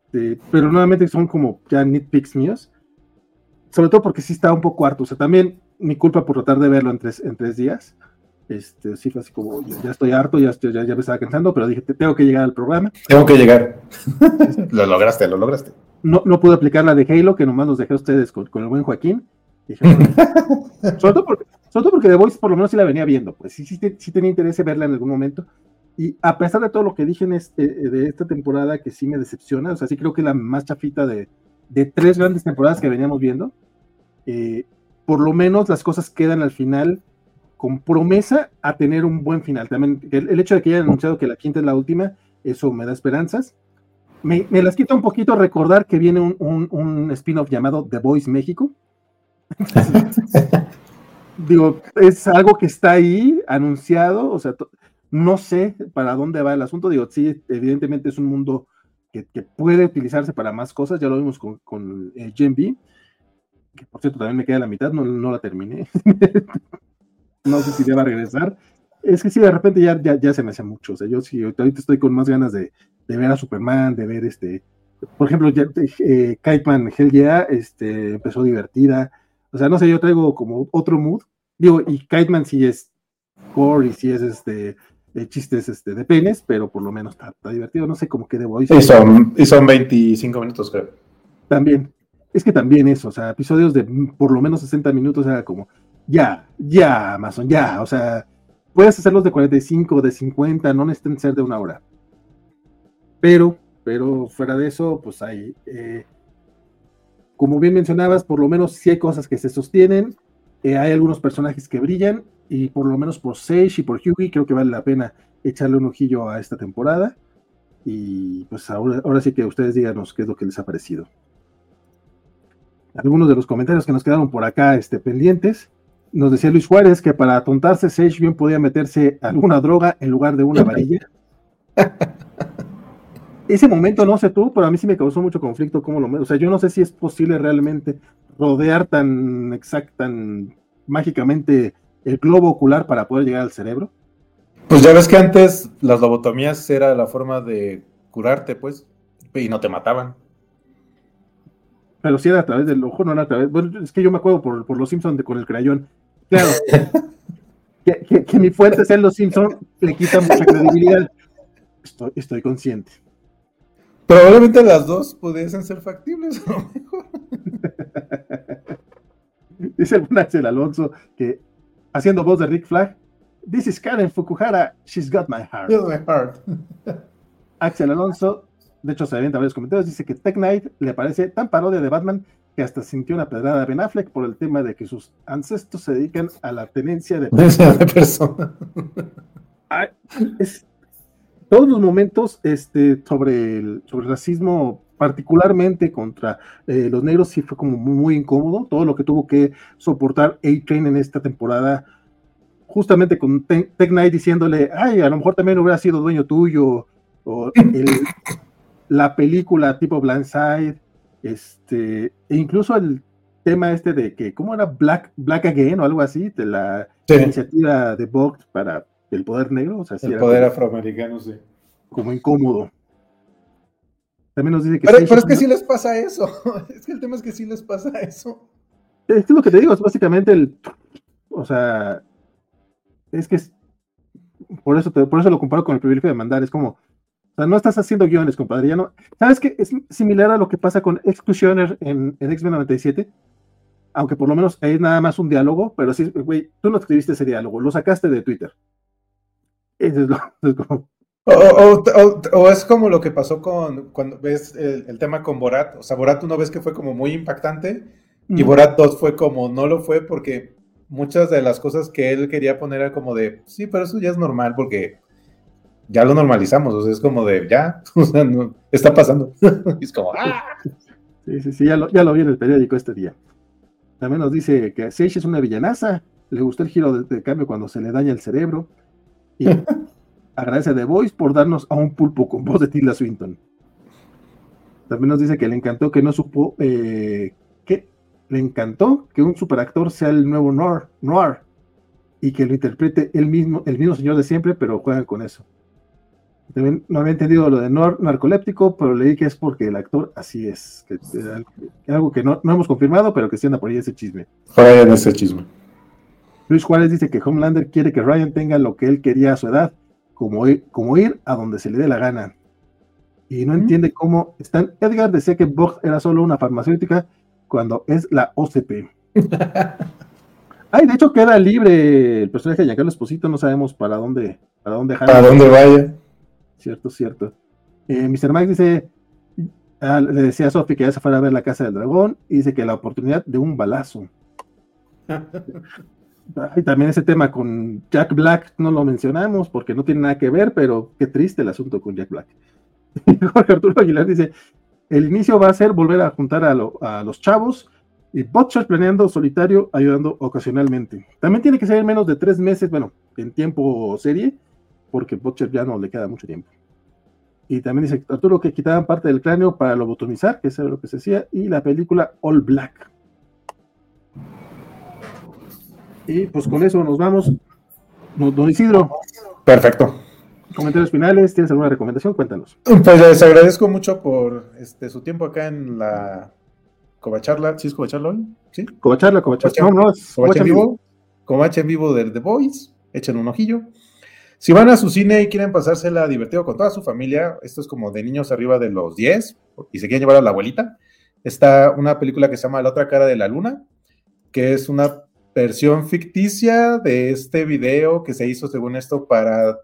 Pero nuevamente son como ya nitpicks míos, sobre todo porque sí está un poco harto. O sea, también mi culpa por tratar de verlo en tres días. Sí fue así como, ya estoy harto, ya me estaba cansando, pero dije, tengo que llegar al programa. Tengo que llegar. Lo lograste. No pude aplicar la de Halo, que nomás los dejé a ustedes con el buen Joaquín. Dije, bueno, sobre todo porque The Voice por lo menos sí la venía viendo, pues sí tenía interés en verla en algún momento. Y a pesar de todo lo que dije de esta temporada, que sí me decepciona, o sea, sí creo que la más chafita de 3 grandes temporadas que veníamos viendo, por lo menos las cosas quedan al final con promesa a tener un buen final. También el hecho de que hayan anunciado que la quinta es la última, eso me da esperanzas. Me las quita un poquito recordar que viene un spin-off llamado The Voice México. Digo, es algo que está ahí anunciado, o sea, no sé para dónde va el asunto. Digo, sí, evidentemente es un mundo que puede utilizarse para más cosas. Ya lo vimos con Gen V, que por cierto también me queda la mitad, no la terminé. No sé si deba regresar. Es que sí, de repente ya se me hace mucho. O sea, yo sí, ahorita estoy con más ganas de ver a Superman, de ver por ejemplo, Kiteman Hell Yeah, empezó divertida. O sea, no sé, yo traigo como otro mood. Digo, y Kiteman sí es gore y sí es chistes de penes, pero por lo menos está divertido. No sé, como que The Voice. Y son 25 minutos, creo. También. Es que también eso, o sea, episodios de por lo menos 60 minutos era como, ya, Amazon, ya, o sea, puedes hacerlos de 45, de 50, no necesitan ser de 1 hora. Pero fuera de eso, pues hay, como bien mencionabas, por lo menos sí hay cosas que se sostienen, hay algunos personajes que brillan, y por lo menos por Sage y por Hughie creo que vale la pena echarle un ojillo a esta temporada, y pues ahora sí que ustedes díganos qué es lo que les ha parecido. Algunos de los comentarios que nos quedaron por acá pendientes. Nos decía Luis Juárez que para atontarse Sage bien podía meterse alguna droga en lugar de una varilla. Ese momento, no sé tú, pero a mí sí me causó mucho conflicto cómo o sea, yo no sé si es posible realmente rodear tan mágicamente el globo ocular para poder llegar al cerebro. Pues ya ves que antes las lobotomías era la forma de curarte, pues, y no te mataban. Pero sí era a través del ojo, no era a través. Bueno, es que yo me acuerdo por los Simpsons con el crayón. Claro. que mi fuente sea los Simpsons le quita mucha credibilidad. Estoy consciente. Probablemente las dos pudiesen ser factibles, a lo mejor. Dice el buen Axel Alonso que, haciendo voz de Rick Flag, "This is Karen Fukuhara, she's got my heart." Axel Alonso, de hecho se avienta varios comentarios, dice que Tech Knight le parece tan parodia de Batman que hasta sintió una pedrada a Ben Affleck por el tema de que sus ancestros se dedican a la tenencia de personas. Todos los momentos sobre el racismo, particularmente contra los negros, sí fue como muy incómodo. Todo lo que tuvo que soportar A-Train en esta temporada, justamente con Tech Knight diciéndole, ay, a lo mejor también hubiera sido dueño tuyo, o la película tipo Blindside, e incluso el tema de que, ¿cómo era? Black Again o algo así, de la iniciativa de Vogt para el poder negro. O sea, sí, el poder afroamericano, sí. Como incómodo. También nos dice que... Pero es que sí les pasa eso. Es que el tema es que sí les pasa eso. Es lo que te digo, es básicamente o sea, es que por eso lo comparo con el privilegio de mandar. Es como, o sea, no estás haciendo guiones, compadre. Ya no. ¿Sabes qué? Es similar a lo que pasa con Exclusioner en X-Men 97. Aunque por lo menos es nada más un diálogo, pero sí, güey, tú no escribiste ese diálogo, lo sacaste de Twitter. Eso es como... O es como lo que pasó cuando ves el tema con Borat. O sea, Borat 1 ves que fue como muy impactante, y Borat 2 fue como, no lo fue, porque muchas de las cosas que él quería poner era como de, sí, pero eso ya es normal porque ya lo normalizamos. O sea, es como de, ya, o sea, no, está pasando. Es como, ¡ah! Sí, ya lo vi en el periódico este día. También nos dice que Sage es una villanaza, le gustó el giro de cambio cuando se le daña el cerebro, y agradece a The Voice por darnos a un pulpo con voz de Tilda Swinton. También nos dice que le encantó que no supo que le encantó que un superactor sea el nuevo Noir y que lo interprete el mismo señor de siempre, pero juegan con eso. También no había entendido lo de narcoléptico, pero leí que es porque el actor así es, que algo que no hemos confirmado, pero que se anda por ahí ese chisme. Por ahí en ese chisme. Luis Juárez dice que Homelander quiere que Ryan tenga lo que él quería a su edad, como ir a donde se le dé la gana. Y no entiende cómo Stan Edgar decía que Vogt era solo una farmacéutica cuando es la OCP. De hecho queda libre el personaje de Giancarlo Esposito, no sabemos para dónde vaya. Cierto. Mr. Mike dice, le decía a Sophie que ya se fuera a ver La Casa del Dragón, y dice que la oportunidad de un balazo. Y también ese tema con Jack Black no lo mencionamos porque no tiene nada que ver, pero qué triste el asunto con Jack Black. Jorge Arturo Aguilar dice, el inicio va a ser volver a juntar a los chavos, y Butcher planeando solitario, ayudando ocasionalmente. También tiene que ser menos de 3 meses, bueno, en tiempo serie, porque Butcher ya no le queda mucho tiempo. Y también dice Arturo que quitaban parte del cráneo para lobotomizar, que eso es lo que se hacía, y la película All Black. Y pues con eso nos vamos. Don Isidro. Perfecto. Comentarios finales, ¿tienes alguna recomendación? Cuéntanos. Pues les agradezco mucho por su tiempo acá en la Covacharla. ¿Sí es Covacharla hoy? ¿Sí? Covacharla. No, es Covacha en vivo. Covacha en vivo de The Boys. Echen un ojillo. Si van a su cine y quieren pasársela divertido con toda su familia, esto es como de niños arriba de los 10, y se quieren llevar a la abuelita, está una película que se llama La otra cara de la luna, que es una versión ficticia de este video que se hizo, según esto, para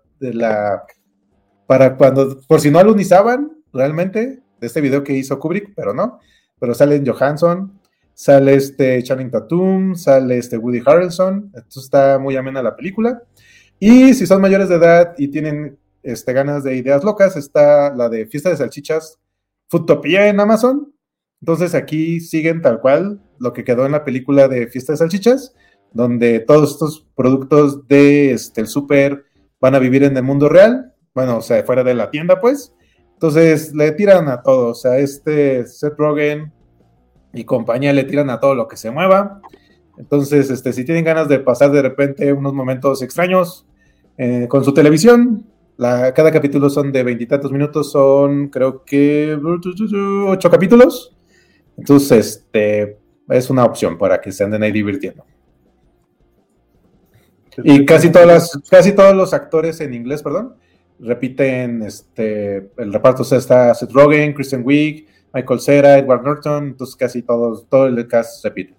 cuando, por si no alunizaban realmente, de este video que hizo Kubrick, pero sale Johansson, sale Channing Tatum, sale Woody Harrelson, entonces está muy amena la película. Y si son mayores de edad y tienen ganas de ideas locas, está la de Fiesta de Salchichas, Foodtopia en Amazon. Entonces aquí siguen tal cual lo que quedó en la película de Fiesta de Salchichas, donde todos estos productos de el súper van a vivir en el mundo real, bueno, o sea, fuera de la tienda, pues. Entonces le tiran a todo, o sea, Seth Rogen y compañía le tiran a todo lo que se mueva. Entonces, si tienen ganas de pasar de repente unos momentos extraños con su televisión, cada capítulo son de 20 y tantos minutos, son creo que 8 capítulos. Entonces, es una opción para que se anden ahí divirtiendo. Y casi todos los actores en inglés, repiten el reparto. O sea, está Seth Rogen, Kristen Wiig, Michael Cera, Edward Norton, entonces casi todo el cast repite.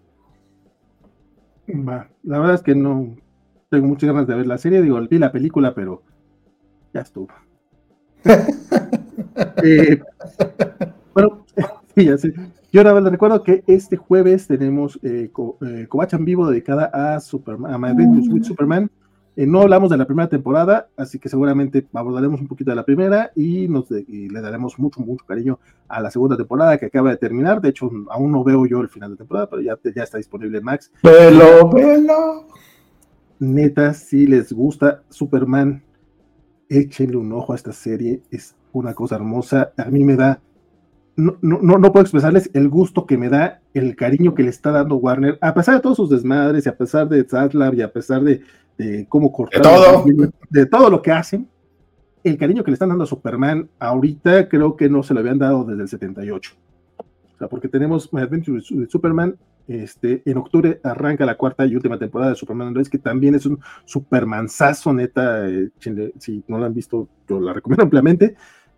La verdad es que no tengo muchas ganas de ver la serie, vi la película, pero ya estuvo. Bueno, sí, ya sé. Yo ahora les recuerdo que este jueves tenemos Covacha en vivo dedicada a Superman, a My Adventures with Superman. No hablamos de la primera temporada, así que seguramente abordaremos un poquito de la primera y le daremos mucho cariño a la segunda temporada que acaba de terminar. De hecho, aún no veo yo el final de temporada, pero ya está disponible en Max. ¡Velo! Neta, si les gusta Superman, échenle un ojo a esta serie. Es una cosa hermosa. A mí me da... No puedo expresarles el gusto que me da, el cariño que le está dando Warner, a pesar de todos sus desmadres, y a pesar de Zaslav, y a pesar de cómo cortar de todo lo que hacen. El cariño que le están dando a Superman ahorita creo que no se lo habían dado desde el 78. O sea, porque tenemos My Adventures with Superman, en octubre arranca la cuarta y última temporada de Superman Lois, que también es un supermanzazo, neta. Si no la han visto, yo la recomiendo ampliamente.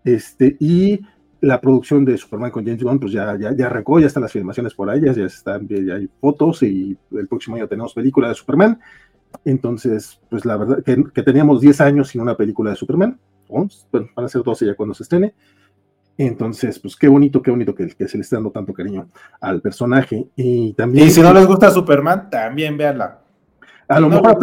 Y la producción de Superman con James Gunn, pues ya arrancó, ya están las filmaciones por ahí, ya hay fotos, y el próximo año tenemos película de Superman. Entonces, pues la verdad que teníamos 10 años sin una película de Superman, bueno, van a ser 12 ya cuando se estrene. Entonces, pues qué bonito que se le esté dando tanto cariño al personaje. Y si no les gusta Superman, también véanla. A lo mejor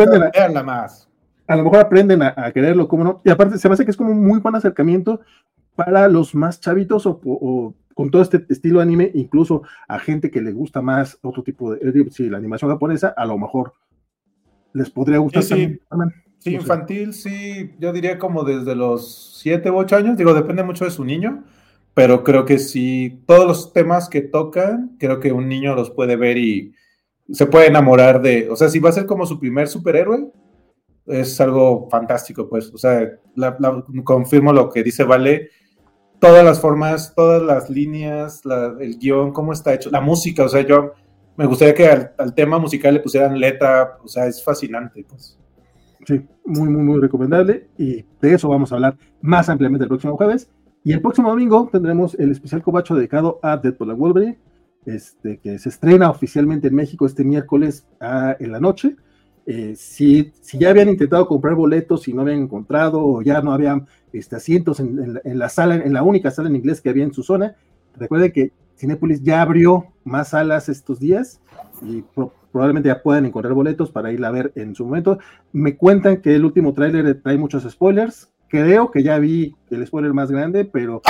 aprenden a quererlo, ¿cómo no? Y aparte se me hace que es como un muy buen acercamiento para los más chavitos o con todo este estilo anime, incluso a gente que le gusta más otro tipo la animación japonesa, a lo mejor les podría gustar también. Sí, infantil, sí, yo diría como desde los 7 u 8 años, depende mucho de su niño, pero creo que sí, todos los temas que tocan, creo que un niño los puede ver y se puede enamorar o sea, si va a ser como su primer superhéroe, es algo fantástico, pues, o sea, confirmo lo que dice Vale, todas las formas, todas las líneas, el guión, cómo está hecho, la música, o sea, yo me gustaría que al tema musical le pusieran letra, o sea, es fascinante, pues. Sí, muy, muy, muy recomendable, y de eso vamos a hablar más ampliamente el próximo jueves. Y el próximo domingo tendremos el especial covacho dedicado a Deadpool and Wolverine, que se estrena oficialmente en México este miércoles en la noche. Si ya habían intentado comprar boletos y no habían encontrado, o ya no habían asientos en la sala, en la única sala en inglés que había en su zona, recuerden que Cinépolis ya abrió más salas estos días y probablemente ya puedan encontrar boletos para ir a ver en su momento. Me cuentan que el último tráiler trae muchos spoilers. Creo que ya vi el spoiler más grande, pero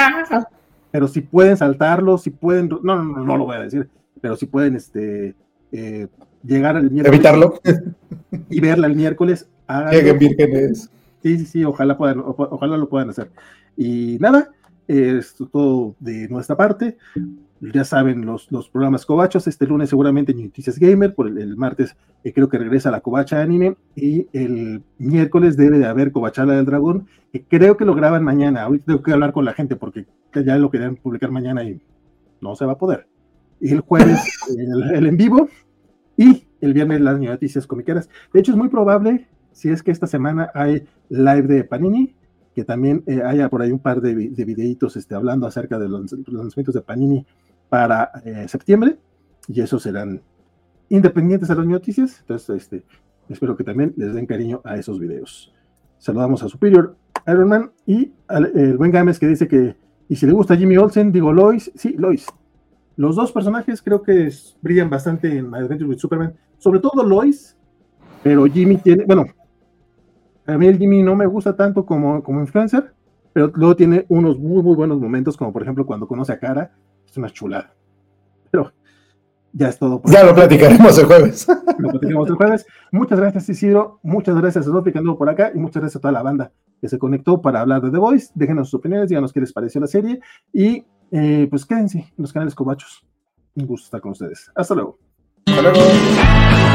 si pueden saltarlo, si pueden, no lo voy a decir, pero si pueden llegar al miércoles, evitarlo y verla el miércoles, lleguen vírgenes. Sí, ojalá lo puedan hacer. Y nada, esto todo de nuestra parte. Ya saben, los programas covachos, este lunes seguramente Noticias Gamer, por el martes creo que regresa la covacha anime, y el miércoles debe de haber covachala del dragón, que creo que lo graban mañana. Ahorita tengo que hablar con la gente porque ya lo querían publicar mañana y no se va a poder. Y el jueves el en vivo, y el viernes las noticias comiqueras. De hecho, es muy probable, si es que esta semana hay live de Panini, que también haya por ahí un par de videitos hablando acerca de los lanzamientos de Panini para septiembre, y esos serán independientes a las noticias. Entonces, espero que también les den cariño a esos videos. Saludamos a Superior Iron Man y el buen Gámez, que dice que, y si le gusta Jimmy Olsen, digo Lois. Sí, Lois. Los dos personajes creo que brillan bastante en Adventures with Superman, sobre todo Lois, pero Jimmy tiene, bueno, a mí el Jimmy no me gusta tanto como influencer, pero luego tiene unos muy, muy buenos momentos, como por ejemplo cuando conoce a Kara, es una chulada. Pero ya es todo. Ya lo platicaremos el jueves. Lo platicaremos el jueves. Muchas gracias, Isidro. Muchas gracias a Sofi que anduvo por acá, y muchas gracias a toda la banda que se conectó para hablar de The Voice. Déjenos sus opiniones, díganos qué les pareció la serie, y pues quédense en los canales covachos. Un gusto estar con ustedes. Hasta luego. Hasta luego.